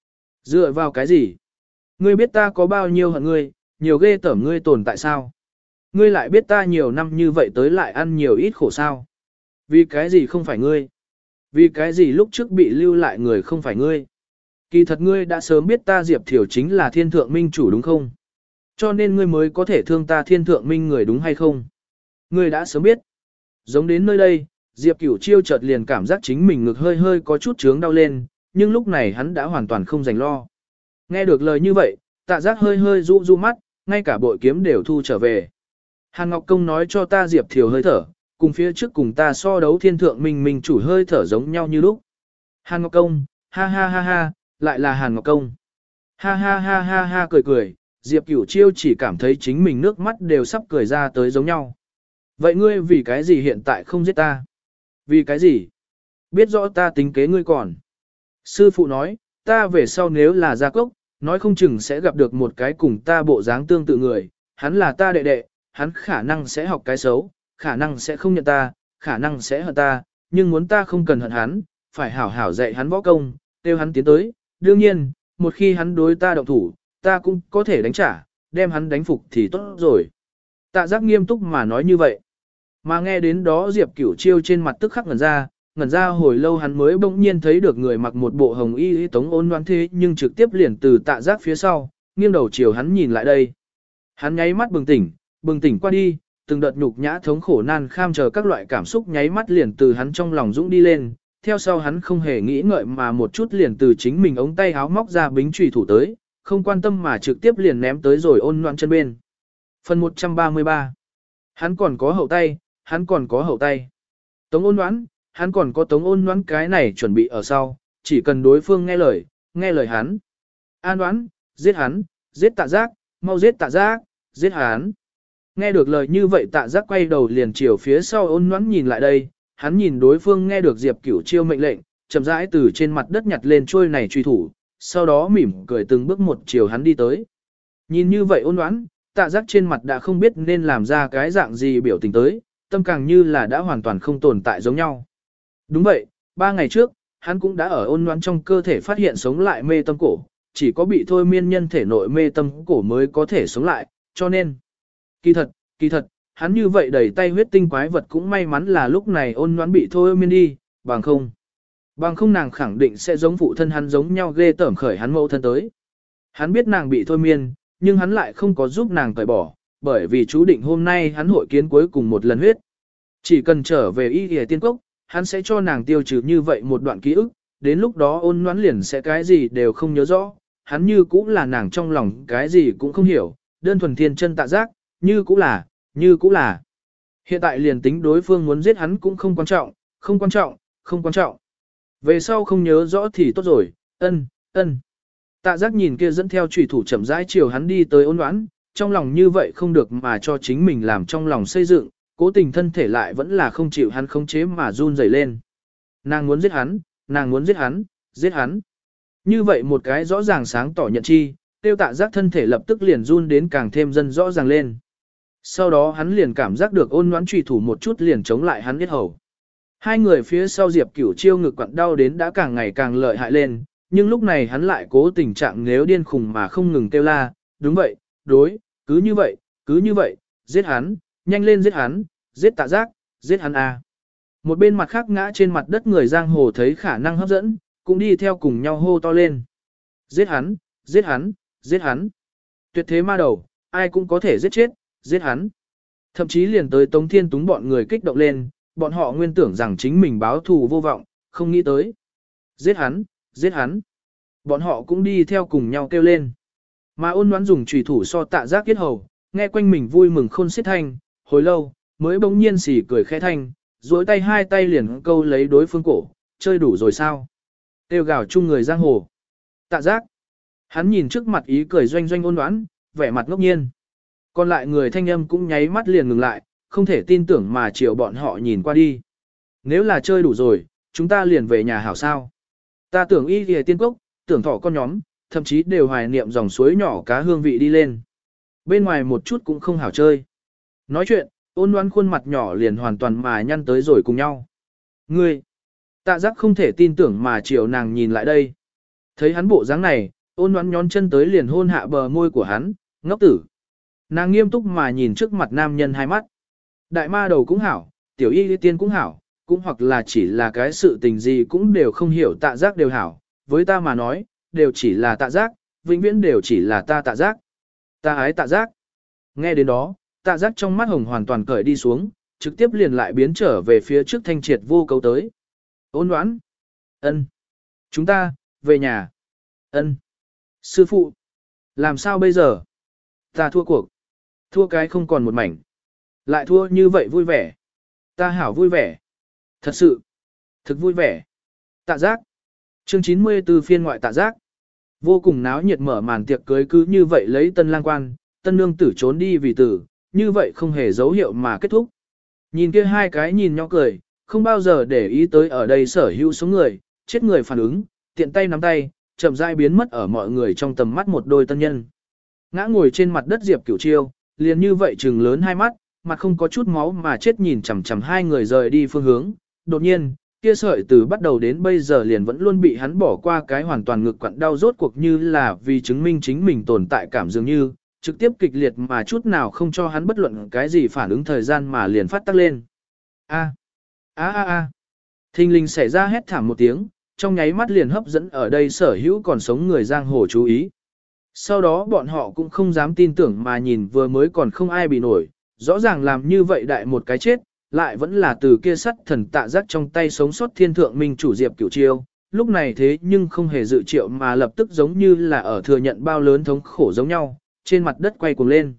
gì? Ngươi biết ta có bao nhiêu hận ngươi, nhiều ghê tởm ngươi tồn tại sao? Ngươi lại biết ta nhiều năm như vậy tới lại ăn nhiều ít khổ sao? Vì cái gì không phải ngươi? Vì cái gì lúc trước bị lưu lại người không phải ngươi? Kỳ thật ngươi đã sớm biết ta Diệp Thiều chính là thiên thượng minh chủ đúng không? Cho nên ngươi mới có thể thương ta thiên thượng minh người đúng hay không? Ngươi đã sớm biết. Giống đến nơi đây, Diệp Cửu Chiêu chợt liền cảm giác chính mình ngực hơi hơi có chút chướng đau lên, nhưng lúc này hắn đã hoàn toàn không dành lo. Nghe được lời như vậy, Tạ Giác hơi hơi ru mắt, ngay cả bội kiếm đều thu trở về. Hàn Ngọc Công nói cho ta Diệp Thiều hơi thở, cùng phía trước cùng ta so đấu thiên thượng minh chủ hơi thở giống nhau như lúc. Hàn Ngọc Công, ha ha ha ha, lại là Hàn Ngọc Công. Ha ha ha ha ha cười, Diệp Cửu Chiêu chỉ cảm thấy chính mình nước mắt đều sắp cười ra tới giống nhau. Vậy ngươi vì cái gì hiện tại không giết ta? Vì cái gì? Biết rõ ta tính kế ngươi còn. Sư phụ nói, ta về sau nếu là gia cốc, nói không chừng sẽ gặp được một cái cùng ta bộ dáng tương tự người, hắn là ta đệ đệ, hắn khả năng sẽ học cái xấu, khả năng sẽ không nhận ta, khả năng sẽ hận ta, nhưng muốn ta không cần hận hắn, phải hảo hảo dạy hắn võ công, kêu hắn tiến tới. Đương nhiên, một khi hắn đối ta động thủ, ta cũng có thể đánh trả, đem hắn đánh phục thì tốt rồi. Tạ Giác nghiêm túc mà nói như vậy. Mà nghe đến đó Diệp Cửu Chiêu trên mặt tức khắc ngẩn ra hồi lâu hắn mới bỗng nhiên thấy được người mặc một bộ hồng y Tống Ôn Ngoãn thế nhưng trực tiếp liền từ Tạ Giác phía sau, nghiêng đầu chiều hắn nhìn lại đây. Hắn nháy mắt bừng tỉnh qua đi, từng đợt nhục nhã thống khổ nan kham chờ các loại cảm xúc nháy mắt liền từ hắn trong lòng dũng đi lên, theo sau hắn không hề nghĩ ngợi mà một chút liền từ chính mình ống tay háo móc ra bính chùy thủ tới, không quan tâm mà trực tiếp liền ném tới rồi Ôn Ngoãn chân bên. Phần 133. Hắn còn có hậu tay. Tống Ôn Ngoãn, hắn còn có Tống Ôn Ngoãn cái này chuẩn bị ở sau, chỉ cần đối phương nghe lời hắn. An Ngoãn, giết hắn, giết Tạ Giác, mau giết Tạ Giác, giết hắn. Nghe được lời như vậy Tạ Giác quay đầu liền chiều phía sau Ôn Ngoãn nhìn lại đây, hắn nhìn đối phương nghe được Diệp Cửu Chiêu mệnh lệnh, chậm rãi từ trên mặt đất nhặt lên trôi này truy thủ, sau đó mỉm cười từng bước một chiều hắn đi tới. Nhìn như vậy Ôn Ngoãn, Tạ Giác trên mặt đã không biết nên làm ra cái dạng gì biểu tình tới, tâm càng như là đã hoàn toàn không tồn tại giống nhau. Đúng vậy, 3 ngày trước, hắn cũng đã ở Ôn Ngoãn trong cơ thể phát hiện sống lại mê tâm cổ, chỉ có bị thôi miên nhân thể nội mê tâm cổ mới có thể sống lại, cho nên. Kỳ thật, hắn như vậy đẩy tay huyết tinh quái vật cũng may mắn là lúc này Ôn Ngoãn bị thôi miên đi, bằng không nàng khẳng định sẽ giống phụ thân hắn giống nhau ghê tởm khởi hắn mẫu thân tới. Hắn biết nàng bị thôi miên, nhưng hắn lại không có giúp nàng cởi bỏ, bởi vì chú định hôm nay hắn hội kiến cuối cùng một lần huyết. Chỉ cần trở về Y Y Tiên Cốc, hắn sẽ cho nàng tiêu trừ như vậy một đoạn ký ức, đến lúc đó Ôn Ngoãn liền sẽ cái gì đều không nhớ rõ, hắn như cũng là nàng trong lòng cái gì cũng không hiểu, đơn thuần thiên chân Tạ Giác, như cũng là. Hiện tại liền tính đối phương muốn giết hắn cũng không quan trọng. Về sau không nhớ rõ thì tốt rồi, ân. Tạ giác nhìn kia dẫn theo chủy thủ chậm rãi chiều hắn đi tới Ôn Ngoãn, trong lòng như vậy không được mà cho chính mình làm trong lòng xây dựng, cố tình thân thể lại vẫn là không chịu hắn khống chế mà run rẩy lên. Nàng muốn giết hắn, nàng muốn giết hắn, giết hắn. Như vậy một cái rõ ràng sáng tỏ nhận chi, tiêu Tạ giác thân thể lập tức liền run đến càng thêm dần rõ ràng lên. Sau đó hắn liền cảm giác được Ôn Ngoãn chủy thủ một chút liền chống lại hắn yết hầu. Hai người phía sau Diệp Cửu Chiêu ngực quặn đau đến đã càng ngày càng lợi hại lên, nhưng lúc này hắn lại cố tình trạng nếu điên khùng mà không ngừng kêu la, đúng vậy, đối, cứ như vậy, giết hắn, nhanh lên giết hắn, giết Tạ giác, giết hắn a. Một bên mặt khác ngã trên mặt đất người giang hồ thấy khả năng hấp dẫn, cũng đi theo cùng nhau hô to lên. Giết hắn, giết hắn, giết hắn. Tuyệt thế ma đầu, ai cũng có thể giết chết, giết hắn. Thậm chí liền tới Tống Thiên Túng bọn người kích động lên, bọn họ nguyên tưởng rằng chính mình báo thù vô vọng, không nghĩ tới. Giết hắn, giết hắn. Bọn họ cũng đi theo cùng nhau kêu lên. Mà Ôn Ngoãn dùng chủy thủ so Tạ giác kết hầu, nghe quanh mình vui mừng khôn xiết thanh, hồi lâu, mới bỗng nhiên xỉ cười khẽ thanh, duỗi tay hai tay liền câu lấy đối phương cổ, chơi đủ rồi sao? Kêu gào chung người giang hồ. Tạ giác. Hắn nhìn trước mặt ý cười doanh doanh Ôn Ngoãn, vẻ mặt ngốc nhiên. Còn lại người thanh âm cũng nháy mắt liền ngừng lại, không thể tin tưởng mà chiều bọn họ nhìn qua đi. Nếu là chơi đủ rồi, chúng ta liền về nhà hảo sao. Ta tưởng y ghề tiên cốc, tưởng thỏ con nhóm, thậm chí đều hoài niệm dòng suối nhỏ cá hương vị đi lên. Bên ngoài một chút cũng không hảo chơi. Nói chuyện, Ôn Ngoãn khuôn mặt nhỏ liền hoàn toàn mà nhăn tới rồi cùng nhau. Ngươi! Tạ giác không thể tin tưởng mà chiều nàng nhìn lại đây. Thấy hắn bộ dáng này, Ôn Ngoãn nhón chân tới liền hôn hạ bờ môi của hắn, ngốc tử. Nàng nghiêm túc mà nhìn trước mặt nam nhân hai mắt. Đại ma đầu cũng hảo, tiểu y tiên cũng hảo, cũng hoặc là chỉ là cái sự tình gì cũng đều không hiểu Tạ giác đều hảo. Với ta mà nói, đều chỉ là Tạ giác, vĩnh viễn đều chỉ là ta Tạ giác. Ta ái Tạ giác. Nghe đến đó, Tạ giác trong mắt hồng hoàn toàn cởi đi xuống, trực tiếp liền lại biến trở về phía trước thanh triệt vô cấu tới. Ôn Ngoãn. Ân. Chúng ta, về nhà. Ân. Sư phụ. Làm sao bây giờ? Ta thua cuộc. Thua cái không còn một mảnh. Lại thua như vậy vui vẻ. Ta hảo vui vẻ. Thật sự. Thực vui vẻ. Tạ giác. Chương 94 phiên ngoại Tạ giác. Vô cùng náo nhiệt mở màn tiệc cưới cứ như vậy lấy tân lang quan, tân nương tử trốn đi vì tử, như vậy không hề dấu hiệu mà kết thúc. Nhìn kia hai cái nhìn nhau cười, không bao giờ để ý tới ở đây sở hữu số người, chết người phản ứng, tiện tay nắm tay, chậm rãi biến mất ở mọi người trong tầm mắt một đôi tân nhân. Ngã ngồi trên mặt đất Diệp Cửu Chiêu, liền như vậy trừng lớn hai mắt, mặt không có chút máu mà chết nhìn chằm chằm hai người rời đi phương hướng. Đột nhiên, kia sợi từ bắt đầu đến bây giờ liền vẫn luôn bị hắn bỏ qua cái hoàn toàn ngực quặn đau rốt cuộc như là vì chứng minh chính mình tồn tại cảm dường như, trực tiếp kịch liệt mà chút nào không cho hắn bất luận cái gì phản ứng thời gian mà liền phát tác lên. A. Thình lình xảy ra hét thảm một tiếng, trong nháy mắt liền hấp dẫn ở đây sở hữu còn sống người giang hồ chú ý. Sau đó bọn họ cũng không dám tin tưởng mà nhìn vừa mới còn không ai bị nổi, rõ ràng làm như vậy đại một cái chết, lại vẫn là từ kia sắt thần Tạ giác trong tay sống sót thiên thượng minh chủ Diệp Cửu Chiêu, lúc này thế nhưng không hề dự triệu mà lập tức giống như là ở thừa nhận bao lớn thống khổ giống nhau, trên mặt đất quay cuồng lên.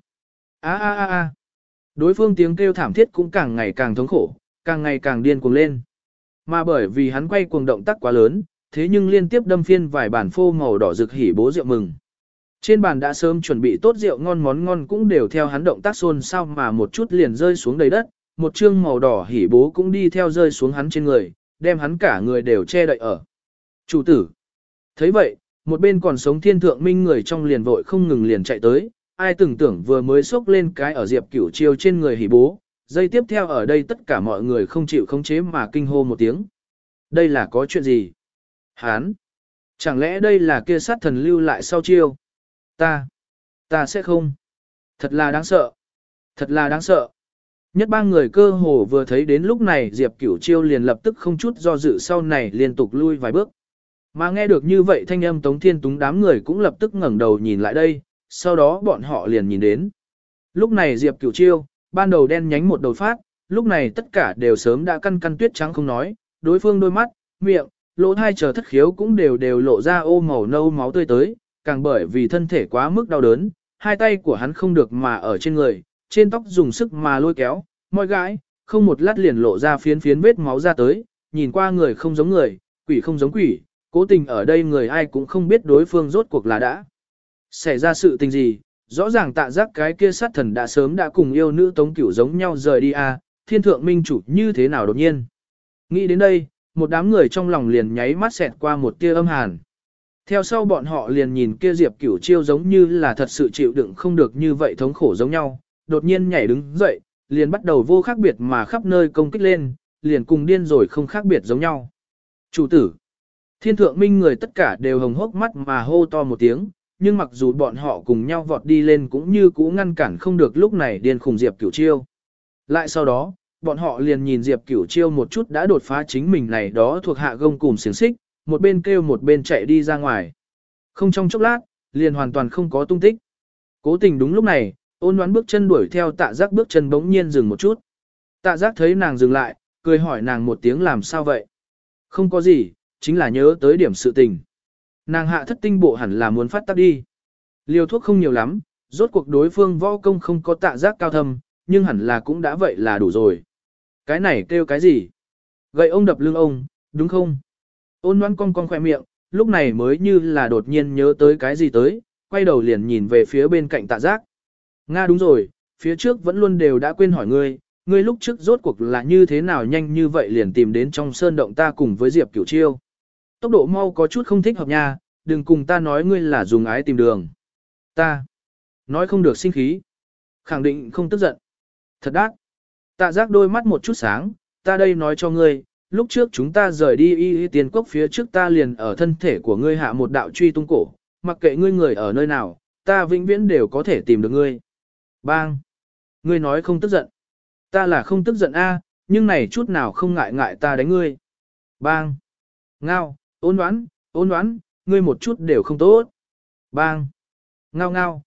Đối phương tiếng kêu thảm thiết cũng càng ngày càng thống khổ, càng ngày càng điên cuồng lên. Mà bởi vì hắn quay cuồng động tác quá lớn, thế nhưng liên tiếp đâm phiên vài bản phô màu đỏ rực hỉ bố rượu mừng. Trên bàn đã sớm chuẩn bị tốt rượu ngon món ngon cũng đều theo hắn động tác xôn xao mà một chút liền rơi xuống đầy đất, một chương màu đỏ hỉ bố cũng đi theo rơi xuống hắn trên người, đem hắn cả người đều che đậy ở. Chủ tử. Thấy vậy, một bên còn sống thiên thượng minh người trong liền vội không ngừng liền chạy tới, ai từng tưởng vừa mới xốc lên cái ở Diệp Cửu Chiêu trên người hỉ bố, giây tiếp theo ở đây tất cả mọi người không chịu khống chế mà kinh hô một tiếng. Đây là có chuyện gì? Hán! Chẳng lẽ đây là kia sát thần lưu lại sau chiêu? Ta sẽ không. Thật là đáng sợ. Thật là đáng sợ. Nhất ba người cơ hồ vừa thấy đến lúc này Diệp Cửu Chiêu liền lập tức không chút do dự sau này liên tục lui vài bước. Mà nghe được như vậy thanh âm Tống Thiên Túng đám người cũng lập tức ngẩng đầu nhìn lại đây, sau đó bọn họ liền nhìn đến. Lúc này Diệp Cửu Chiêu, ban đầu đen nhánh một đầu phát, lúc này tất cả đều sớm đã căn tuyết trắng không nói, đối phương đôi mắt, miệng, lỗ tai chờ thất khiếu cũng đều lộ ra ô màu nâu máu tươi tới, càng bởi vì thân thể quá mức đau đớn, hai tay của hắn không được mà ở trên người, trên tóc dùng sức mà lôi kéo, môi gãi, không một lát liền lộ ra phiến vết máu ra tới, nhìn qua người không giống người, quỷ không giống quỷ, Cố tình ở đây người ai cũng không biết đối phương rốt cuộc là đã xảy ra sự tình gì, rõ ràng Tạ Giác cái kia sát thần đã sớm đã cùng yêu nữ Tống Cửu giống nhau rời đi à, thiên thượng minh chủ như thế nào đột nhiên. Nghĩ đến đây, một đám người trong lòng liền nháy mắt xẹt qua một tia âm hàn. Theo sau bọn họ liền nhìn kia Diệp Cửu Chiêu giống như là thật sự chịu đựng không được như vậy thống khổ giống nhau, đột nhiên nhảy đứng dậy, liền bắt đầu vô khác biệt mà khắp nơi công kích lên, liền cùng điên rồi không khác biệt giống nhau. Chủ tử, thiên thượng minh người tất cả đều hồng hốc mắt mà hô to một tiếng, nhưng mặc dù bọn họ cùng nhau vọt đi lên cũng như cũ ngăn cản không được lúc này điên khùng Diệp Cửu Chiêu. Lại sau đó, bọn họ liền nhìn Diệp Cửu Chiêu một chút đã đột phá chính mình này đó thuộc hạ gông cùm xiềng xích, một bên kêu một bên chạy đi ra ngoài. Không trong chốc lát, liền hoàn toàn không có tung tích. Cố tình đúng lúc này, Ôn Đoán bước chân đuổi theo Tạ Giác bước chân bỗng nhiên dừng một chút. Tạ Giác thấy nàng dừng lại, cười hỏi nàng một tiếng làm sao vậy. Không có gì, chính là nhớ tới điểm sự tình. Nàng hạ thất tinh bộ hẳn là muốn phát tác đi. Liều thuốc không nhiều lắm, rốt cuộc đối phương võ công không có Tạ Giác cao thâm, nhưng hẳn là cũng đã vậy là đủ rồi. Cái này kêu cái gì? Gậy ông đập lưng ông, đúng không? Ôn Đoán cong cong khoe miệng, lúc này mới như là đột nhiên nhớ tới cái gì tới, quay đầu liền nhìn về phía bên cạnh Tạ Giác. Nga đúng rồi, phía trước vẫn luôn đều đã quên hỏi ngươi, ngươi lúc trước rốt cuộc là như thế nào nhanh như vậy liền tìm đến trong sơn động ta cùng với Diệp Cửu Chiêu. Tốc độ mau có chút không thích hợp nha, đừng cùng ta nói ngươi là dùng ái tìm đường. Ta nói không được sinh khí, khẳng định không tức giận. Thật đắt. Tạ Giác đôi mắt một chút sáng, ta đây nói cho ngươi, lúc trước chúng ta rời đi y tiền quốc phía trước ta liền ở thân thể của ngươi hạ một đạo truy tung cổ, mặc kệ ngươi người ở nơi nào, ta vĩnh viễn đều có thể tìm được ngươi. Bang! Ngươi nói không tức giận. Ta là không tức giận a, nhưng này chút nào không ngại ngại ta đánh ngươi. Bang! Ngao! Ôn Đoán, ngươi một chút đều không tốt. Bang! Ngao,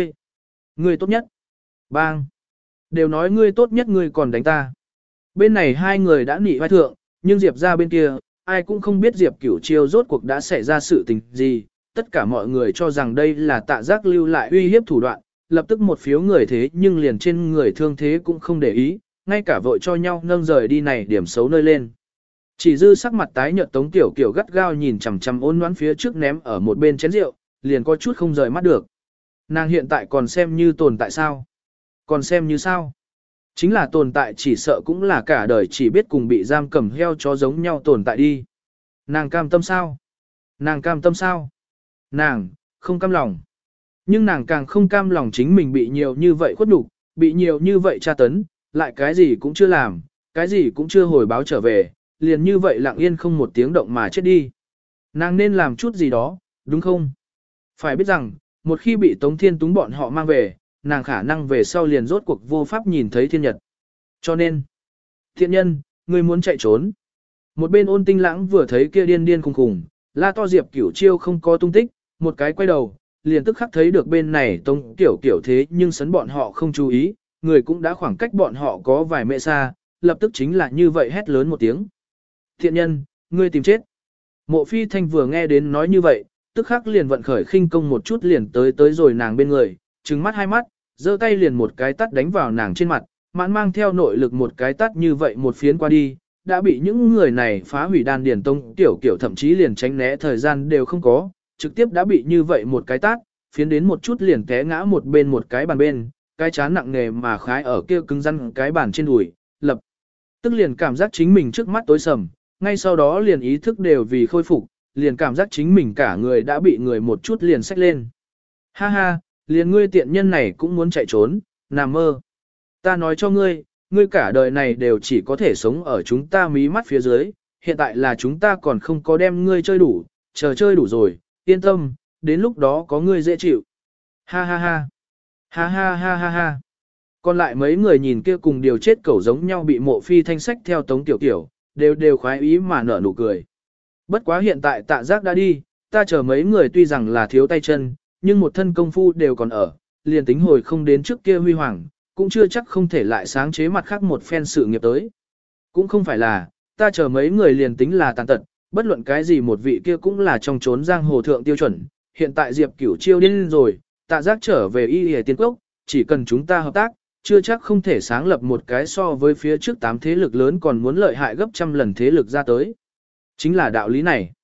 ngươi tốt nhất. Bang! Đều nói ngươi tốt nhất ngươi còn đánh ta. Bên này hai người đã nị vai thượng, nhưng Diệp ra bên kia, ai cũng không biết Diệp Cửu Chiêu rốt cuộc đã xảy ra sự tình gì. Tất cả mọi người cho rằng đây là Tạ Giác lưu lại uy hiếp thủ đoạn, lập tức một phiếu người thế nhưng liền trên người thương thế cũng không để ý, ngay cả vội cho nhau nâng rời đi này điểm xấu nơi lên. Chỉ dư sắc mặt tái nhợt Tống Tiểu Kiều gắt gao nhìn chằm chằm Ôn Đoán phía trước ném ở một bên chén rượu, liền có chút không rời mắt được. Nàng hiện tại còn xem như tồn tại sao? Còn xem như sao? Chính là tồn tại chỉ sợ cũng là cả đời chỉ biết cùng bị giam cầm heo chó giống nhau tồn tại đi. Nàng cam tâm sao? Nàng cam tâm sao? Nàng, không cam lòng. Nhưng nàng càng không cam lòng chính mình bị nhiều như vậy khuất nhục, bị nhiều như vậy tra tấn, lại cái gì cũng chưa làm, cái gì cũng chưa hồi báo trở về, liền như vậy lặng yên không một tiếng động mà chết đi. Nàng nên làm chút gì đó, đúng không? Phải biết rằng, một khi bị Tống Thiên Túng bọn họ mang về, nàng khả năng về sau liền rốt cuộc vô pháp nhìn thấy thiên nhật. Cho nên, thiện nhân, ngươi muốn chạy trốn. Một bên Ôn Tinh Lãng vừa thấy kia điên điên khùng khùng, la to Diệp Cửu Chiêu không có tung tích, một cái quay đầu, liền tức khắc thấy được bên này Tống Tiểu thế nhưng sấn bọn họ không chú ý, người cũng đã khoảng cách bọn họ có vài mệ xa, lập tức chính là như vậy hét lớn một tiếng. Thiện nhân, ngươi tìm chết. Mộ Phi Thanh vừa nghe đến nói như vậy, tức khắc liền vận khởi khinh công một chút liền tới rồi nàng bên người, trừng mắt hai mắt, giơ tay liền một cái tát đánh vào nàng trên mặt, mãn mang theo nội lực một cái tát như vậy một phiến qua đi, đã bị những người này phá hủy đan điển Tống Tiểu thậm chí liền tránh né thời gian đều không có, trực tiếp đã bị như vậy một cái tát, phiến đến một chút liền té ngã một bên một cái bàn bên, cái chán nặng nề mà khái ở kia cứng rắn cái bàn trên đùi, lập tức liền cảm giác chính mình trước mắt tối sầm, ngay sau đó liền ý thức đều vì khôi phục, liền cảm giác chính mình cả người đã bị người một chút liền xách lên. Ha ha, liền ngươi tiện nhân này cũng muốn chạy trốn, nằm mơ. Ta nói cho ngươi, ngươi cả đời này đều chỉ có thể sống ở chúng ta mí mắt phía dưới, hiện tại là chúng ta còn không có đem ngươi chơi đủ, chờ chơi đủ rồi, yên tâm, đến lúc đó có ngươi dễ chịu. Ha ha ha, ha ha ha ha ha. Còn lại mấy người nhìn kia cùng điều chết cẩu giống nhau bị Mộ Phi Thanh sách theo Tống Tiểu, đều khoái ý mà nở nụ cười. Bất quá hiện tại Tạ Giác đã đi, ta chờ mấy người tuy rằng là thiếu tay chân, nhưng một thân công phu đều còn ở, liền tính hồi không đến trước kia huy hoàng, cũng chưa chắc không thể lại sáng chế mặt khác một phen sự nghiệp tới. Cũng không phải là, ta chờ mấy người liền tính là tàn tật, bất luận cái gì một vị kia cũng là trong chốn giang hồ thượng tiêu chuẩn, hiện tại Diệp Cửu Chiêu điên rồi, Tạ Giác trở về Y Y Tiên Quốc, chỉ cần chúng ta hợp tác, chưa chắc không thể sáng lập một cái so với phía trước 8 thế lực lớn còn muốn lợi hại gấp trăm lần thế lực ra tới. Chính là đạo lý này.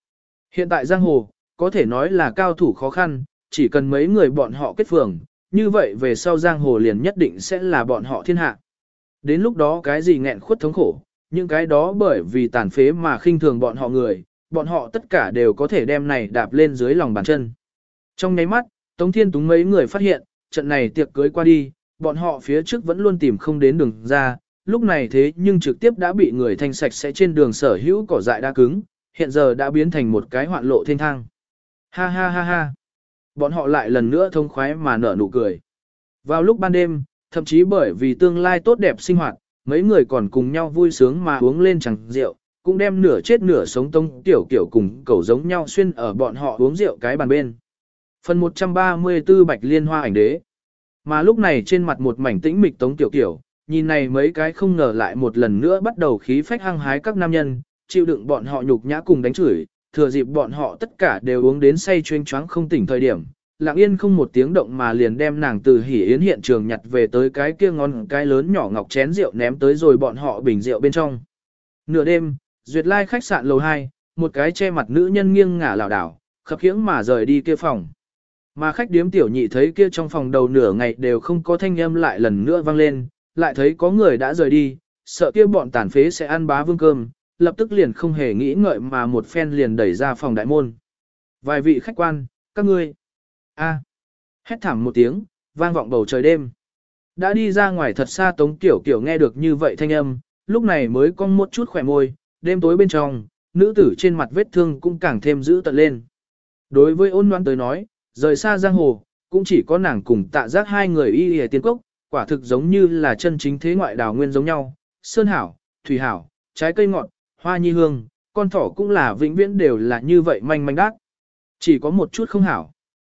Hiện tại giang hồ, có thể nói là cao thủ khó khăn, chỉ cần mấy người bọn họ kết phường, như vậy về sau giang hồ liền nhất định sẽ là bọn họ thiên hạ. Đến lúc đó cái gì nghẹn khuất thống khổ, những cái đó bởi vì tàn phế mà khinh thường bọn họ người, bọn họ tất cả đều có thể đem này đạp lên dưới lòng bàn chân. Trong nháy mắt, Tống Thiên Túng mấy người phát hiện, trận này tiệc cưới qua đi, bọn họ phía trước vẫn luôn tìm không đến đường ra, lúc này thế nhưng trực tiếp đã bị người thanh sạch sẽ trên đường sở hữu cỏ dại đa cứng, hiện giờ đã biến thành một cái hoạn lộ thiên thang. Ha ha ha ha. Bọn họ lại lần nữa thông khoái mà nở nụ cười. Vào lúc ban đêm, thậm chí bởi vì tương lai tốt đẹp sinh hoạt, mấy người còn cùng nhau vui sướng mà uống lên chẳng rượu, cũng đem nửa chết nửa sống Tống Tiểu Kiểu cùng cẩu giống nhau xuyên ở bọn họ uống rượu cái bàn bên. Phần 134 Bạch Liên Hoa ảnh đế. Mà lúc này trên mặt một mảnh tĩnh mịch Tống Tiểu Kiểu, nhìn này mấy cái không ngờ lại một lần nữa bắt đầu khí phách hăng hái các nam nhân, chịu đựng bọn họ nhục nhã cùng đánh chửi, thừa dịp bọn họ tất cả đều uống đến say chuyên choáng không tỉnh thời điểm, lặng yên không một tiếng động mà liền đem nàng từ hỉ yến hiện trường nhặt về tới cái kia ngon cái lớn nhỏ ngọc chén rượu ném tới rồi bọn họ bình rượu bên trong. Nửa đêm, Duyệt Lai khách sạn lầu 2, một cái che mặt nữ nhân nghiêng ngả lảo đảo, khập khiễng mà rời đi kia phòng. Mà khách điếm tiểu nhị thấy kia trong phòng đầu nửa ngày đều không có thanh âm lại lần nữa vang lên, lại thấy có người đã rời đi, sợ kia bọn tàn phế sẽ ăn bá vương cơm, lập tức liền không hề nghĩ ngợi mà một phen liền đẩy ra phòng đại môn. Vài vị khách quan, các ngươi. A. Hét thảm một tiếng, vang vọng bầu trời đêm. Đã đi ra ngoài thật xa Tống Tiểu Kiểu nghe được như vậy thanh âm, lúc này mới cong một chút khỏe môi, đêm tối bên trong, nữ tử trên mặt vết thương cũng càng thêm dữ tợn lên. Đối với Ôn Loan tới nói, rời xa giang hồ, cũng chỉ có nàng cùng Tạ Giác hai người y y tiên cốc, quả thực giống như là chân chính thế ngoại đào nguyên giống nhau, sơn hảo, thủy hảo, trái cây ngọt, hoa nhi hương, con thỏ cũng là vĩnh viễn đều là như vậy manh manh đát. Chỉ có một chút không hảo.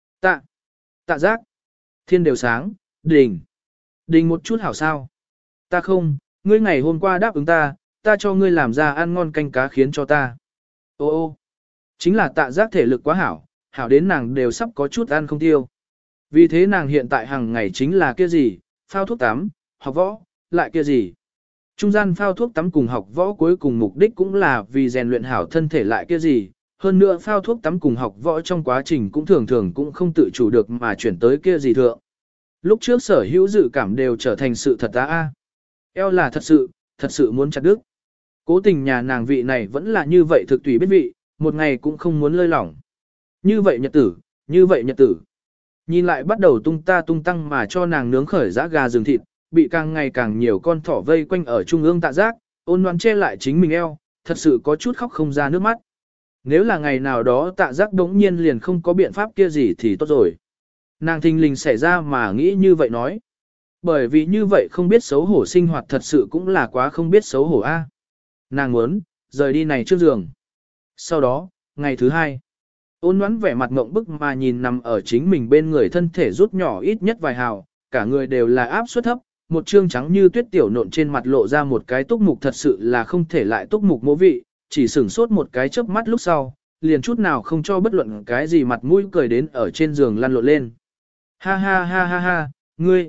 Tạ Giác, thiên đều sáng, đình một chút hảo sao. Ta không, ngươi ngày hôm qua đáp ứng ta, ta cho ngươi làm ra ăn ngon canh cá khiến cho ta. Ô, chính là Tạ Giác thể lực quá hảo, hảo đến nàng đều sắp có chút ăn không tiêu. Vì thế nàng hiện tại hàng ngày chính là kia gì, phao thuốc tắm, học võ, lại kia gì. Trung gian phao thuốc tắm cùng học võ cuối cùng mục đích cũng là vì rèn luyện hảo thân thể lại kia gì. Hơn nữa phao thuốc tắm cùng học võ trong quá trình cũng thường thường cũng không tự chủ được mà chuyển tới kia gì thượng. Lúc trước sở hữu dự cảm đều trở thành sự thật a. Eo là thật sự muốn chặt đứt. Cố tình nhà nàng vị này vẫn là như vậy thực tùy biết vị, một ngày cũng không muốn lơi lỏng. Như vậy nhật tử. Nhìn lại bắt đầu tung ta tung tăng mà cho nàng nướng khởi giã gà rừng thịt, bị càng ngày càng nhiều con thỏ vây quanh ở trung ương Tạ Giác, Ôn Loan che lại chính mình eo, thật sự có chút khóc không ra nước mắt. Nếu là ngày nào đó Tạ Giác đống nhiên liền không có biện pháp kia gì thì tốt rồi. Nàng thình lình xảy ra mà nghĩ như vậy nói. Bởi vì như vậy không biết xấu hổ sinh hoạt thật sự cũng là quá không biết xấu hổ a. Nàng muốn, rời đi này trước giường. Sau đó, ngày thứ hai, Ôn Loan vẻ mặt ngộng bức mà nhìn nằm ở chính mình bên người thân thể rút nhỏ ít nhất vài hào, cả người đều là áp suất thấp, một trương trắng như tuyết tiểu nộn trên mặt lộ ra một cái túc mục thật sự là không thể lại túc mục mỗ vị, chỉ sửng sốt một cái chớp mắt lúc sau, liền chút nào không cho bất luận cái gì mặt mũi cười đến ở trên giường lăn lộn lên. Ha ha ha ha ha, ngươi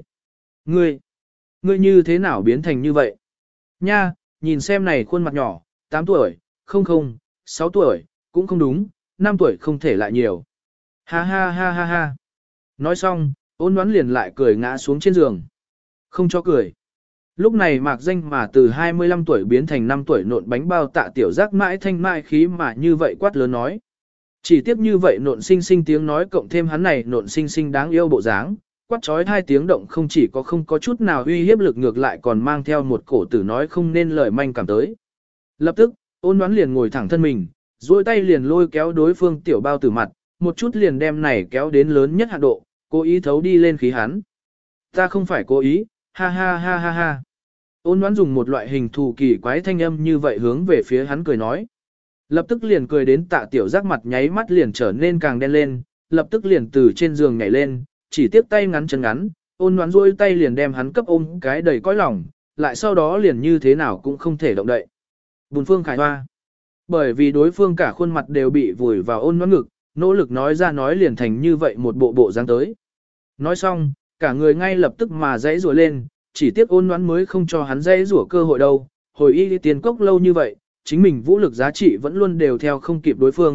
như thế nào biến thành như vậy? Nha, nhìn xem này khuôn mặt nhỏ, 8 tuổi, không, 6 tuổi, cũng không đúng, 5 tuổi không thể lại nhiều. Ha ha ha ha ha. Nói xong, Ôn Loan liền lại cười ngã xuống trên giường. Không cho cười. Lúc này mạc danh mà từ 25 tuổi biến thành 5 tuổi nộn bánh bao Tạ Tiểu Giác mãi thanh mãi khí mà như vậy quát lớn nói. Chỉ tiếp như vậy nộn sinh sinh tiếng nói cộng thêm hắn này nộn sinh sinh đáng yêu bộ dáng, quát trói hai tiếng động không chỉ có không có chút nào uy hiếp lực ngược lại còn mang theo một cổ tử nói không nên lời manh cảm tới. Lập tức, Ôn Loan liền ngồi thẳng thân mình, duỗi tay liền lôi kéo đối phương tiểu bao tử mặt, một chút liền đem này kéo đến lớn nhất hạn độ, cố ý thấu đi lên khí hắn. Ta không phải cố ý, ha ha ha ha ha. Ôn Loan dùng một loại hình thù kỳ quái thanh âm như vậy hướng về phía hắn cười nói. Lập tức liền cười đến Tạ Tiểu Giác mặt nháy mắt liền trở nên càng đen lên, lập tức liền từ trên giường nhảy lên, chỉ tiếp tay ngắn chân ngắn, Ôn Loan duỗi tay liền đem hắn cấp ôm cái đầy cõi lòng, lại sau đó liền như thế nào cũng không thể động đậy. Bùn Phương Khải Hoa. Bởi vì đối phương cả khuôn mặt đều bị vùi vào Ôn Loan ngực, nỗ lực nói ra nói liền thành như vậy một bộ dáng tới. Nói xong, cả người ngay lập tức mà dãy rủa lên, chỉ tiếc Ôn Loan mới không cho hắn dãy rủa cơ hội đâu, hồi y tiên cốc lâu như vậy, chính mình vũ lực giá trị vẫn luôn đều theo không kịp đối phương,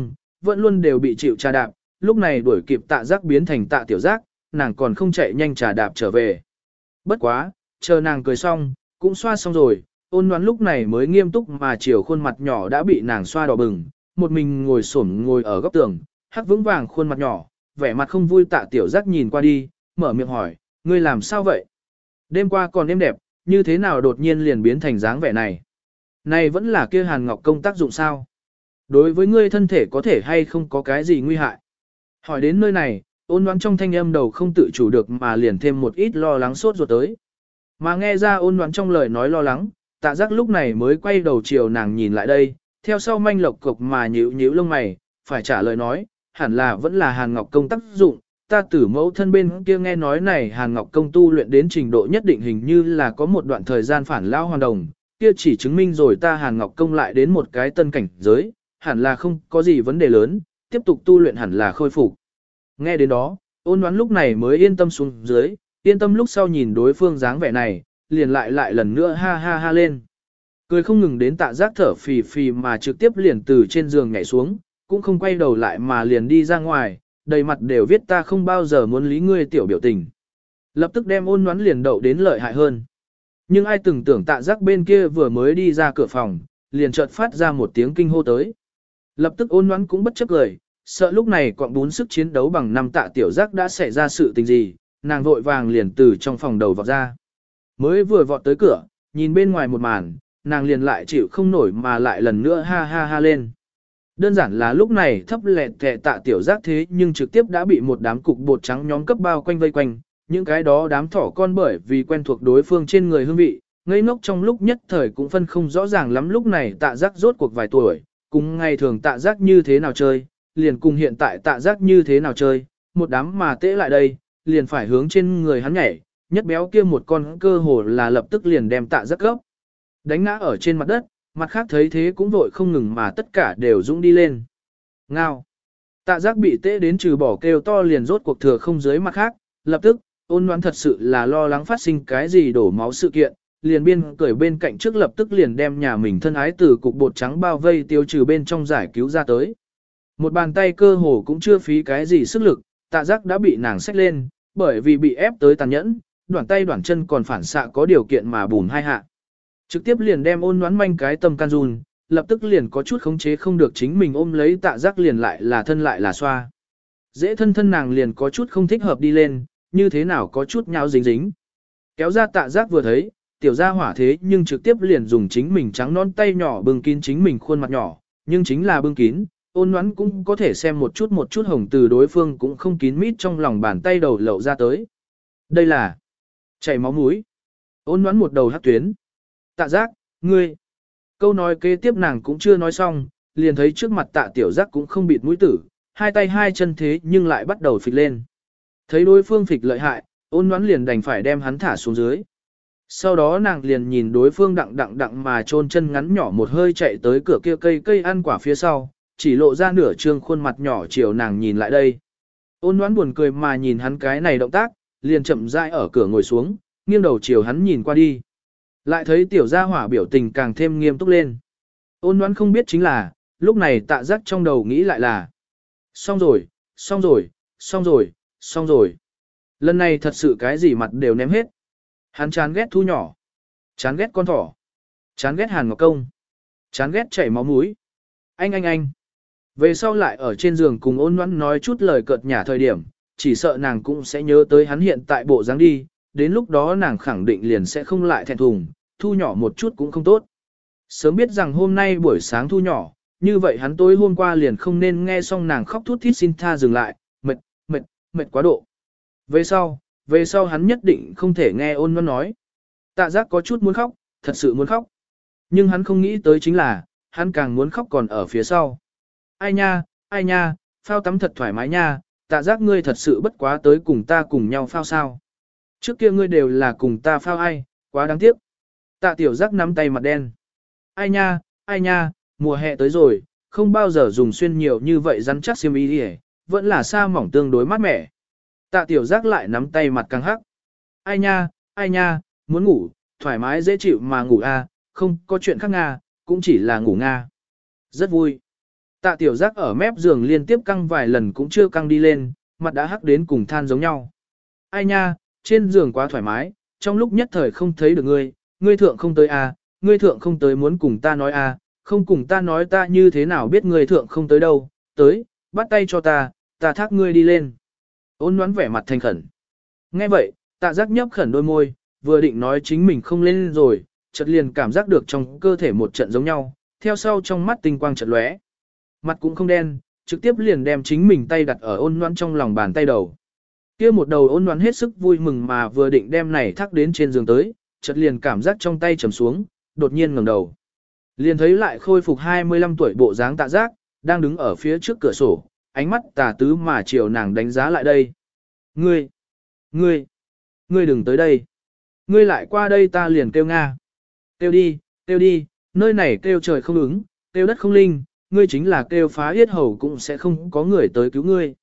vẫn luôn đều bị chịu trà đạp, lúc này đuổi kịp tạ giác biến thành tạ tiểu giác, nàng còn không chạy nhanh trà đạp trở về. Bất quá, chờ nàng cười xong, cũng xoa xong rồi, ôn đoán lúc này mới nghiêm túc mà chiều khuôn mặt nhỏ đã bị nàng xoa đỏ bừng, một mình ngồi xổm ngồi ở góc tường, hắc vững vàng khuôn mặt nhỏ, vẻ mặt không vui tạ tiểu giác nhìn qua đi, mở miệng hỏi, ngươi làm sao vậy? Đêm qua còn êm đẹp, như thế nào đột nhiên liền biến thành dáng vẻ này? Này vẫn là kia Hàn Ngọc Công tác dụng sao? Đối với ngươi thân thể có thể hay không có cái gì nguy hại? Hỏi đến nơi này, ôn đoán trong thanh âm đầu không tự chủ được mà liền thêm một ít lo lắng sốt ruột tới. Mà nghe ra ôn đoán trong lời nói lo lắng, tạ giác lúc này mới quay đầu chiều nàng nhìn lại đây, theo sau manh lộc cục mà nhíu nhíu lông mày, phải trả lời nói, hẳn là vẫn là Hàn Ngọc Công tác dụng, ta tử mẫu thân bên kia nghe nói này Hàn Ngọc Công tu luyện đến trình độ nhất định hình như là có một đoạn thời gian phản lao hoàn đồng, kia chỉ chứng minh rồi ta Hàn Ngọc Công lại đến một cái tân cảnh giới, hẳn là không có gì vấn đề lớn, tiếp tục tu luyện hẳn là khôi phục. Nghe đến đó, ôn đoán lúc này mới yên tâm xuống dưới, yên tâm lúc sau nhìn đối phương dáng vẻ này, liền lại lần nữa ha ha ha lên. Cười không ngừng đến tạ giác thở phì phì mà trực tiếp liền từ trên giường nhảy xuống, cũng không quay đầu lại mà liền đi ra ngoài, đầy mặt đều viết ta không bao giờ muốn lý ngươi tiểu biểu tình. Lập tức đem ôn đoán liền đậu đến lợi hại hơn. Nhưng ai từng tưởng tạ giác bên kia vừa mới đi ra cửa phòng, liền chợt phát ra một tiếng kinh hô tới. Lập tức ôn đoán cũng bất chấp lời, sợ lúc này quặng bún sức chiến đấu bằng năm tạ tiểu giác đã xảy ra sự tình gì, nàng vội vàng liền từ trong phòng đầu vọt ra. Mới vừa vọt tới cửa, nhìn bên ngoài một màn, nàng liền lại chịu không nổi mà lại lần nữa ha ha ha lên. Đơn giản là lúc này thấp lẹt kẹ tạ tiểu giác thế nhưng trực tiếp đã bị một đám cục bột trắng nhóm cấp bao quanh vây quanh, những cái đó đám thỏ con bởi vì quen thuộc đối phương trên người hương vị, ngây ngốc trong lúc nhất thời cũng phân không rõ ràng lắm lúc này tạ giác rốt cuộc vài tuổi, cùng ngày thường tạ giác như thế nào chơi, liền cùng hiện tại tạ giác như thế nào chơi, một đám mà tễ lại đây, liền phải hướng trên người hắn nhảy, nhất béo kia một con cơ hồ là lập tức liền đem tạ giác gốc đánh ngã ở trên mặt đất, mặt khác thấy thế cũng vội không ngừng mà tất cả đều dũng đi lên. Ngao. Tạ giác bị tễ đến trừ bỏ kêu to liền rốt cuộc thừa không dưới mặt khác, lập tức, ôn đoán thật sự là lo lắng phát sinh cái gì đổ máu sự kiện, liền biên cởi bên cạnh trước lập tức liền đem nhà mình thân ái từ cục bột trắng bao vây tiêu trừ bên trong giải cứu ra tới. Một bàn tay cơ hồ cũng chưa phí cái gì sức lực, tạ giác đã bị nàng xách lên, bởi vì bị ép tới tàn nhẫn, đoạn tay đoạn chân còn phản xạ có điều kiện mà bùn hai hạ. Trực tiếp liền đem ôn đoán manh cái tâm can run, lập tức liền có chút khống chế không được chính mình ôm lấy tạ giác liền lại là thân lại là xoa. Dễ thân nàng liền có chút không thích hợp đi lên, như thế nào có chút nháo dính dính. Kéo ra tạ giác vừa thấy, tiểu gia hỏa thế nhưng trực tiếp liền dùng chính mình trắng non tay nhỏ bưng kín chính mình khuôn mặt nhỏ, nhưng chính là bưng kín, ôn đoán cũng có thể xem một chút hồng từ đối phương cũng không kín mít trong lòng bàn tay đầu lậu ra tới. Đây là chảy máu mũi. Ôn đoán một đầu hắc tuyến. Tạ giác, ngươi. Câu nói kế tiếp nàng cũng chưa nói xong, liền thấy trước mặt tạ tiểu giác cũng không bịt mũi tử, hai tay hai chân thế nhưng lại bắt đầu phịch lên. Thấy đối phương phịch lợi hại, ôn đoán liền đành phải đem hắn thả xuống dưới. Sau đó nàng liền nhìn đối phương đặng mà chôn chân ngắn nhỏ một hơi chạy tới cửa kia cây ăn quả phía sau, chỉ lộ ra nửa trương khuôn mặt nhỏ chiều nàng nhìn lại đây. Ôn đoán buồn cười mà nhìn hắn cái này động tác, liền chậm rãi ở cửa ngồi xuống, nghiêng đầu chiều hắn nhìn qua đi. Lại thấy tiểu gia hỏa biểu tình càng thêm nghiêm túc lên. Ôn đoán không biết chính là, lúc này tạ giác trong đầu nghĩ lại là xong rồi, xong rồi, xong rồi, xong rồi. Lần này thật sự cái gì mặt đều ném hết. Hắn chán ghét Thu nhỏ, chán ghét con thỏ, chán ghét Hàn Ngọc Công, chán ghét chảy máu mũi. Anh. Về sau lại ở trên giường cùng ôn đoán nói chút lời cợt nhả thời điểm, chỉ sợ nàng cũng sẽ nhớ tới hắn hiện tại bộ dáng đi, đến lúc đó nàng khẳng định liền sẽ không lại thẹn thùng, Thu nhỏ một chút cũng không tốt. Sớm biết rằng hôm nay buổi sáng Thu nhỏ, như vậy hắn tối hôm qua liền không nên nghe xong nàng khóc thút thít xin tha dừng lại, mệt quá độ. Về sau hắn nhất định không thể nghe ôn đoán nói. Tạ giác có chút muốn khóc, thật sự muốn khóc. Nhưng hắn không nghĩ tới chính là, hắn càng muốn khóc còn ở phía sau. Ai nha, phao tắm thật thoải mái nha, tạ giác ngươi thật sự bất quá tới cùng ta cùng nhau phao sao. Trước kia ngươi đều là cùng ta phao ai, quá đáng tiếc. Tạ tiểu giác nắm tay mặt đen. Ai nha, mùa hè tới rồi, không bao giờ dùng xuyên nhiều như vậy rắn chắc xiêm y đi, vẫn là sa mỏng tương đối mát mẻ. Tạ tiểu giác lại nắm tay mặt căng hắc. Ai nha, muốn ngủ, thoải mái dễ chịu mà ngủ a, không có chuyện khác nga, cũng chỉ là ngủ nga. Rất vui. Tạ tiểu giác ở mép giường liên tiếp căng vài lần cũng chưa căng đi lên, mặt đã hắc đến cùng than giống nhau. Ai nha, trên giường quá thoải mái, trong lúc nhất thời không thấy được ngươi thượng không tới à, ngươi thượng không tới muốn cùng ta nói à, không cùng ta nói ta như thế nào biết ngươi thượng không tới đâu, tới, bắt tay cho ta thác ngươi đi lên. Ôn Ngoãn vẻ mặt thành khẩn. Nghe vậy, Tạ Giác nhấp khẩn đôi môi, vừa định nói chính mình không lên rồi, chợt liền cảm giác được trong cơ thể một trận giống nhau, theo sau trong mắt tinh quang chợt lóe. Mặt cũng không đen, trực tiếp liền đem chính mình tay đặt ở Ôn Ngoãn trong lòng bàn tay đầu. Kia một đầu Ôn Ngoãn hết sức vui mừng mà vừa định đem này thác đến trên giường tới, chợt liền cảm giác trong tay trầm xuống, đột nhiên ngẩng đầu. Liền thấy lại khôi phục 25 tuổi bộ dáng Tạ Giác, đang đứng ở phía trước cửa sổ, ánh mắt tà tứ mà chiều nàng đánh giá lại đây. Ngươi đừng tới đây. Ngươi lại qua đây ta liền kêu Nga. Kêu đi, nơi này kêu trời không ứng, kêu đất không linh, ngươi chính là kêu phá yết hầu cũng sẽ không có người tới cứu ngươi.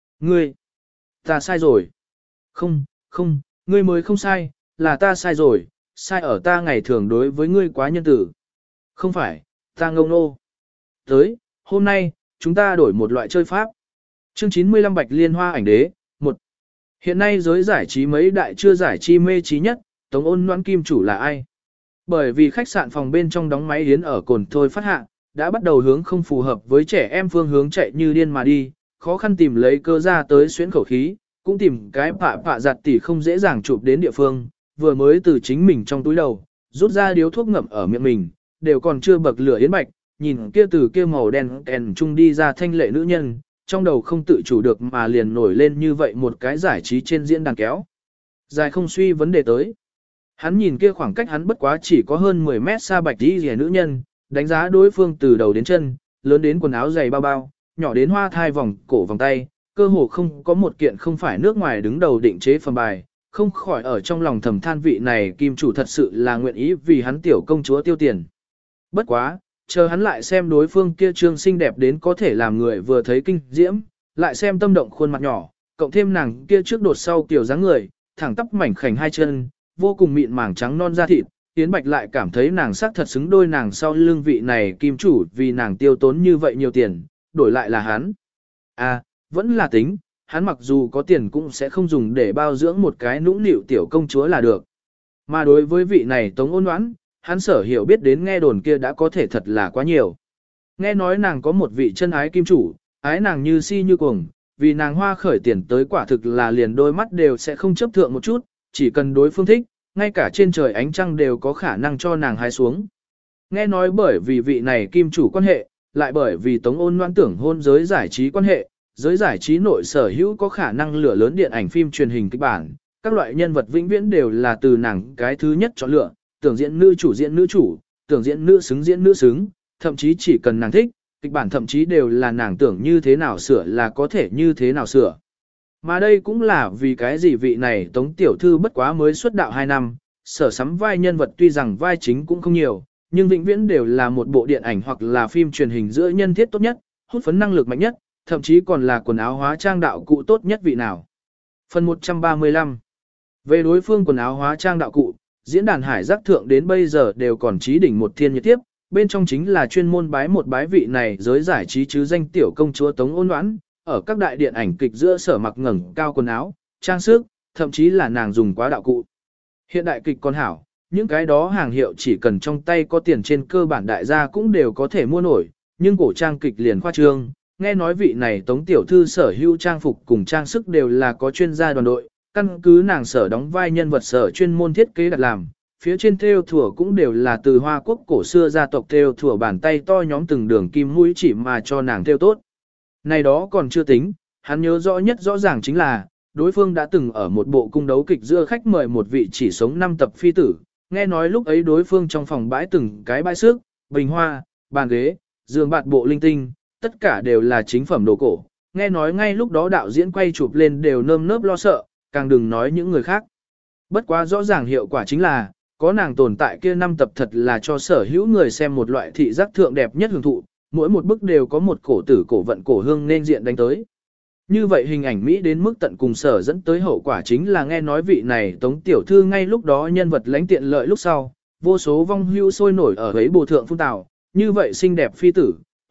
Ta sai rồi. Không, ngươi mới không sai, là ta sai rồi, sai ở ta ngày thường đối với ngươi quá nhân tử. Không phải, ta ngông nô. Tới, hôm nay, chúng ta đổi một loại chơi pháp. Chương 95 Bạch Liên Hoa ảnh đế, 1. Hiện nay giới giải trí mấy đại chưa giải trí mê trí nhất, Tống Ôn Ngoãn kim chủ là ai? Bởi vì khách sạn phòng bên trong đóng máy yến ở cồn thôi phát hạ, đã bắt đầu hướng không phù hợp với trẻ em phương hướng chạy như điên mà đi, khó khăn tìm lấy cơ ra tới xuyến khẩu khí, cũng tìm cái phạ giặt tỉ không dễ dàng chụp đến địa phương, vừa mới từ chính mình trong túi đầu, rút ra điếu thuốc ngậm ở miệng mình, đều còn chưa bậc lửa yến bạch, nhìn kia từ kia màu đen kèn trung đi ra thanh lệ nữ nhân, trong đầu không tự chủ được mà liền nổi lên như vậy một cái giải trí trên diễn đàn kéo. Dài không suy vấn đề tới. Hắn nhìn kia khoảng cách hắn bất quá chỉ có hơn 10 mét xa bạch đi rẻ nữ nhân, đánh giá đối phương từ đầu đến chân, lớn đến quần áo dày bao bao, nhỏ đến hoa thai vòng cổ vòng tay, cơ hồ không có một kiện không phải nước ngoài đứng đầu định chế phẩm bài, không khỏi ở trong lòng thầm than vị này kim chủ thật sự là nguyện ý vì hắn tiểu công chúa tiêu tiền. Bất quá, chờ hắn lại xem đối phương kia trương xinh đẹp đến có thể làm người vừa thấy kinh diễm, lại xem tâm động khuôn mặt nhỏ, cộng thêm nàng kia trước đột sau kiểu dáng người, thẳng tắp mảnh khảnh hai chân, vô cùng mịn màng trắng non da thịt, Yến Bạch lại cảm thấy nàng sắc thật xứng đôi nàng sau lưng vị này kim chủ vì nàng tiêu tốn như vậy nhiều tiền, đổi lại là hắn. À, vẫn là tính, hắn mặc dù có tiền cũng sẽ không dùng để bao dưỡng một cái nũng nịu tiểu công chúa là được. Mà đối với vị này Tống Ôn Ngoãn, hắn sở hiểu biết đến nghe đồn kia đã có thể thật là quá nhiều. Nghe nói nàng có một vị chân ái kim chủ, ái nàng như si như cuồng, vì nàng hoa khởi tiền tới quả thực là liền đôi mắt đều sẽ không chấp thượng một chút, chỉ cần đối phương thích, ngay cả trên trời ánh trăng đều có khả năng cho nàng hái xuống. Nghe nói bởi vì vị này kim chủ quan hệ, lại bởi vì Tống Ôn Ngoãn tưởng hôn giới giải trí quan hệ, giới giải trí nội sở hữu có khả năng lửa lớn điện ảnh phim truyền hình kịch bản, các loại nhân vật vĩnh viễn đều là từ nàng cái thứ nhất chọn lựa, tưởng diễn nữ chủ, tưởng diễn nữ xứng, thậm chí chỉ cần nàng thích, kịch bản thậm chí đều là nàng tưởng như thế nào sửa là có thể như thế nào sửa. Mà đây cũng là vì cái gì vị này Tống Tiểu Thư bất quá mới xuất đạo 2 năm, sở sắm vai nhân vật tuy rằng vai chính cũng không nhiều, nhưng vĩnh viễn đều là một bộ điện ảnh hoặc là phim truyền hình giữa nhân thiết tốt nhất, hút phấn năng lực mạnh nhất, thậm chí còn là quần áo hóa trang đạo cụ tốt nhất vị nào. Phần 135. Về đối phương quần áo hóa trang đạo cụ, diễn đàn hải giác thượng đến bây giờ đều còn trí đỉnh một thiên nhiệt tiếp, bên trong chính là chuyên môn bái một bái vị này giới giải trí chứ danh tiểu công chúa Tống Ôn Ngoãn, ở các đại điện ảnh kịch giữa sở mặc ngẩng cao quần áo, trang sức, thậm chí là nàng dùng quá đạo cụ. Hiện đại kịch còn hảo, những cái đó hàng hiệu chỉ cần trong tay có tiền trên cơ bản đại gia cũng đều có thể mua nổi, nhưng cổ trang kịch liền khoa trương, nghe nói vị này Tống Tiểu Thư sở hữu trang phục cùng trang sức đều là có chuyên gia đoàn đội, căn cứ nàng sở đóng vai nhân vật sở chuyên môn thiết kế đặt làm, phía trên thêu thủa cũng đều là từ Hoa Quốc cổ xưa gia tộc thêu thủa bàn tay to nhóm từng đường kim mũi chỉ mà cho nàng thêu tốt. Này đó còn chưa tính, hắn nhớ rõ nhất rõ ràng chính là, đối phương đã từng ở một bộ cung đấu kịch giữa khách mời một vị chỉ sống 5 tập phi tử, nghe nói lúc ấy đối phương trong phòng bãi từng cái bãi xước, bình hoa, bàn ghế, giường bạt bộ linh tinh, tất cả đều là chính phẩm đồ cổ, nghe nói ngay lúc đó đạo diễn quay chụp lên đều nơm nớp lo sợ, càng đừng nói những người khác. Bất quá rõ ràng hiệu quả chính là, có nàng tồn tại kia 5 tập thật là cho sở hữu người xem một loại thị giác thượng đẹp nhất hưởng thụ, mỗi một bức đều có một cổ tử cổ vận cổ hương nên diện đánh tới. Như vậy hình ảnh Mỹ đến mức tận cùng sở dẫn tới hậu quả chính là nghe nói vị này Tống Tiểu Thư ngay lúc đó nhân vật lãnh tiện lợi lúc sau, vô số vong hưu sôi nổi ở ấy bồ thượng phun tào, như vậy xinh đẹp phi tử,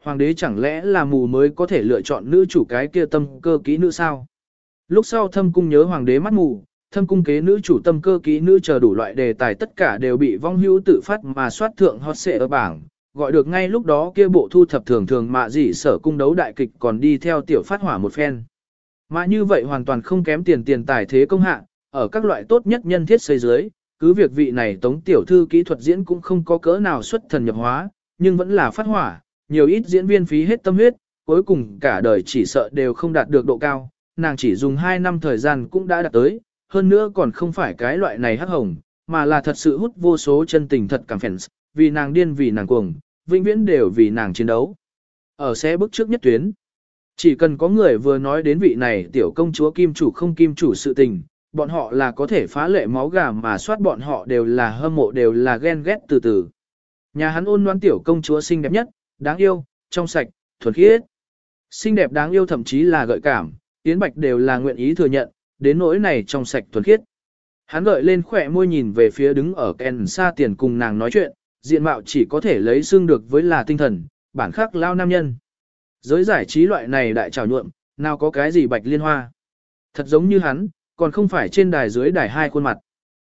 Hoàng đế chẳng lẽ là mù mới có thể lựa chọn nữ chủ cái kia tâm cơ kỹ nữ sao? Lúc sau thâm cung nhớ hoàng đế mắt mù, thâm cung kế nữ chủ tâm cơ kỹ nữ chờ đủ loại đề tài tất cả đều bị vong hữu tự phát mà soát thượng hot xệ ở bảng, gọi được ngay lúc đó kia bộ thu thập thường thường mạ dị sở cung đấu đại kịch còn đi theo tiểu phát hỏa một phen. Mà như vậy hoàn toàn không kém tiền tài thế công hạ, ở các loại tốt nhất nhân thiết xây dưới, cứ việc vị này tống tiểu thư kỹ thuật diễn cũng không có cỡ nào xuất thần nhập hóa, nhưng vẫn là phát hỏa, nhiều ít diễn viên phí hết tâm huyết, cuối cùng cả đời chỉ sợ đều không đạt được độ cao, nàng chỉ dùng 2 năm thời gian cũng đã đạt tới, hơn nữa còn không phải cái loại này hắc hồng, mà là thật sự hút vô số chân tình thật cảm fans, vì nàng điên vì nàng cuồng, vĩnh viễn đều vì nàng chiến đấu. Ở xe bước trước nhất tuyến, chỉ cần có người vừa nói đến vị này tiểu công chúa kim chủ không kim chủ sự tình, bọn họ là có thể phá lệ máu gà mà soát bọn họ đều là hâm mộ đều là ghen ghét từ từ. Nhà hắn ôn ngoan tiểu công chúa xinh đẹp nhất, đáng yêu, trong sạch, thuần khiết. Xinh đẹp đáng yêu thậm chí là gợi cảm, Yến Bạch đều là nguyện ý thừa nhận, đến nỗi này trong sạch thuần khiết. Hắn gợi lên khỏe môi nhìn về phía đứng ở Ken xa tiền cùng nàng nói chuyện, diện mạo chỉ có thể lấy xương được với là tinh thần, bản khắc lao nam nhân. Giới giải trí loại này đại trào nhuộm, nào có cái gì bạch liên hoa. Thật giống như hắn, còn không phải trên đài dưới đài hai khuôn mặt.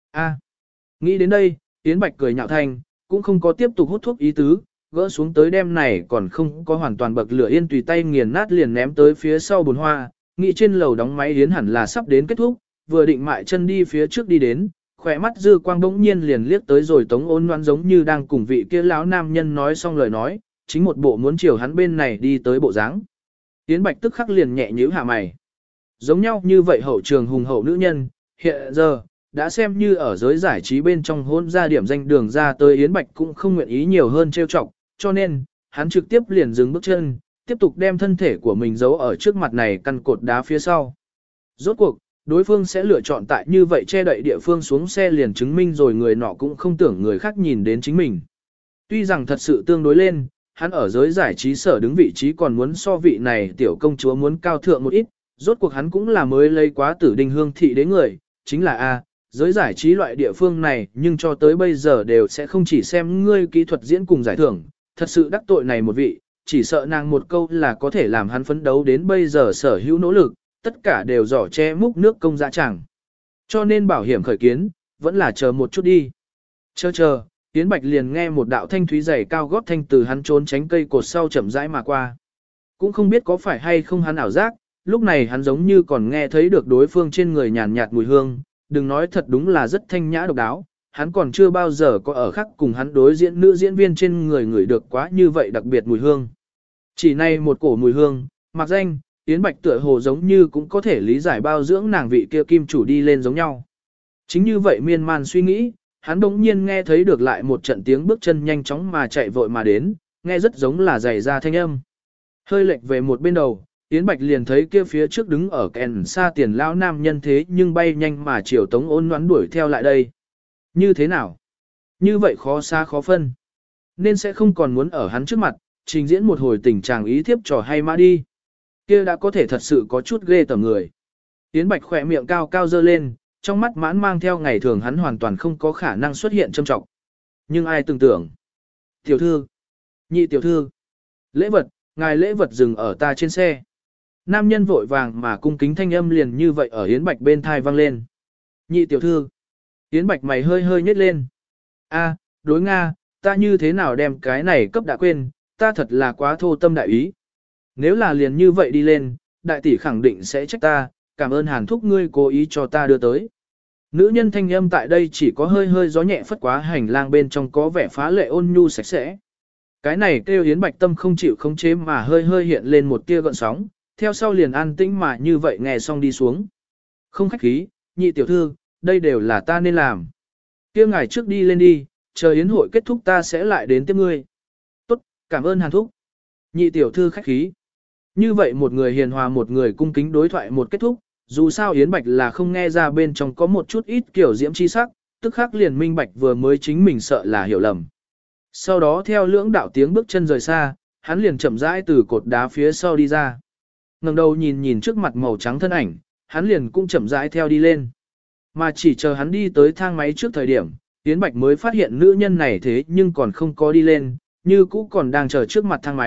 Nghĩ đến đây, Yến Bạch cười nhạo thanh, cũng không có tiếp tục hút thuốc ý tứ, gỡ xuống tới đêm này còn không có hoàn toàn bậc lửa yên tùy tay nghiền nát liền ném tới phía sau bồn hoa, nghĩ trên lầu đóng máy Yến hẳn là sắp đến kết thúc, vừa định mại chân đi phía trước đi đến, khỏe mắt dư quang bỗng nhiên liền liếc tới rồi Tống Ôn Loan giống như đang cùng vị kia lão nam nhân nói xong lời nói, chính một bộ muốn chiều hắn bên này đi tới bộ dáng. Yến Bạch tức khắc liền nhẹ nhíu hạ mày. Giống nhau như vậy hậu trường hùng hậu nữ nhân, hiện giờ, đã xem như ở giới giải trí bên trong hôn ra điểm danh đường ra tới Yến Bạch cũng không nguyện ý nhiều hơn trêu chọc, cho nên, hắn trực tiếp liền dừng bước chân, tiếp tục đem thân thể của mình giấu ở trước mặt này căn cột đá phía sau. Rốt cuộc, đối phương sẽ lựa chọn tại như vậy che đậy địa phương xuống xe liền chứng minh rồi người nọ cũng không tưởng người khác nhìn đến chính mình. Tuy rằng thật sự tương đối lên, hắn ở giới giải trí sở đứng vị trí còn muốn so vị này tiểu công chúa muốn cao thượng một ít, rốt cuộc hắn cũng là mới lấy quá tử đình hương thị đế người, chính là A, giới giải trí loại địa phương này nhưng cho tới bây giờ đều sẽ không chỉ xem ngươi kỹ thuật diễn cùng giải thưởng, thật sự đắc tội này một vị, chỉ sợ nàng một câu là có thể làm hắn phấn đấu đến bây giờ sở hữu nỗ lực, tất cả đều giỏ che múc nước công dã chẳng. Cho nên bảo hiểm khởi kiến, vẫn là chờ một chút đi. Chờ, Yến Bạch liền nghe một đạo thanh thúy dày cao gót thanh từ hắn trốn tránh cây cột sau chậm rãi mà qua. Cũng không biết có phải hay không hắn ảo giác, lúc này hắn giống như còn nghe thấy được đối phương trên người nhàn nhạt mùi hương, đừng nói thật đúng là rất thanh nhã độc đáo, hắn còn chưa bao giờ có ở khắc cùng hắn đối diễn nữ diễn viên trên người ngửi được quá như vậy đặc biệt mùi hương. Chỉ này một cổ mùi hương, mặc danh, Yến Bạch tựa hồ giống như cũng có thể lý giải bao dưỡng nàng vị kia kim chủ đi lên giống nhau. Chính như vậy miên man suy nghĩ, hắn đống nhiên nghe thấy được lại một trận tiếng bước chân nhanh chóng mà chạy vội mà đến, nghe rất giống là giày ra thanh âm. Hơi lệch về một bên đầu, Yến Bạch liền thấy kia phía trước đứng ở kèn xa tiền lão nam nhân thế nhưng bay nhanh mà chiều Tống Ôn Loan đuổi theo lại đây. Như thế nào? Như vậy khó xa khó phân. Nên sẽ không còn muốn ở hắn trước mặt, trình diễn một hồi tình trạng ý thiếp trò hay mà đi. Kia đã có thể thật sự có chút ghê tởm người. Yến Bạch khỏe miệng cao cao dơ lên, trong mắt mãn mang theo ngày thường hắn hoàn toàn không có khả năng xuất hiện châm trọng. Nhưng ai tưởng tưởng? Tiểu thư, nhị tiểu thư, lễ vật, ngài lễ vật dừng ở ta trên xe. Nam nhân vội vàng mà cung kính thanh âm liền như vậy ở Yến Bạch bên thai vang lên. Nhị tiểu thư, Yến Bạch mày hơi hơi nhếch lên. A, đối Nga, ta như thế nào đem cái này cấp đã quên, ta thật là quá thô tâm đại ý. Nếu là liền như vậy đi lên, đại tỷ khẳng định sẽ trách ta, cảm ơn Hàn thúc ngươi cố ý cho ta đưa tới. Nữ nhân thanh âm tại đây chỉ có hơi hơi gió nhẹ phất quá hành lang bên trong có vẻ phá lệ ôn nhu sạch sẽ. Cái này kêu Yến Bạch tâm không chịu khống chế mà hơi hơi hiện lên một tia gợn sóng, theo sau liền an tĩnh mà như vậy nghe xong đi xuống. Không khách khí, nhị tiểu thư, đây đều là ta nên làm. Kia ngài trước đi lên đi, chờ yến hội kết thúc ta sẽ lại đến tiếp ngươi. Tốt, cảm ơn Hàn thúc. Nhị tiểu thư khách khí. Như vậy một người hiền hòa một người cung kính đối thoại một kết thúc, dù sao Yến Bạch là không nghe ra bên trong có một chút ít kiểu diễm chi sắc, tức khắc liền minh bạch vừa mới chính mình sợ là hiểu lầm. Sau đó theo lưỡng đạo tiếng bước chân rời xa, hắn liền chậm rãi từ cột đá phía sau đi ra. Ngẩng đầu nhìn nhìn trước mặt màu trắng thân ảnh, hắn liền cũng chậm rãi theo đi lên. Mà chỉ chờ hắn đi tới thang máy trước thời điểm, Yến Bạch mới phát hiện nữ nhân này thế nhưng còn không có đi lên, như cũ còn đang chờ trước mặt thang máy,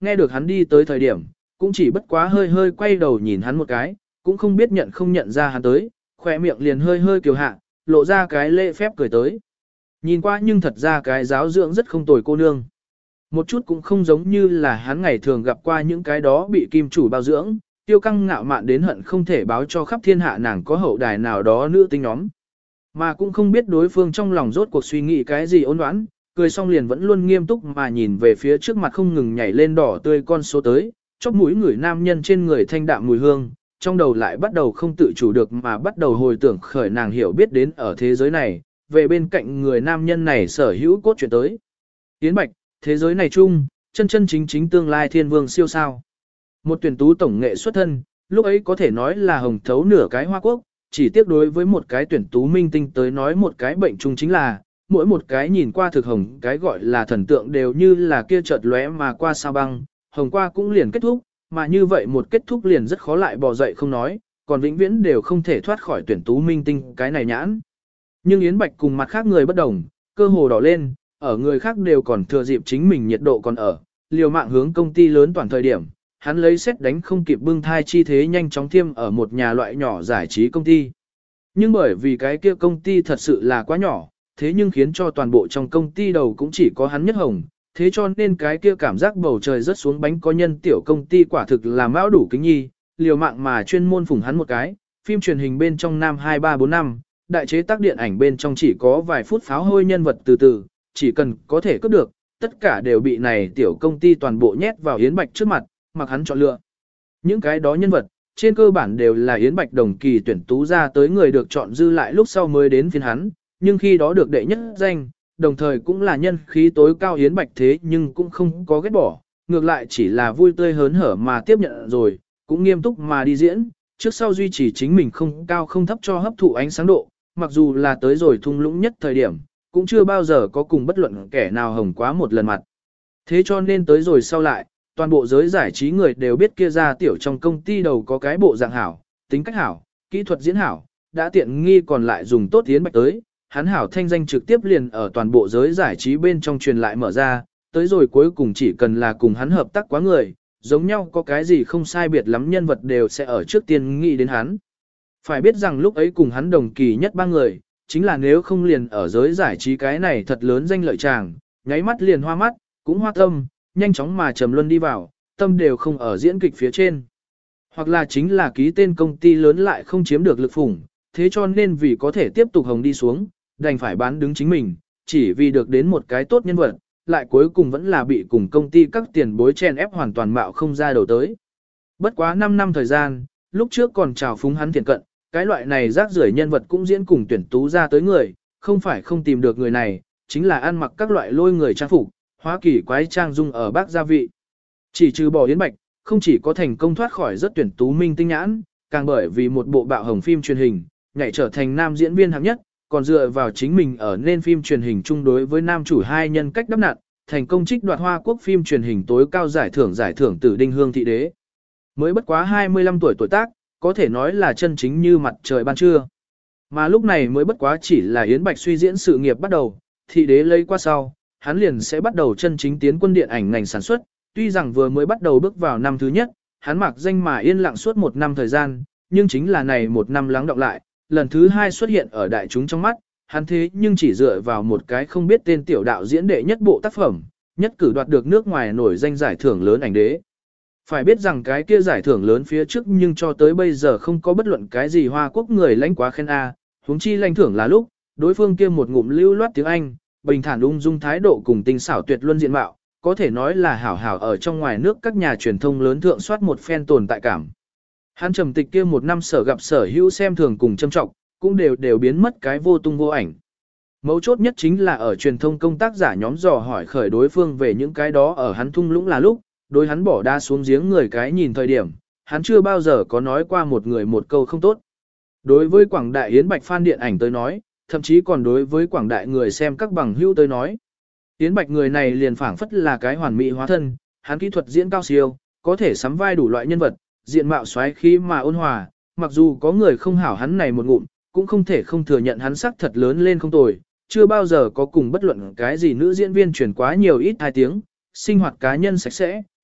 nghe được hắn đi tới thời điểm, cũng chỉ bất quá hơi hơi quay đầu nhìn hắn một cái, cũng không biết nhận không nhận ra hắn tới, khỏe miệng liền hơi hơi kiều hạ, lộ ra cái lễ phép cười tới. Nhìn qua nhưng thật ra cái giáo dưỡng rất không tồi cô nương. Một chút cũng không giống như là hắn ngày thường gặp qua những cái đó bị kim chủ bao dưỡng, tiêu căng ngạo mạn đến hận không thể báo cho khắp thiên hạ nàng có hậu đài nào đó nữ tinh nhóm. Mà cũng không biết đối phương trong lòng rốt cuộc suy nghĩ cái gì ôn đoán, cười xong liền vẫn luôn nghiêm túc mà nhìn về phía trước mặt không ngừng nhảy lên đỏ tươi con số tới, chóp mũi người nam nhân trên người thanh đạm mùi hương, trong đầu lại bắt đầu không tự chủ được mà bắt đầu hồi tưởng khởi nàng hiểu biết đến ở thế giới này, về bên cạnh người nam nhân này sở hữu cốt chuyện tới. Yến Bạch, thế giới này chung, chân chân chính chính tương lai thiên vương siêu sao. Một tuyển tú tổng nghệ xuất thân, lúc ấy có thể nói là hồng thấu nửa cái Hoa Quốc, chỉ tiếc đối với một cái tuyển tú minh tinh tới nói một cái bệnh chung chính là, mỗi một cái nhìn qua thực hồng cái gọi là thần tượng đều như là kia chợt lóe mà qua sao băng, hồng qua cũng liền kết thúc, mà như vậy một kết thúc liền rất khó lại bò dậy không nói, còn vĩnh viễn đều không thể thoát khỏi tuyển tú minh tinh cái này nhãn. Nhưng Yến Bạch cùng mặt khác người bất đồng, cơ hồ đỏ lên, ở người khác đều còn thừa dịp chính mình nhiệt độ còn ở, liều mạng hướng công ty lớn toàn thời điểm, hắn lấy xét đánh không kịp bưng thai chi thế nhanh chóng thiêm ở một nhà loại nhỏ giải trí công ty. Nhưng bởi vì cái kia công ty thật sự là quá nhỏ, thế nhưng khiến cho toàn bộ trong công ty đầu cũng chỉ có hắn nhất hồng, thế cho nên cái kia cảm giác bầu trời rớt xuống bánh có nhân tiểu công ty quả thực là mão đủ kính nhi, liều mạng mà chuyên môn phủng hắn một cái, phim truyền hình bên trong năm 2345 năm, đại chế tác điện ảnh bên trong chỉ có vài phút pháo hôi nhân vật từ từ, chỉ cần có thể cướp được, tất cả đều bị này tiểu công ty toàn bộ nhét vào Yến Bạch trước mặt, mặc hắn chọn lựa. Những cái đó nhân vật, trên cơ bản đều là Yến Bạch đồng kỳ tuyển tú ra tới người được chọn dư lại lúc sau mới đến phiên hắn, nhưng khi đó được đệ nhất danh, đồng thời cũng là nhân khí tối cao Yến Bạch thế nhưng cũng không có ghét bỏ, ngược lại chỉ là vui tươi hớn hở mà tiếp nhận rồi, cũng nghiêm túc mà đi diễn, trước sau duy trì chính mình không cao không thấp cho hấp thụ ánh sáng độ, mặc dù là tới rồi thung lũng nhất thời điểm, cũng chưa bao giờ có cùng bất luận kẻ nào hồng quá một lần mặt. Thế cho nên tới rồi sau lại, toàn bộ giới giải trí người đều biết kia ra tiểu trong công ty đầu có cái bộ dạng hảo, tính cách hảo, kỹ thuật diễn hảo, đã tiện nghi còn lại dùng tốt Yến Bạch tới, hắn hảo thanh danh trực tiếp liền ở toàn bộ giới giải trí bên trong truyền lại mở ra, tới rồi cuối cùng chỉ cần là cùng hắn hợp tác quá người, giống nhau có cái gì không sai biệt lắm nhân vật đều sẽ ở trước tiên nghĩ đến hắn. Phải biết rằng lúc ấy cùng hắn đồng kỳ nhất ba người, chính là nếu không liền ở giới giải trí cái này thật lớn danh lợi chàng, nháy mắt liền hoa mắt, cũng hoa tâm, nhanh chóng mà trầm luân đi vào, tâm đều không ở diễn kịch phía trên. Hoặc là chính là ký tên công ty lớn lại không chiếm được lực phủng, thế cho nên vì có thể tiếp tục hồng đi xuống, đành phải bán đứng chính mình, chỉ vì được đến một cái tốt nhân vật, lại cuối cùng vẫn là bị cùng công ty các tiền bối chen ép hoàn toàn mạo không ra đầu tới. Bất quá 5 năm thời gian, lúc trước còn chào phúng hắn thiện cận, cái loại này rác rưởi nhân vật cũng diễn cùng tuyển tú ra tới người, không phải không tìm được người này, chính là ăn mặc các loại lôi người trang phục, hóa kỳ quái trang dung ở bác gia vị. Chỉ trừ bỏ Yến Bạch, không chỉ có thành công thoát khỏi rất tuyển tú minh tinh nhãn, càng bởi vì một bộ bạo hồng phim truyền hình, nhảy trở thành nam diễn viên hạng nhất, còn dựa vào chính mình ở nên phim truyền hình chung đối với nam chủ hai nhân cách đắp nặn, thành công trích đoạt Hoa Quốc phim truyền hình tối cao giải thưởng Tử Đinh Hương Thị Đế. Mới bất quá 25 tuổi tuổi tác, có thể nói là chân chính như mặt trời ban trưa. Mà lúc này mới bất quá chỉ là Yến Bạch suy diễn sự nghiệp bắt đầu, Thị Đế lấy qua sau, hắn liền sẽ bắt đầu chân chính tiến quân điện ảnh ngành sản xuất, tuy rằng vừa mới bắt đầu bước vào năm thứ nhất, hắn mặc danh mà yên lặng suốt một năm thời gian, nhưng chính là này một năm lắng đọng lại, lần thứ hai xuất hiện ở đại chúng trong mắt, hắn thế nhưng chỉ dựa vào một cái không biết tên tiểu đạo diễn đệ nhất bộ tác phẩm, nhất cử đoạt được nước ngoài nổi danh giải thưởng lớn ảnh đế. Phải biết rằng cái kia giải thưởng lớn phía trước nhưng cho tới bây giờ không có bất luận cái gì Hoa Quốc người lãnh quá khen A, huống chi lãnh thưởng là lúc, đối phương kia một ngụm lưu loát tiếng Anh, bình thản ung dung thái độ cùng tinh xảo tuyệt luân diện mạo, có thể nói là hảo hảo ở trong ngoài nước các nhà truyền thông lớn thượng soát một phen tồn tại cảm. Hắn trầm tịch kia một năm sở gặp sở hữu xem thường cùng châm trọng, cũng đều biến mất cái vô tung vô ảnh. Mấu chốt nhất chính là ở truyền thông công tác giả nhóm dò hỏi khởi đối phương về những cái đó ở hắn thung lũng là lúc, đối hắn bỏ đa xuống giếng người cái nhìn thời điểm, hắn chưa bao giờ có nói qua một người một câu không tốt. Đối với quảng đại Yến Bạch fan điện ảnh tới nói, thậm chí còn đối với quảng đại người xem các bằng hữu tới nói. Yến Bạch người này liền phảng phất là cái hoàn mỹ hóa thân, hắn kỹ thuật diễn cao siêu, có thể sắm vai đủ loại nhân vật, diện mạo xoáy khí mà ôn hòa, mặc dù có người không hảo hắn này một ngụm, cũng không thể không thừa nhận hắn sắc thật lớn lên không tồi, chưa bao giờ có cùng bất luận cái gì nữ diễn viên truyền quá nhiều ít hai tiếng, sinh hoạt cá nhân sạch sẽ,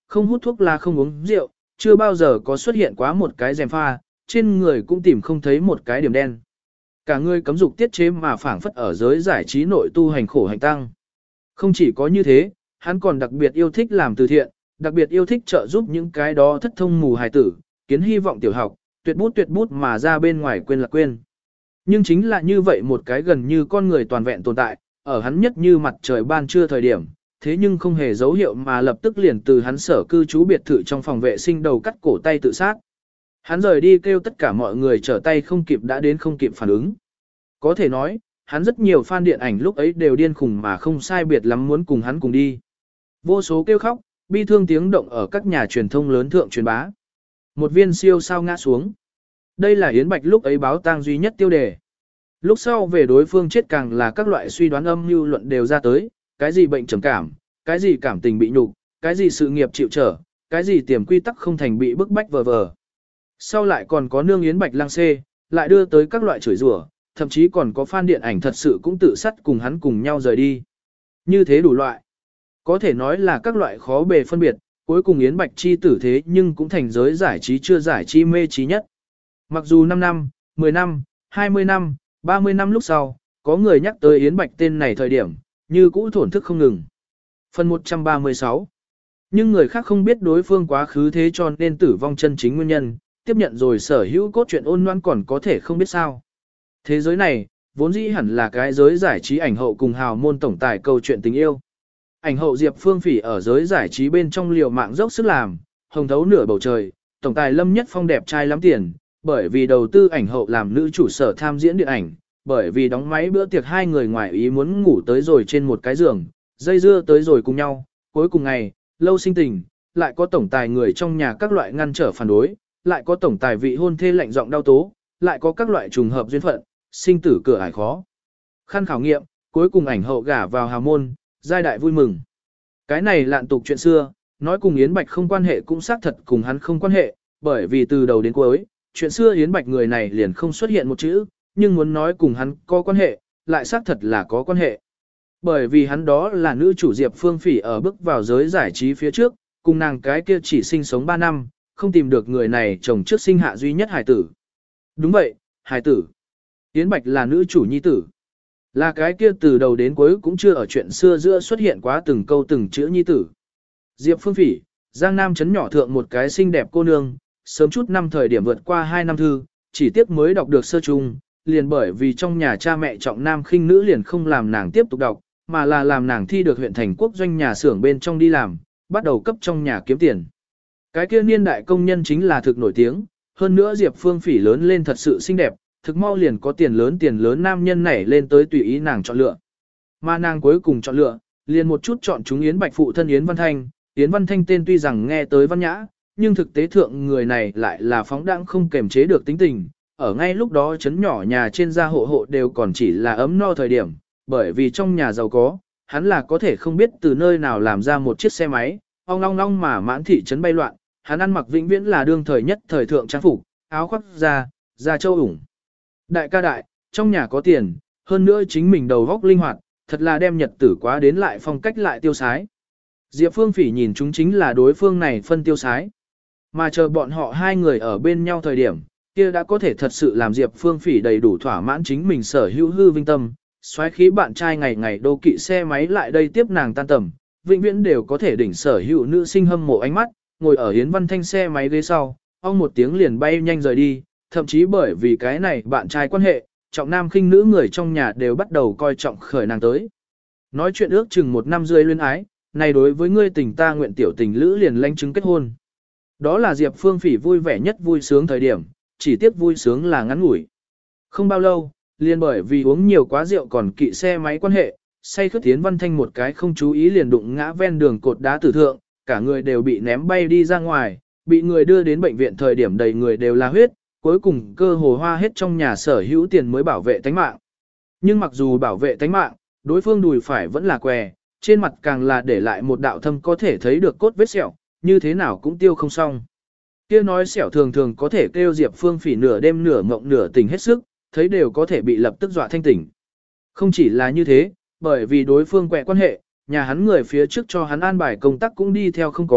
không hút thuốc lá không uống rượu, chưa bao giờ có xuất hiện quá một cái rèm pha, trên người cũng tìm không thấy một cái điểm đen. Cả người cấm dục tiết chế mà phảng phất ở giới giải trí nội tu hành khổ hành tăng. Không chỉ có như thế, hắn còn đặc biệt yêu thích làm từ thiện, đặc biệt yêu thích trợ giúp những cái đó thất thông mù hài tử, kiến hy vọng tiểu học, tuyệt bút mà ra bên ngoài quên là quên. Nhưng chính là như vậy một cái gần như con người toàn vẹn tồn tại, ở hắn nhất như mặt trời ban trưa thời điểm, thế nhưng không hề dấu hiệu mà lập tức liền từ hắn sở cư trú biệt thự trong phòng vệ sinh đầu cắt cổ tay tự sát. Hắn rời đi kêu tất cả mọi người trở tay không kịp đã đến không kịp phản ứng. Có thể nói, hắn rất nhiều fan điện ảnh lúc ấy đều điên khùng mà không sai biệt lắm muốn cùng hắn cùng đi. Vô số kêu khóc, bi thương tiếng động ở các nhà truyền thông lớn thượng truyền bá. Một viên siêu sao ngã xuống. Đây là Yến Bạch lúc ấy báo tang duy nhất tiêu đề. Lúc sau về đối phương chết càng là các loại suy đoán âm mưu luận đều ra tới, cái gì bệnh trầm cảm, cái gì cảm tình bị nhục, cái gì sự nghiệp chịu trở, cái gì tiềm quy tắc không thành bị bức bách vờ vờ. Sau lại còn có nương Yến Bạch lang xê, lại đưa tới các loại chửi rủa, thậm chí còn có fan điện ảnh thật sự cũng tự sát cùng hắn cùng nhau rời đi. Như thế đủ loại. Có thể nói là các loại khó bề phân biệt, cuối cùng Yến Bạch chi tử thế nhưng cũng thành giới giải trí chưa giải trí mê trí nhất. Mặc dù 5 năm, 10 năm, 20 năm, 30 năm lúc sau, có người nhắc tới Yến Bạch tên này thời điểm, như cũ thổn thức không ngừng. Phần 136. Nhưng người khác không biết đối phương quá khứ thế cho nên tử vong chân chính nguyên nhân, tiếp nhận rồi sở hữu cốt truyện ôn loan còn có thể không biết sao. Thế giới này, vốn dĩ hẳn là cái giới giải trí ảnh hậu cùng hào môn tổng tài câu chuyện tình yêu. Ảnh hậu Diệp Phương Phỉ ở giới giải trí bên trong liều mạng dốc sức làm, hồng thấu nửa bầu trời, tổng tài Lâm Nhất Phong đẹp trai lắm tiền, bởi vì đầu tư ảnh hậu làm nữ chủ sở tham diễn điện ảnh, bởi vì đóng máy bữa tiệc hai người ngoài ý muốn ngủ tới rồi trên một cái giường, dây dưa tới rồi cùng nhau, cuối cùng ngày, lâu sinh tình, lại có tổng tài người trong nhà các loại ngăn trở phản đối, lại có tổng tài vị hôn thê lạnh giọng đau tố, lại có các loại trùng hợp duyên phận, sinh tử cửa ải khó. Khăn khảo nghiệm, cuối cùng ảnh hậu gả vào hào môn, giai đại vui mừng. Cái này lạn tục chuyện xưa, nói cùng Yến Bạch không quan hệ cũng xác thật cùng hắn không quan hệ, bởi vì từ đầu đến cuối, chuyện xưa Yến Bạch người này liền không xuất hiện một chữ, nhưng muốn nói cùng hắn có quan hệ, lại xác thật là có quan hệ. Bởi vì hắn đó là nữ chủ Diệp Phương Phỉ ở bước vào giới giải trí phía trước, cùng nàng cái kia chỉ sinh sống 3 năm, không tìm được người này chồng trước sinh hạ duy nhất hài tử. Đúng vậy, hài tử. Yến Bạch là nữ chủ nhi tử. Là cái kia từ đầu đến cuối cũng chưa ở chuyện xưa giữa xuất hiện quá từng câu từng chữ nhi tử. Diệp Phương Phỉ, Giang Nam trấn nhỏ thượng một cái xinh đẹp cô nương, sớm chút năm thời điểm vượt qua 2 năm thư, chỉ tiếc mới đọc được sơ chung, liền bởi vì trong nhà cha mẹ trọng nam khinh nữ liền không làm nàng tiếp tục đọc, mà là làm nàng thi được huyện thành quốc doanh nhà xưởng bên trong đi làm, bắt đầu cấp trong nhà kiếm tiền. Cái kia niên đại công nhân chính là thực nổi tiếng, hơn nữa Diệp Phương Phỉ lớn lên thật sự xinh đẹp, thực mau liền có tiền lớn nam nhân nảy lên tới tùy ý nàng chọn lựa. Mà nàng cuối cùng chọn lựa, liền một chút chọn chúng Yến Bạch phụ thân Yến Văn Thanh. Yến Văn Thanh tên tuy rằng nghe tới văn nhã, nhưng thực tế thượng người này lại là phóng đãng không kềm chế được tính tình. Ở ngay lúc đó chấn nhỏ nhà trên gia hộ hộ đều còn chỉ là ấm no thời điểm, bởi vì trong nhà giàu có, hắn là có thể không biết từ nơi nào làm ra một chiếc xe máy, ong long long mà mãn thị trấn bay loạn, hắn ăn mặc vĩnh viễn là đương thời nhất thời thượng trang phục, áo khoác da châu ủng. Đại ca đại, trong nhà có tiền, hơn nữa chính mình đầu góc linh hoạt, thật là đem nhật tử quá đến lại phong cách lại tiêu sái. Diệp Phương Phỉ nhìn chúng chính là đối phương này phân tiêu sái. Mà chờ bọn họ hai người ở bên nhau thời điểm, kia đã có thể thật sự làm Diệp Phương Phỉ đầy đủ thỏa mãn chính mình sở hữu hư vinh tâm. Xoáy khí bạn trai ngày ngày đô kỵ xe máy lại đây tiếp nàng tan tầm, vĩnh viễn đều có thể đỉnh sở hữu nữ sinh hâm mộ ánh mắt, ngồi ở Yến Văn Thanh xe máy ghế sau, ong một tiếng liền bay nhanh rời đi, thậm chí bởi vì cái này bạn trai quan hệ, trọng nam khinh nữ người trong nhà đều bắt đầu coi trọng khởi nàng tới. Nói chuyện ước chừng 1 năm rưỡi luyến ái, này đối với ngươi tình ta nguyện tiểu tình lữ liền lãnh chứng kết hôn. Đó là Diệp Phương Phỉ vui vẻ nhất vui sướng thời điểm, chỉ tiếc vui sướng là ngắn ngủi. Không bao lâu, liền bởi vì uống nhiều quá rượu còn kỵ xe máy quan hệ, say khướt Yến Văn Thanh một cái không chú ý liền đụng ngã ven đường cột đá tử thượng, cả người đều bị ném bay đi ra ngoài, bị người đưa đến bệnh viện thời điểm đầy người đều là huyết, cuối cùng cơ hồ hoa hết trong nhà sở hữu tiền mới bảo vệ tánh mạng. Nhưng mặc dù bảo vệ tánh mạng, đối phương đùi phải vẫn là què, trên mặt càng là để lại một đạo thâm có thể thấy được cốt vết sẹo, như thế nào cũng tiêu không xong. Kia nói sẹo thường thường có thể kêu Diệp Phương Phỉ nửa đêm nửa mộng nửa tỉnh hết sức, thấy đều có thể bị lập tức dọa thanh tỉnh. Không chỉ là như thế, bởi vì đối phương quẹ quan hệ, nhà hắn người phía trước cho hắn an bài công tác cũng đi theo không có,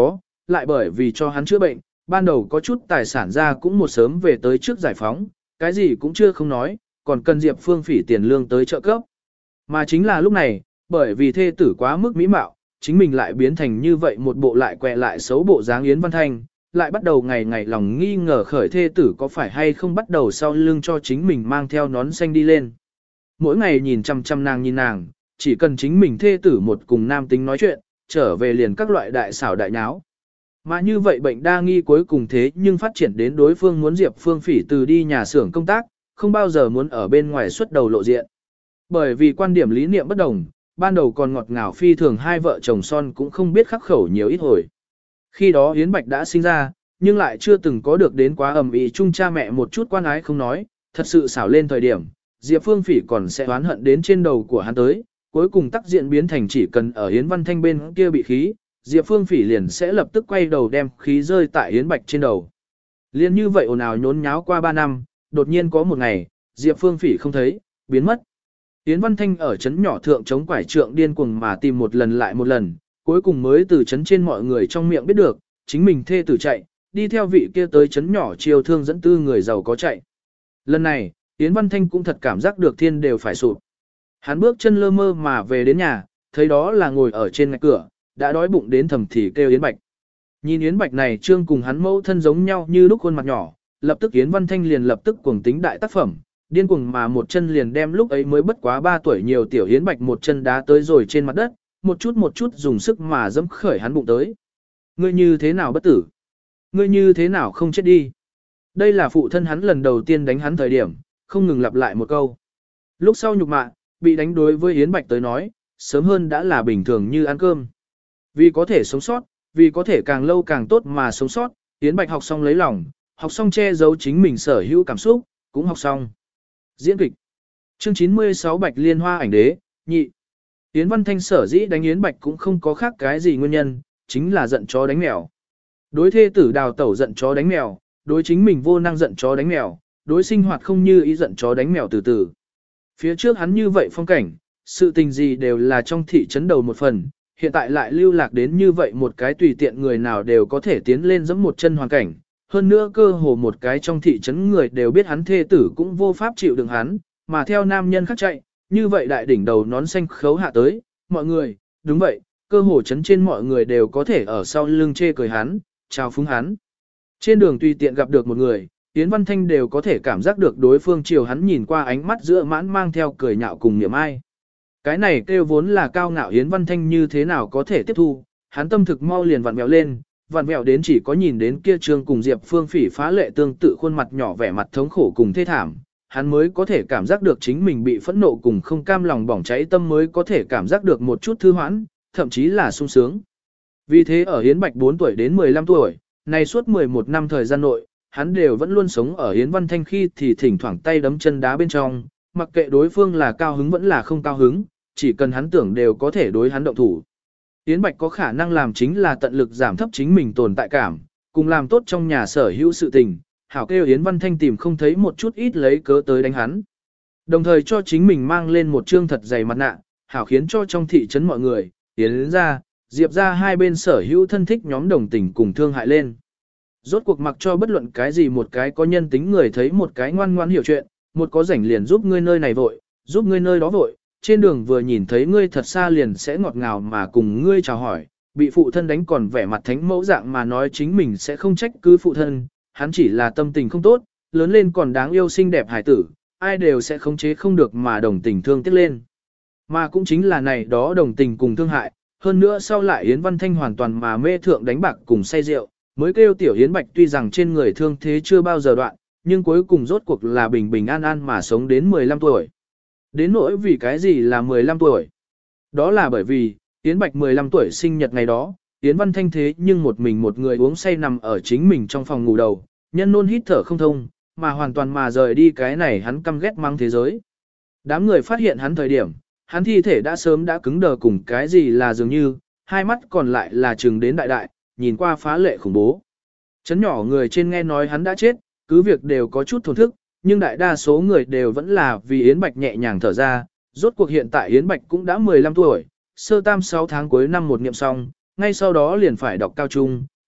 lại bởi vì cho hắn chữa bệnh, ban đầu có chút tài sản ra cũng một sớm về tới trước giải phóng, cái gì cũng chưa không nói, còn cần Diệp Phương Phỉ tiền lương tới trợ cấp. Mà chính là lúc này, bởi vì thê tử quá mức mỹ mạo, chính mình lại biến thành như vậy một bộ lại quẹ lại xấu bộ dáng Yến Văn Thanh, lại bắt đầu ngày ngày lòng nghi ngờ khởi thê tử có phải hay không bắt đầu sau lưng cho chính mình mang theo nón xanh đi lên. Mỗi ngày nhìn chăm chăm nàng nhìn nàng, chỉ cần chính mình thê tử một cùng nam tính nói chuyện, trở về liền các loại đại xảo đại nháo. Mà như vậy bệnh đa nghi cuối cùng thế nhưng phát triển đến đối phương muốn Diệp Phương Phỉ từ đi nhà xưởng công tác, không bao giờ muốn ở bên ngoài xuất đầu lộ diện. Bởi vì quan điểm lý niệm bất đồng, ban đầu còn ngọt ngào phi thường hai vợ chồng son cũng không biết khắc khẩu nhiều ít hồi. Khi đó Yến Bạch đã sinh ra, nhưng lại chưa từng có được đến quá ầm ĩ chung cha mẹ một chút quan ái không nói, thật sự xảo lên thời điểm, Diệp Phương Phỉ còn sẽ oán hận đến trên đầu của hắn tới, cuối cùng tắc diện biến thành chỉ cần ở Yến Văn Thanh bên kia bị khí, Diệp Phương Phỉ liền sẽ lập tức quay đầu đem khí rơi tại Yến Bạch trên đầu. Liên như vậy ồn ào nhốn nháo qua 3 năm, đột nhiên có một ngày, Diệp Phương Phỉ không thấy, biến mất. Yến Văn Thanh ở trấn nhỏ thượng chống quải trượng điên cuồng mà tìm một lần lại một lần, cuối cùng mới từ trấn trên mọi người trong miệng biết được, chính mình thê tử chạy, đi theo vị kia tới trấn nhỏ chiêu thương dẫn tư người giàu có chạy. Lần này, Yến Văn Thanh cũng thật cảm giác được thiên đều phải sụp. Hắn bước chân lơ mơ mà về đến nhà, thấy đó là ngồi ở trên ngạch cửa, đã đói bụng đến thầm thì kêu Yến Bạch. Nhìn Yến Bạch này trương cùng hắn mẫu thân giống nhau như lúc khuôn mặt nhỏ, lập tức Yến Văn Thanh liền lập tức cuồng tính đại tác phẩm, điên cuồng mà một chân liền đem lúc ấy mới bất quá 3 tuổi nhiều tiểu Yến Bạch một chân đá tới rồi trên mặt đất, một chút dùng sức mà dẫm khởi hắn bụng tới. Ngươi như thế nào bất tử? Ngươi như thế nào không chết đi? Đây là phụ thân hắn lần đầu tiên đánh hắn thời điểm, không ngừng lặp lại một câu. Lúc sau nhục mạ, bị đánh đối với Yến Bạch tới nói, sớm hơn đã là bình thường như ăn cơm. Vì có thể sống sót, vì có thể càng lâu càng tốt mà sống sót, Yến Bạch học xong lấy lòng, học xong che giấu chính mình sở hữu cảm xúc, cũng học xong. Diễn kịch. Chương 96 Bạch Liên Hoa ảnh đế, nhị. Yến Văn Thanh sở dĩ đánh Yến Bạch cũng không có khác cái gì nguyên nhân, chính là giận chó đánh mèo. Đối thê tử Đào Tẩu giận chó đánh mèo, đối chính mình vô năng giận chó đánh mèo, đối sinh hoạt không như ý giận chó đánh mèo từ từ. Phía trước hắn như vậy phong cảnh, sự tình gì đều là trong thị trấn đầu một phần, hiện tại lại lưu lạc đến như vậy một cái tùy tiện người nào đều có thể tiến lên giẫm một chân hoàn cảnh. Hơn nữa cơ hồ một cái trong thị trấn người đều biết hắn thê tử cũng vô pháp chịu đựng hắn, mà theo nam nhân khác chạy, như vậy đại đỉnh đầu nón xanh khấu hạ tới, mọi người, đúng vậy, cơ hồ trấn trên mọi người đều có thể ở sau lưng chê cười hắn, chào phúng hắn. Trên đường tùy tiện gặp được một người, Yến Văn Thanh đều có thể cảm giác được đối phương chiều hắn nhìn qua ánh mắt giữa mãn mang theo cười nhạo cùng niệm ai. Cái này kêu vốn là cao ngạo Yến Văn Thanh như thế nào có thể tiếp thu, hắn tâm thực mau liền vặn vẹo lên, vặn vẹo đến chỉ có nhìn đến kia trương cùng Diệp Phương Phỉ phá lệ tương tự khuôn mặt nhỏ vẻ mặt thống khổ cùng thê thảm, hắn mới có thể cảm giác được chính mình bị phẫn nộ cùng không cam lòng bỏng cháy tâm mới có thể cảm giác được một chút thư hoãn, thậm chí là sung sướng. Vì thế ở Yến Bạch 4 tuổi đến 15 tuổi, này suốt 11 năm thời gian nội, hắn đều vẫn luôn sống ở Yến Văn Thanh khi thì thỉnh thoảng tay đấm chân đá bên trong, mặc kệ đối phương là cao hứng vẫn là không cao hứng, chỉ cần hắn tưởng đều có thể đối hắn động thủ. Yến Bạch có khả năng làm chính là tận lực giảm thấp chính mình tồn tại cảm, cùng làm tốt trong nhà sở hữu sự tình, hảo kêu Yến Văn Thanh tìm không thấy một chút ít lấy cớ tới đánh hắn. Đồng thời cho chính mình mang lên một trương thật dày mặt nạ, hảo khiến cho trong thị trấn mọi người, Yến ra, Diệp ra hai bên sở hữu thân thích nhóm đồng tình cùng thương hại lên. Rốt cuộc mặc cho bất luận cái gì một cái có nhân tính người thấy một cái ngoan ngoan hiểu chuyện, một có rảnh liền giúp ngươi nơi này vội, giúp ngươi nơi đó vội, trên đường vừa nhìn thấy ngươi thật xa liền sẽ ngọt ngào mà cùng ngươi chào hỏi, bị phụ thân đánh còn vẻ mặt thánh mẫu dạng mà nói chính mình sẽ không trách cứ phụ thân, hắn chỉ là tâm tình không tốt, lớn lên còn đáng yêu xinh đẹp hải tử, ai đều sẽ khống chế không được mà đồng tình thương tiếc lên. Mà cũng chính là này đó đồng tình cùng thương hại, hơn nữa sau lại Yến Văn Thanh hoàn toàn mà mê thượng đánh bạc cùng say rượu, mới kêu tiểu Yến Bạch tuy rằng trên người thương thế chưa bao giờ đoạn, nhưng cuối cùng rốt cuộc là bình bình an an mà sống đến 15 tuổi. Đến nỗi vì cái gì là 15 tuổi? Đó là bởi vì, Yến Bạch 15 tuổi sinh nhật ngày đó, Yến Văn Thanh thế nhưng một mình một người uống say nằm ở chính mình trong phòng ngủ đầu, nhân nôn hít thở không thông, mà hoàn toàn mà rời đi cái này hắn căm ghét mang thế giới. Đám người phát hiện hắn thời điểm, hắn thi thể đã sớm đã cứng đờ cùng cái gì là dường như, hai mắt còn lại là trừng đến đại đại, nhìn qua phá lệ khủng bố. Chấn nhỏ người trên nghe nói hắn đã chết, cứ việc đều có chút thổn thức, nhưng đại đa số người đều vẫn là vì Yến Bạch nhẹ nhàng thở ra, rốt cuộc hiện tại Yến Bạch cũng đã 15 tuổi, sơ tam 6 tháng cuối năm một niệm xong, ngay sau đó liền phải đọc cao trung,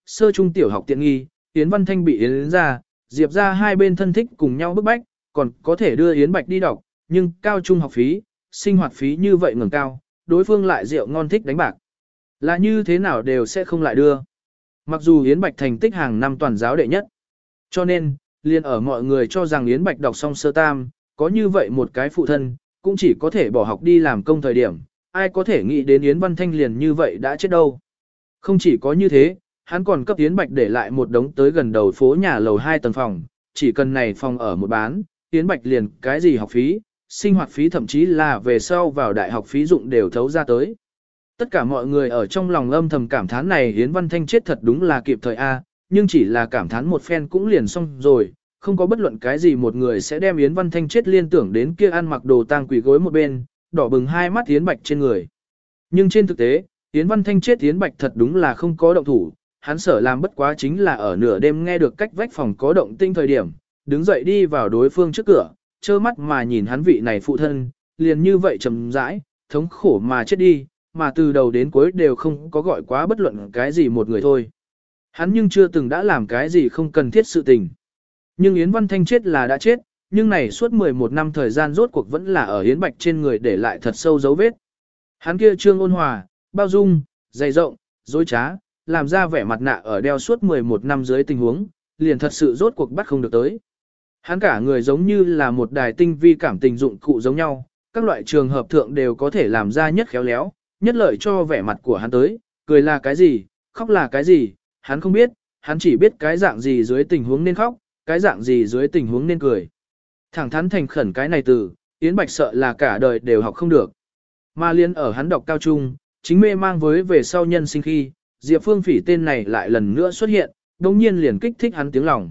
sơ trung tiểu học tiện nghi, Yến Văn Thanh bị Yến ra, Diệp ra hai bên thân thích cùng nhau bức bách, còn có thể đưa Yến Bạch đi đọc, nhưng cao trung học phí, sinh hoạt phí như vậy ngẩng cao, đối phương lại rượu ngon thích đánh bạc. Là như thế nào đều sẽ không lại đưa. Mặc dù Yến Bạch thành tích hàng năm toàn giáo đệ nhất. Cho nên, liền ở mọi người cho rằng Yến Bạch đọc xong sơ tam, có như vậy một cái phụ thân, cũng chỉ có thể bỏ học đi làm công thời điểm, ai có thể nghĩ đến Yến Văn Thanh liền như vậy đã chết đâu. Không chỉ có như thế, hắn còn cấp Yến Bạch để lại một đống tới gần đầu phố nhà lầu 2 tầng phòng, chỉ cần này phòng ở một bán, Yến Bạch liền cái gì học phí, sinh hoạt phí thậm chí là về sau vào đại học phí dụng đều thấu ra tới. Tất cả mọi người ở trong lòng âm thầm cảm thán này Yến Văn Thanh chết thật đúng là kịp thời A, nhưng chỉ là cảm thán một phen cũng liền xong rồi, không có bất luận cái gì một người sẽ đem Yến Văn Thanh chết liên tưởng đến kia ăn mặc đồ tang quỷ gối một bên, đỏ bừng hai mắt Yến Bạch trên người. Nhưng trên thực tế, Yến Văn Thanh chết Yến Bạch thật đúng là không có động thủ, hắn sở làm bất quá chính là ở nửa đêm nghe được cách vách phòng có động tinh thời điểm, đứng dậy đi vào đối phương trước cửa, trơ mắt mà nhìn hắn vị này phụ thân, liền như vậy trầm rãi, thống khổ mà chết đi, mà từ đầu đến cuối đều không có gọi quá bất luận cái gì một người thôi. Hắn nhưng chưa từng đã làm cái gì không cần thiết sự tình. Nhưng Yến Văn Thanh chết là đã chết, nhưng này suốt 11 năm thời gian rốt cuộc vẫn là ở Yến Bạch trên người để lại thật sâu dấu vết. Hắn kia trương ôn hòa, bao dung, dày rộng, dối trá, làm ra vẻ mặt nạ ở đeo suốt 11 năm dưới tình huống, liền thật sự rốt cuộc bắt không được tới. Hắn cả người giống như là một đài tinh vi cảm tình dụng cụ giống nhau, các loại trường hợp thượng đều có thể làm ra nhất khéo léo, nhất lợi cho vẻ mặt của hắn tới, cười là cái gì, khóc là cái gì, hắn không biết, hắn chỉ biết cái dạng gì dưới tình huống nên khóc, cái dạng gì dưới tình huống nên cười. Thẳng thắn thành khẩn cái này từ, Yến Bạch sợ là cả đời đều học không được. Mà liên ở hắn đọc cao trung, chính mê mang với về sau nhân sinh khi, Diệp Phương Phỉ tên này lại lần nữa xuất hiện, đồng nhiên liền kích thích hắn tiếng lòng.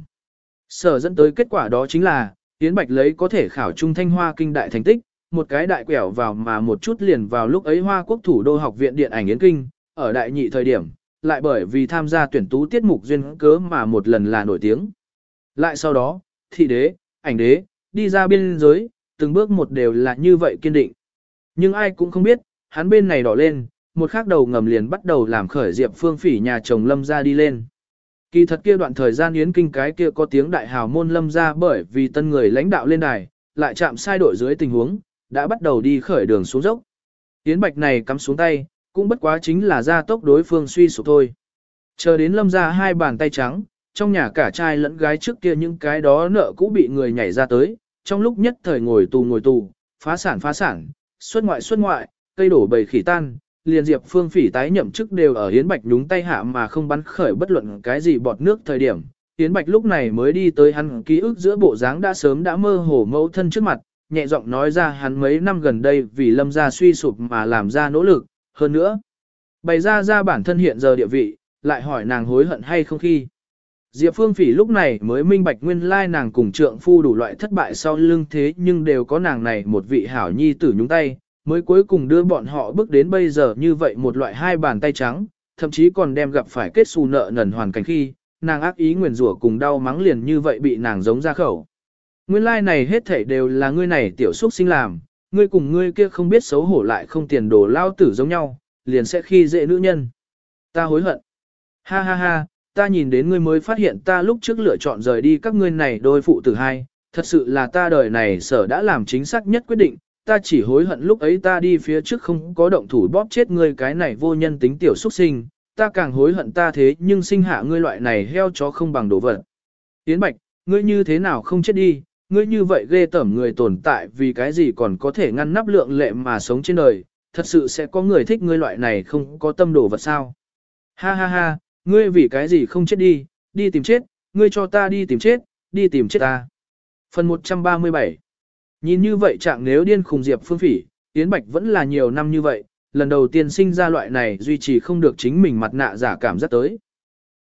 Sở dẫn tới kết quả đó chính là, Yến Bạch lấy có thể khảo trung Thanh Hoa kinh đại thành tích, một cái đại quẹo vào mà một chút liền vào lúc ấy Hoa Quốc thủ đô học viện điện ảnh Yến Kinh, ở đại nhị thời điểm, lại bởi vì tham gia tuyển tú tiết mục duyên cớ mà một lần là nổi tiếng. Lại sau đó, thị đế, ảnh đế, đi ra biên giới, từng bước một đều là như vậy kiên định. Nhưng ai cũng không biết, hắn bên này đỏ lên, một khắc đầu ngầm liền bắt đầu làm khởi Diệp Phương Phỉ nhà chồng Lâm gia đi lên. Kỳ thật kia đoạn thời gian Yến Kinh cái kia có tiếng đại hào môn Lâm gia bởi vì tân người lãnh đạo lên đài, lại chạm sai đội dưới tình huống, đã bắt đầu đi khởi đường xuống dốc. Yến Bạch này cắm xuống tay, cũng bất quá chính là gia tốc đối phương suy sụp thôi. Chờ đến Lâm gia hai bàn tay trắng, trong nhà cả trai lẫn gái trước kia những cái đó nợ cũ bị người nhảy ra tới, trong lúc nhất thời ngồi tù, phá sản, xuất ngoại, cây đổ bầy khỉ tan, liền Diệp Phương Phỉ tái nhậm chức đều ở Yến Bạch nhúng tay hạ mà không bắn khởi bất luận cái gì bọt nước thời điểm. Yến Bạch lúc này mới đi tới hắn ký ức giữa bộ dáng đã sớm đã mơ hồ mẫu thân trước mặt, nhẹ giọng nói ra hắn mấy năm gần đây vì Lâm gia suy sụp mà làm ra nỗ lực, hơn nữa. Bày ra bản thân hiện giờ địa vị, lại hỏi nàng hối hận hay không khi. Diệp Phương Phỉ lúc này mới minh bạch nguyên lai nàng cùng trượng phu đủ loại thất bại sau lưng thế nhưng đều có nàng này một vị hảo nhi tử nhúng tay, mới cuối cùng đưa bọn họ bước đến bây giờ như vậy một loại hai bàn tay trắng, thậm chí còn đem gặp phải kết xù nợ nần hoàn cảnh khi, nàng ác ý nguyền rủa cùng đau mắng liền như vậy bị nàng giống ra khẩu. Nguyên lai này hết thảy đều là ngươi này tiểu xuất sinh làm, ngươi cùng ngươi kia không biết xấu hổ lại không tiền đồ lao tử giống nhau, liền sẽ khi dễ nữ nhân. Ta hối hận. Ha ha ha, ta nhìn đến ngươi mới phát hiện ta lúc trước lựa chọn rời đi các ngươi này đôi phụ tử hai, thật sự là ta đời này sở đã làm chính xác nhất quyết định, ta chỉ hối hận lúc ấy ta đi phía trước không có động thủ bóp chết ngươi cái này vô nhân tính tiểu xuất sinh, ta càng hối hận ta thế nhưng sinh hạ ngươi loại này heo chó không bằng đồ vật. Yến Bạch, ngươi như thế nào không chết đi, ngươi như vậy ghê tởm người tồn tại vì cái gì còn có thể ngăn nắp lượng lệ mà sống trên đời, thật sự sẽ có người thích ngươi loại này không có tâm đồ vật sao. Ha ha ha, ngươi vì cái gì không chết đi, đi tìm chết, ngươi cho ta đi tìm chết ta. Phần 137. Nhìn như vậy trạng nếu điên khùng Diệp Phương Phỉ, Yến Bạch vẫn là nhiều năm như vậy, lần đầu tiên sinh ra loại này duy trì không được chính mình mặt nạ giả cảm giác tới.